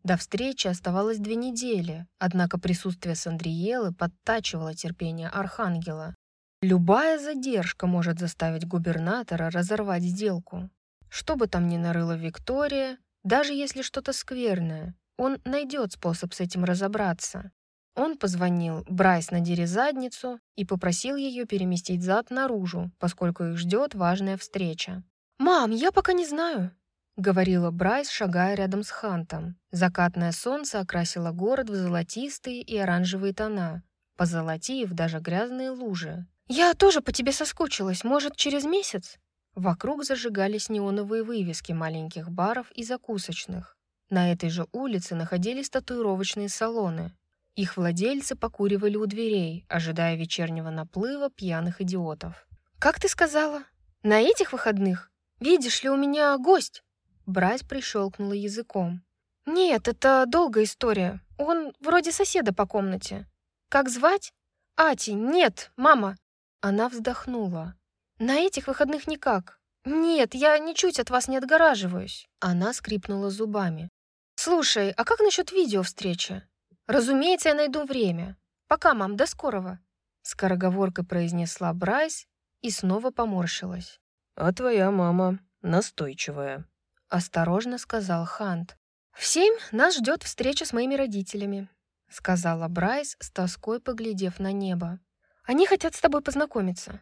До встречи оставалось две недели, однако присутствие Сандриелы подтачивало терпение Архангела. Любая задержка может заставить губернатора разорвать сделку. Что бы там ни нарыла Виктория, даже если что-то скверное, он найдет способ с этим разобраться. Он позвонил Брайс надери задницу и попросил ее переместить зад наружу, поскольку их ждет важная встреча. «Мам, я пока не знаю», — говорила Брайс, шагая рядом с Хантом. Закатное солнце окрасило город в золотистые и оранжевые тона, позолотив даже грязные лужи. «Я тоже по тебе соскучилась. Может, через месяц?» Вокруг зажигались неоновые вывески маленьких баров и закусочных. На этой же улице находились татуировочные салоны. Их владельцы покуривали у дверей, ожидая вечернего наплыва пьяных идиотов. «Как ты сказала? На этих выходных? Видишь ли, у меня гость!» Брайс прищелкнула языком. «Нет, это долгая история. Он вроде соседа по комнате. Как звать? Ати, нет, мама!» Она вздохнула. «На этих выходных никак. Нет, я ничуть от вас не отгораживаюсь». Она скрипнула зубами. «Слушай, а как насчет видео-встречи? Разумеется, я найду время. Пока, мам, до скорого», — скороговоркой произнесла Брайс и снова поморщилась. «А твоя мама настойчивая», — осторожно сказал Хант. «В семь нас ждет встреча с моими родителями», — сказала Брайс, с тоской поглядев на небо. «Они хотят с тобой познакомиться».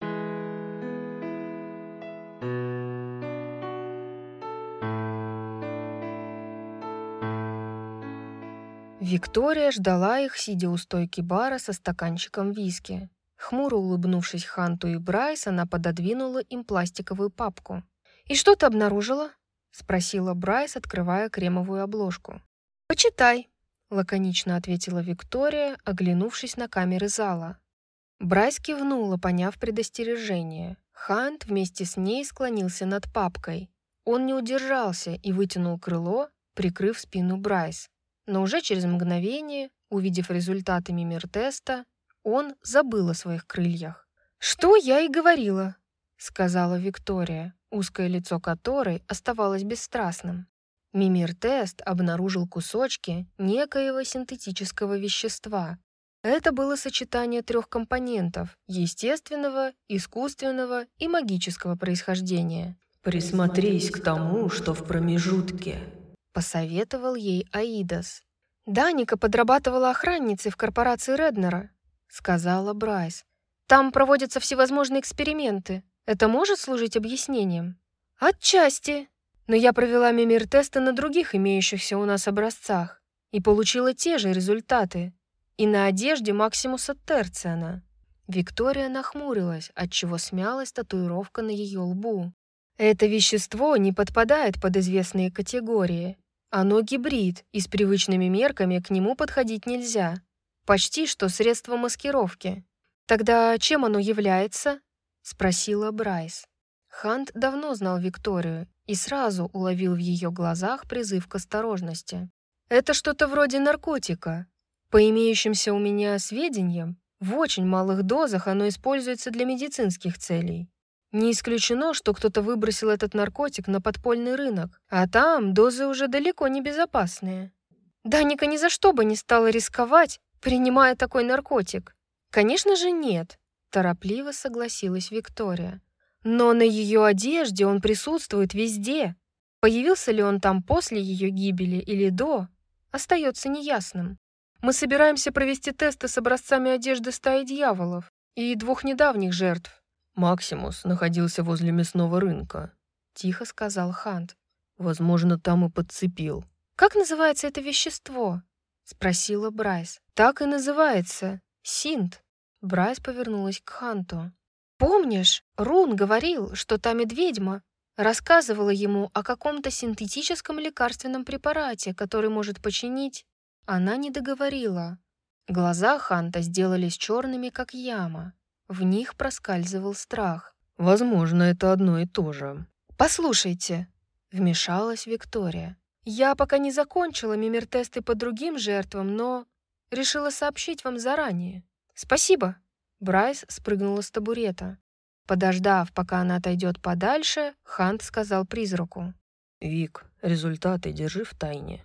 Виктория ждала их, сидя у стойки бара со стаканчиком виски. Хмуро улыбнувшись Ханту и Брайс, она пододвинула им пластиковую папку. «И что ты обнаружила?» — спросила Брайс, открывая кремовую обложку. «Почитай», — лаконично ответила Виктория, оглянувшись на камеры зала. Брайс кивнула, поняв предостережение. Хант вместе с ней склонился над папкой. Он не удержался и вытянул крыло, прикрыв спину Брайс. Но уже через мгновение, увидев результаты мимир-теста, он забыл о своих крыльях. «Что я и говорила», — сказала Виктория, узкое лицо которой оставалось бесстрастным. Мимир-тест обнаружил кусочки некоего синтетического вещества. Это было сочетание трех компонентов — естественного, искусственного и магического происхождения. «Присмотрись к тому, что в промежутке», — посоветовал ей Аидас. «Даника подрабатывала охранницей в корпорации Реднера», — сказала Брайс. «Там проводятся всевозможные эксперименты. Это может служить объяснением?» «Отчасти. Но я провела мимир-тесты на других имеющихся у нас образцах и получила те же результаты. И на одежде Максимуса Терциана». Виктория нахмурилась, отчего смялась татуировка на ее лбу. «Это вещество не подпадает под известные категории. Оно гибрид, и с привычными мерками к нему подходить нельзя. Почти что средство маскировки. Тогда чем оно является?» — спросила Брайс. Хант давно знал Викторию и сразу уловил в ее глазах призыв к осторожности. «Это что-то вроде наркотика. По имеющимся у меня сведениям, в очень малых дозах оно используется для медицинских целей. Не исключено, что кто-то выбросил этот наркотик на подпольный рынок, а там дозы уже далеко не безопасные. Даника ни за что бы не стала рисковать, принимая такой наркотик. Конечно же нет», — торопливо согласилась Виктория. «Но на ее одежде он присутствует везде. Появился ли он там после ее гибели или до, остается неясным. Мы собираемся провести тесты с образцами одежды стаи дьяволов и двух недавних жертв». «Максимус находился возле мясного рынка», — тихо сказал Хант. «Возможно, там и подцепил». «Как называется это вещество?» — спросила Брайс. «Так и называется. Синт». Брайс повернулась к Ханту. «Помнишь, Рун говорил, что та медведьма рассказывала ему о каком-то синтетическом лекарственном препарате, который может починить...» Она не договорила. Глаза Ханта сделались черными, как яма. В них проскальзывал страх. «Возможно, это одно и то же». «Послушайте», — вмешалась Виктория. «Я пока не закончила мимир-тесты по другим жертвам, но решила сообщить вам заранее. Спасибо». Брайс спрыгнула с табурета. Подождав, пока она отойдет подальше, Хант сказал призраку. «Вик, результаты держи в тайне».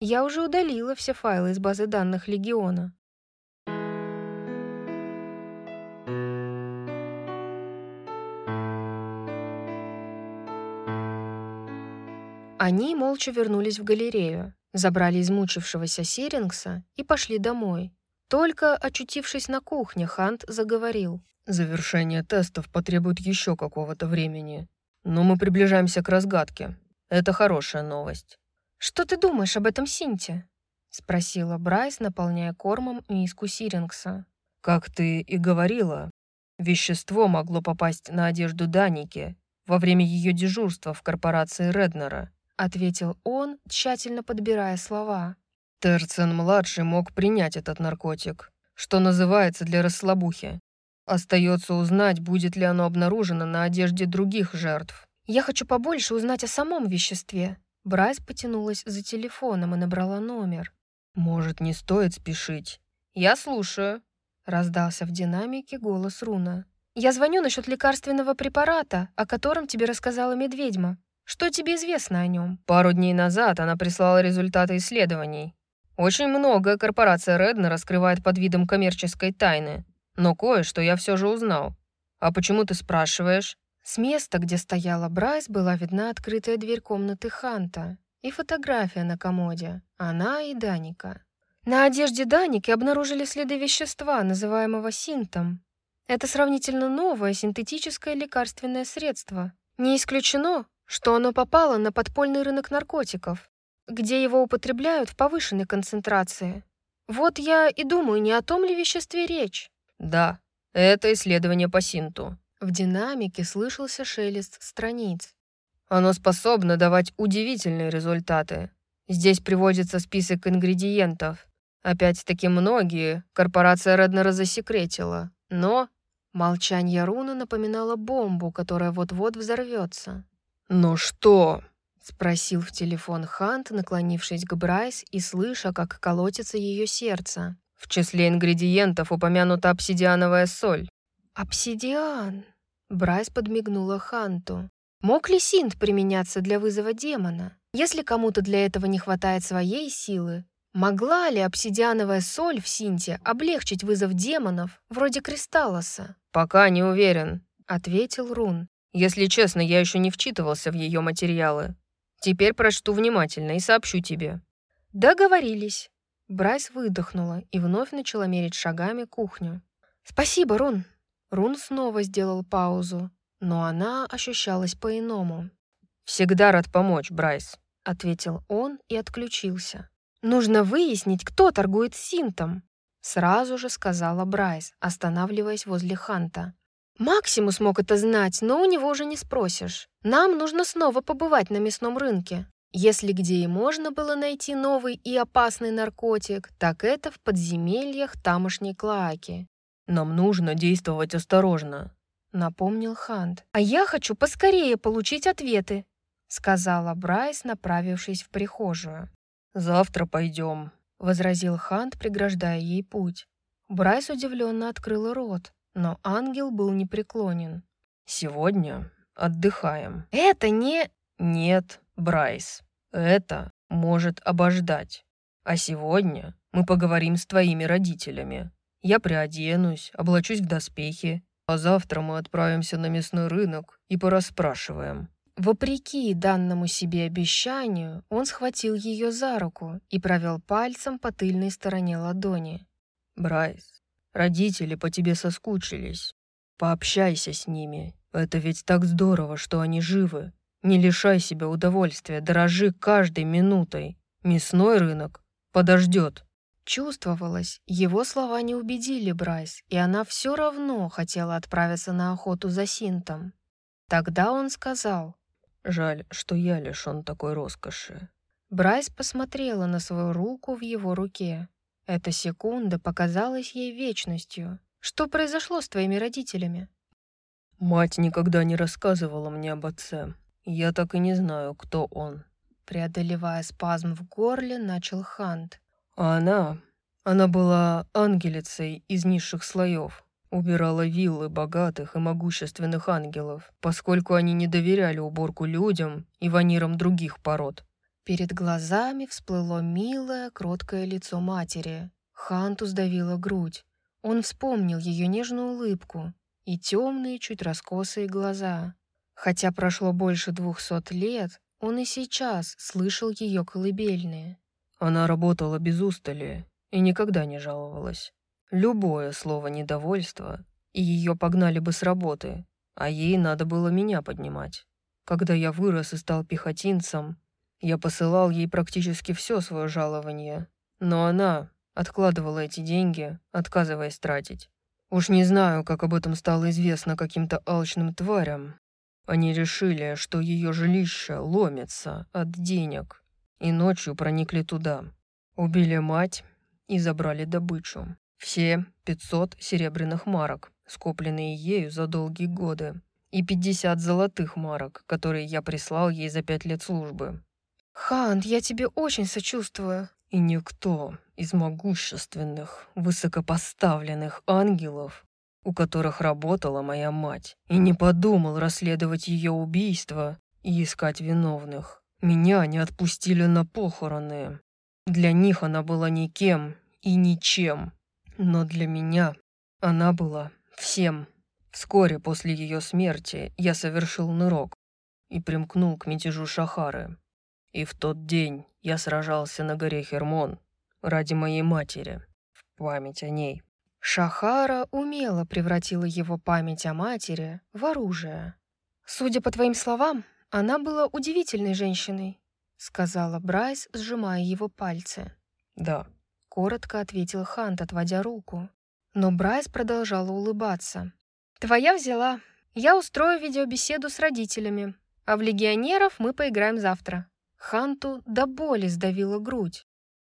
Я уже удалила все файлы из базы данных Легиона. Они молча вернулись в галерею, забрали измучившегося Сирингса и пошли домой. Только очутившись на кухне, Хант заговорил. Завершение тестов потребует еще какого-то времени. Но мы приближаемся к разгадке. Это хорошая новость. «Что ты думаешь об этом Синте?» — спросила Брайс, наполняя кормом миску Сирингса. Как ты и говорила, вещество могло попасть на одежду Даники во время ее дежурства в корпорации Реднера, ответил он, тщательно подбирая слова. Терцен-младший мог принять этот наркотик, что называется, для расслабухи. Остается узнать, будет ли оно обнаружено на одежде других жертв. «Я хочу побольше узнать о самом веществе». Брайс потянулась за телефоном и набрала номер. «Может, не стоит спешить?» «Я слушаю», — раздался в динамике голос Руна. «Я звоню насчет лекарственного препарата, о котором тебе рассказала медведьма. Что тебе известно о нем?» Пару дней назад она прислала результаты исследований. Очень многое корпорация Реднер раскрывает под видом коммерческой тайны. Но кое-что я все же узнал. А почему ты спрашиваешь? С места, где стояла Брайс, была видна открытая дверь комнаты Ханта и фотография на комоде. Она и Даника. На одежде Даники обнаружили следы вещества, называемого синтом. Это сравнительно новое синтетическое лекарственное средство. Не исключено, что оно попало на подпольный рынок наркотиков, где его употребляют в повышенной концентрации. Вот я и думаю, не о том ли веществе речь. Да, это исследование по синту. В динамике слышался шелест страниц. Оно способно давать удивительные результаты. Здесь приводится список ингредиентов. Опять-таки многие корпорация Реднера засекретила. Но молчание Руна напоминало бомбу, которая вот-вот взорвется. «Ну что?» — спросил в телефон Хант, наклонившись к Брайс и слыша, как колотится ее сердце. В числе ингредиентов упомянута обсидиановая соль. «Обсидиан!» — Брайс подмигнула Ханту. «Мог ли синт применяться для вызова демона? Если кому-то для этого не хватает своей силы, могла ли обсидиановая соль в синте облегчить вызов демонов, вроде Кристаллоса?» «Пока не уверен», — ответил Рун. «Если честно, я еще не вчитывался в ее материалы. Теперь прочту внимательно и сообщу тебе». «Договорились». Брайс выдохнула и вновь начала мерить шагами кухню. «Спасибо, Рун». Рун снова сделал паузу, но она ощущалась по-иному. «Всегда рад помочь, Брайс», — ответил он и отключился. «Нужно выяснить, кто торгует синтом», — сразу же сказала Брайс, останавливаясь возле Ханта. «Максимус мог это знать, но у него уже не спросишь. Нам нужно снова побывать на мясном рынке. Если где и можно было найти новый и опасный наркотик, так это в подземельях тамошней Клоаки». «Нам нужно действовать осторожно», — напомнил Хант. «А я хочу поскорее получить ответы», — сказала Брайс, направившись в прихожую. «Завтра пойдем», — возразил Хант, преграждая ей путь. Брайс удивленно открыла рот, но ангел был непреклонен. «Сегодня отдыхаем». «Это не...» «Нет, Брайс, это может обождать. А сегодня мы поговорим с твоими родителями. Я приоденусь, облачусь в доспехи, а завтра мы отправимся на мясной рынок и порасспрашиваем». Вопреки данному себе обещанию, он схватил ее за руку и провел пальцем по тыльной стороне ладони. «Брайс, родители по тебе соскучились. Пообщайся с ними. Это ведь так здорово, что они живы. Не лишай себя удовольствия, дорожи каждой минутой. Мясной рынок подождет». Чувствовалось, его слова не убедили Брайс, и она все равно хотела отправиться на охоту за синтом. Тогда он сказал: «Жаль, что я лишён такой роскоши». Брайс посмотрела на свою руку в его руке. Эта секунда показалась ей вечностью. «Что произошло с твоими родителями?» «Мать никогда не рассказывала мне об отце. Я так и не знаю, кто он». Преодолевая спазм в горле, начал Хант. А она... Она была ангелицей из низших слоев. Убирала виллы богатых и могущественных ангелов, поскольку они не доверяли уборку людям и ванирам других пород. Перед глазами всплыло милое, кроткое лицо матери. Ханту сдавила грудь. Он вспомнил ее нежную улыбку и темные, чуть раскосые глаза. Хотя прошло больше двухсот лет, он и сейчас слышал ее колыбельные. Она работала без устали и никогда не жаловалась. Любое слово недовольства, и ее погнали бы с работы, а ей надо было меня поднимать. Когда я вырос и стал пехотинцем, я посылал ей практически все свое жалование, но она откладывала эти деньги, отказываясь тратить. Уж не знаю, как об этом стало известно каким-то алчным тварям. Они решили, что ее жилище ломится от денег, и ночью проникли туда. Убили мать и забрали добычу. Все пятьсот серебряных марок, скопленные ею за долгие годы, и пятьдесят золотых марок, которые я прислал ей за пять лет службы. «Хант, я тебе очень сочувствую». И никто из могущественных, высокопоставленных ангелов, у которых работала моя мать, и не подумал расследовать ее убийство и искать виновных. Меня не отпустили на похороны. Для них она была никем и ничем, но для меня она была всем. Вскоре после ее смерти я совершил нырок и примкнул к мятежу Шахары. И в тот день я сражался на горе Хермон ради моей матери, в память о ней. Шахара умело превратила его память о матери в оружие. «Судя по твоим словам, она была удивительной женщиной», — сказала Брайс, сжимая его пальцы. «Да», — коротко ответил Хант, отводя руку. Но Брайс продолжала улыбаться. «Твоя взяла. Я устрою видеобеседу с родителями, а в легионеров мы поиграем завтра». Ханту до боли сдавила грудь.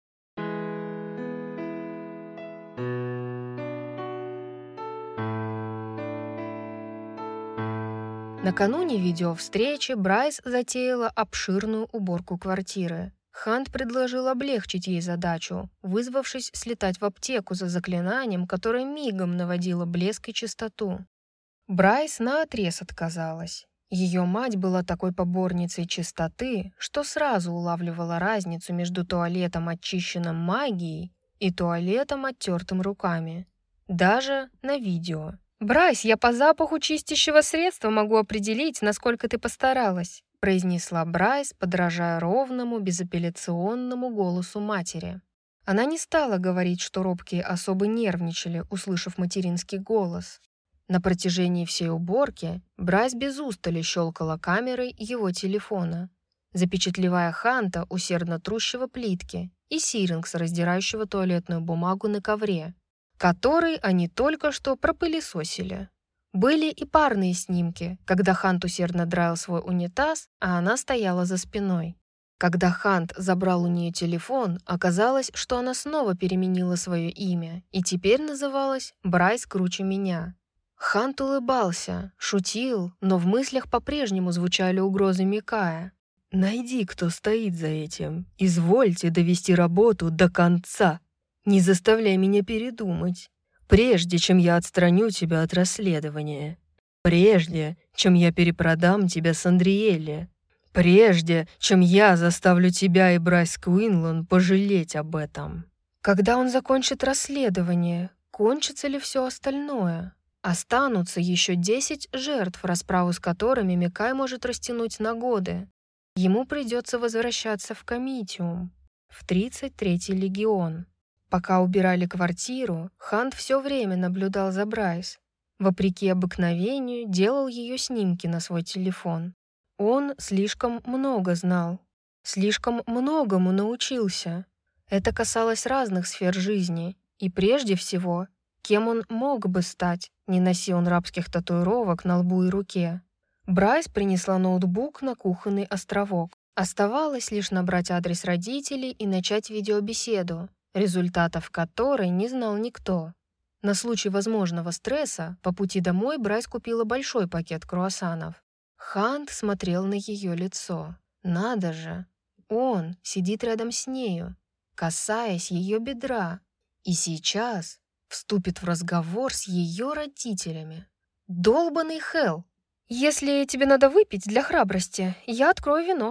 Накануне видеовстречи Брайс затеяла обширную уборку квартиры. Хант предложил облегчить ей задачу, вызвавшись слетать в аптеку за заклинанием, которое мигом наводило блеск и чистоту. Брайс наотрез отказалась. Ее мать была такой поборницей чистоты, что сразу улавливала разницу между туалетом, очищенным магией, и туалетом, оттертым руками. Даже на видео. «Брайс, я по запаху чистящего средства могу определить, насколько ты постаралась», произнесла Брайс, подражая ровному, безапелляционному голосу матери. Она не стала говорить, что робкие особы нервничали, услышав материнский голос. На протяжении всей уборки Брайс без устали щелкала камерой его телефона, запечатлевая Ханта, усердно трущего плитки, и Сирингса, раздирающего туалетную бумагу на ковре, который они только что пропылесосили. Были и парные снимки, когда Хант усердно драил свой унитаз, а она стояла за спиной. Когда Хант забрал у нее телефон, оказалось, что она снова переменила свое имя и теперь называлась «Брайс круче меня». Хант улыбался, шутил, но в мыслях по-прежнему звучали угрозы Микая. «Найди, кто стоит за этим. Извольте довести работу до конца. Не заставляй меня передумать. Прежде чем я отстраню тебя от расследования. Прежде чем я перепродам тебя Сандриэле. Прежде чем я заставлю тебя и Брайс Квинлан пожалеть об этом». Когда он закончит расследование, кончится ли все остальное? Останутся еще десять жертв, расправу с которыми Микай может растянуть на годы. Ему придется возвращаться в Комитиум, в тридцать третий легион. Пока убирали квартиру, Хант все время наблюдал за Брайс. Вопреки обыкновению, делал ее снимки на свой телефон. Он слишком много знал, слишком многому научился. Это касалось разных сфер жизни, и прежде всего, кем он мог бы стать, не носи он рабских татуировок на лбу и руке. Брайс принесла ноутбук на кухонный островок. Оставалось лишь набрать адрес родителей и начать видеобеседу, результатов которой не знал никто. На случай возможного стресса по пути домой Брайс купила большой пакет круассанов. Хант смотрел на ее лицо. Надо же! Он сидит рядом с нею, касаясь ее бедра, и сейчас вступит в разговор с ее родителями. Долбаный Хелл! «Если тебе надо выпить для храбрости, я открою вино»,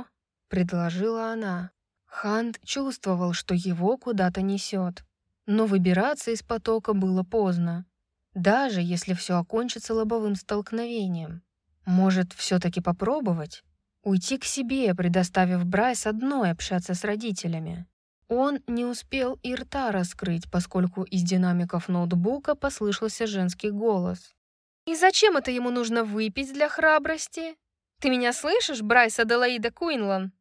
предложила она. Хант чувствовал, что его куда-то несет. Но выбираться из потока было поздно, даже если все окончится лобовым столкновением. Может, все-таки попробовать? Уйти к себе, предоставив Брайс одной общаться с родителями. Он не успел и рта раскрыть, поскольку из динамиков ноутбука послышался женский голос. «И зачем это ему нужно выпить для храбрости? Ты меня слышишь, Брайс Аделаида Куинлан?»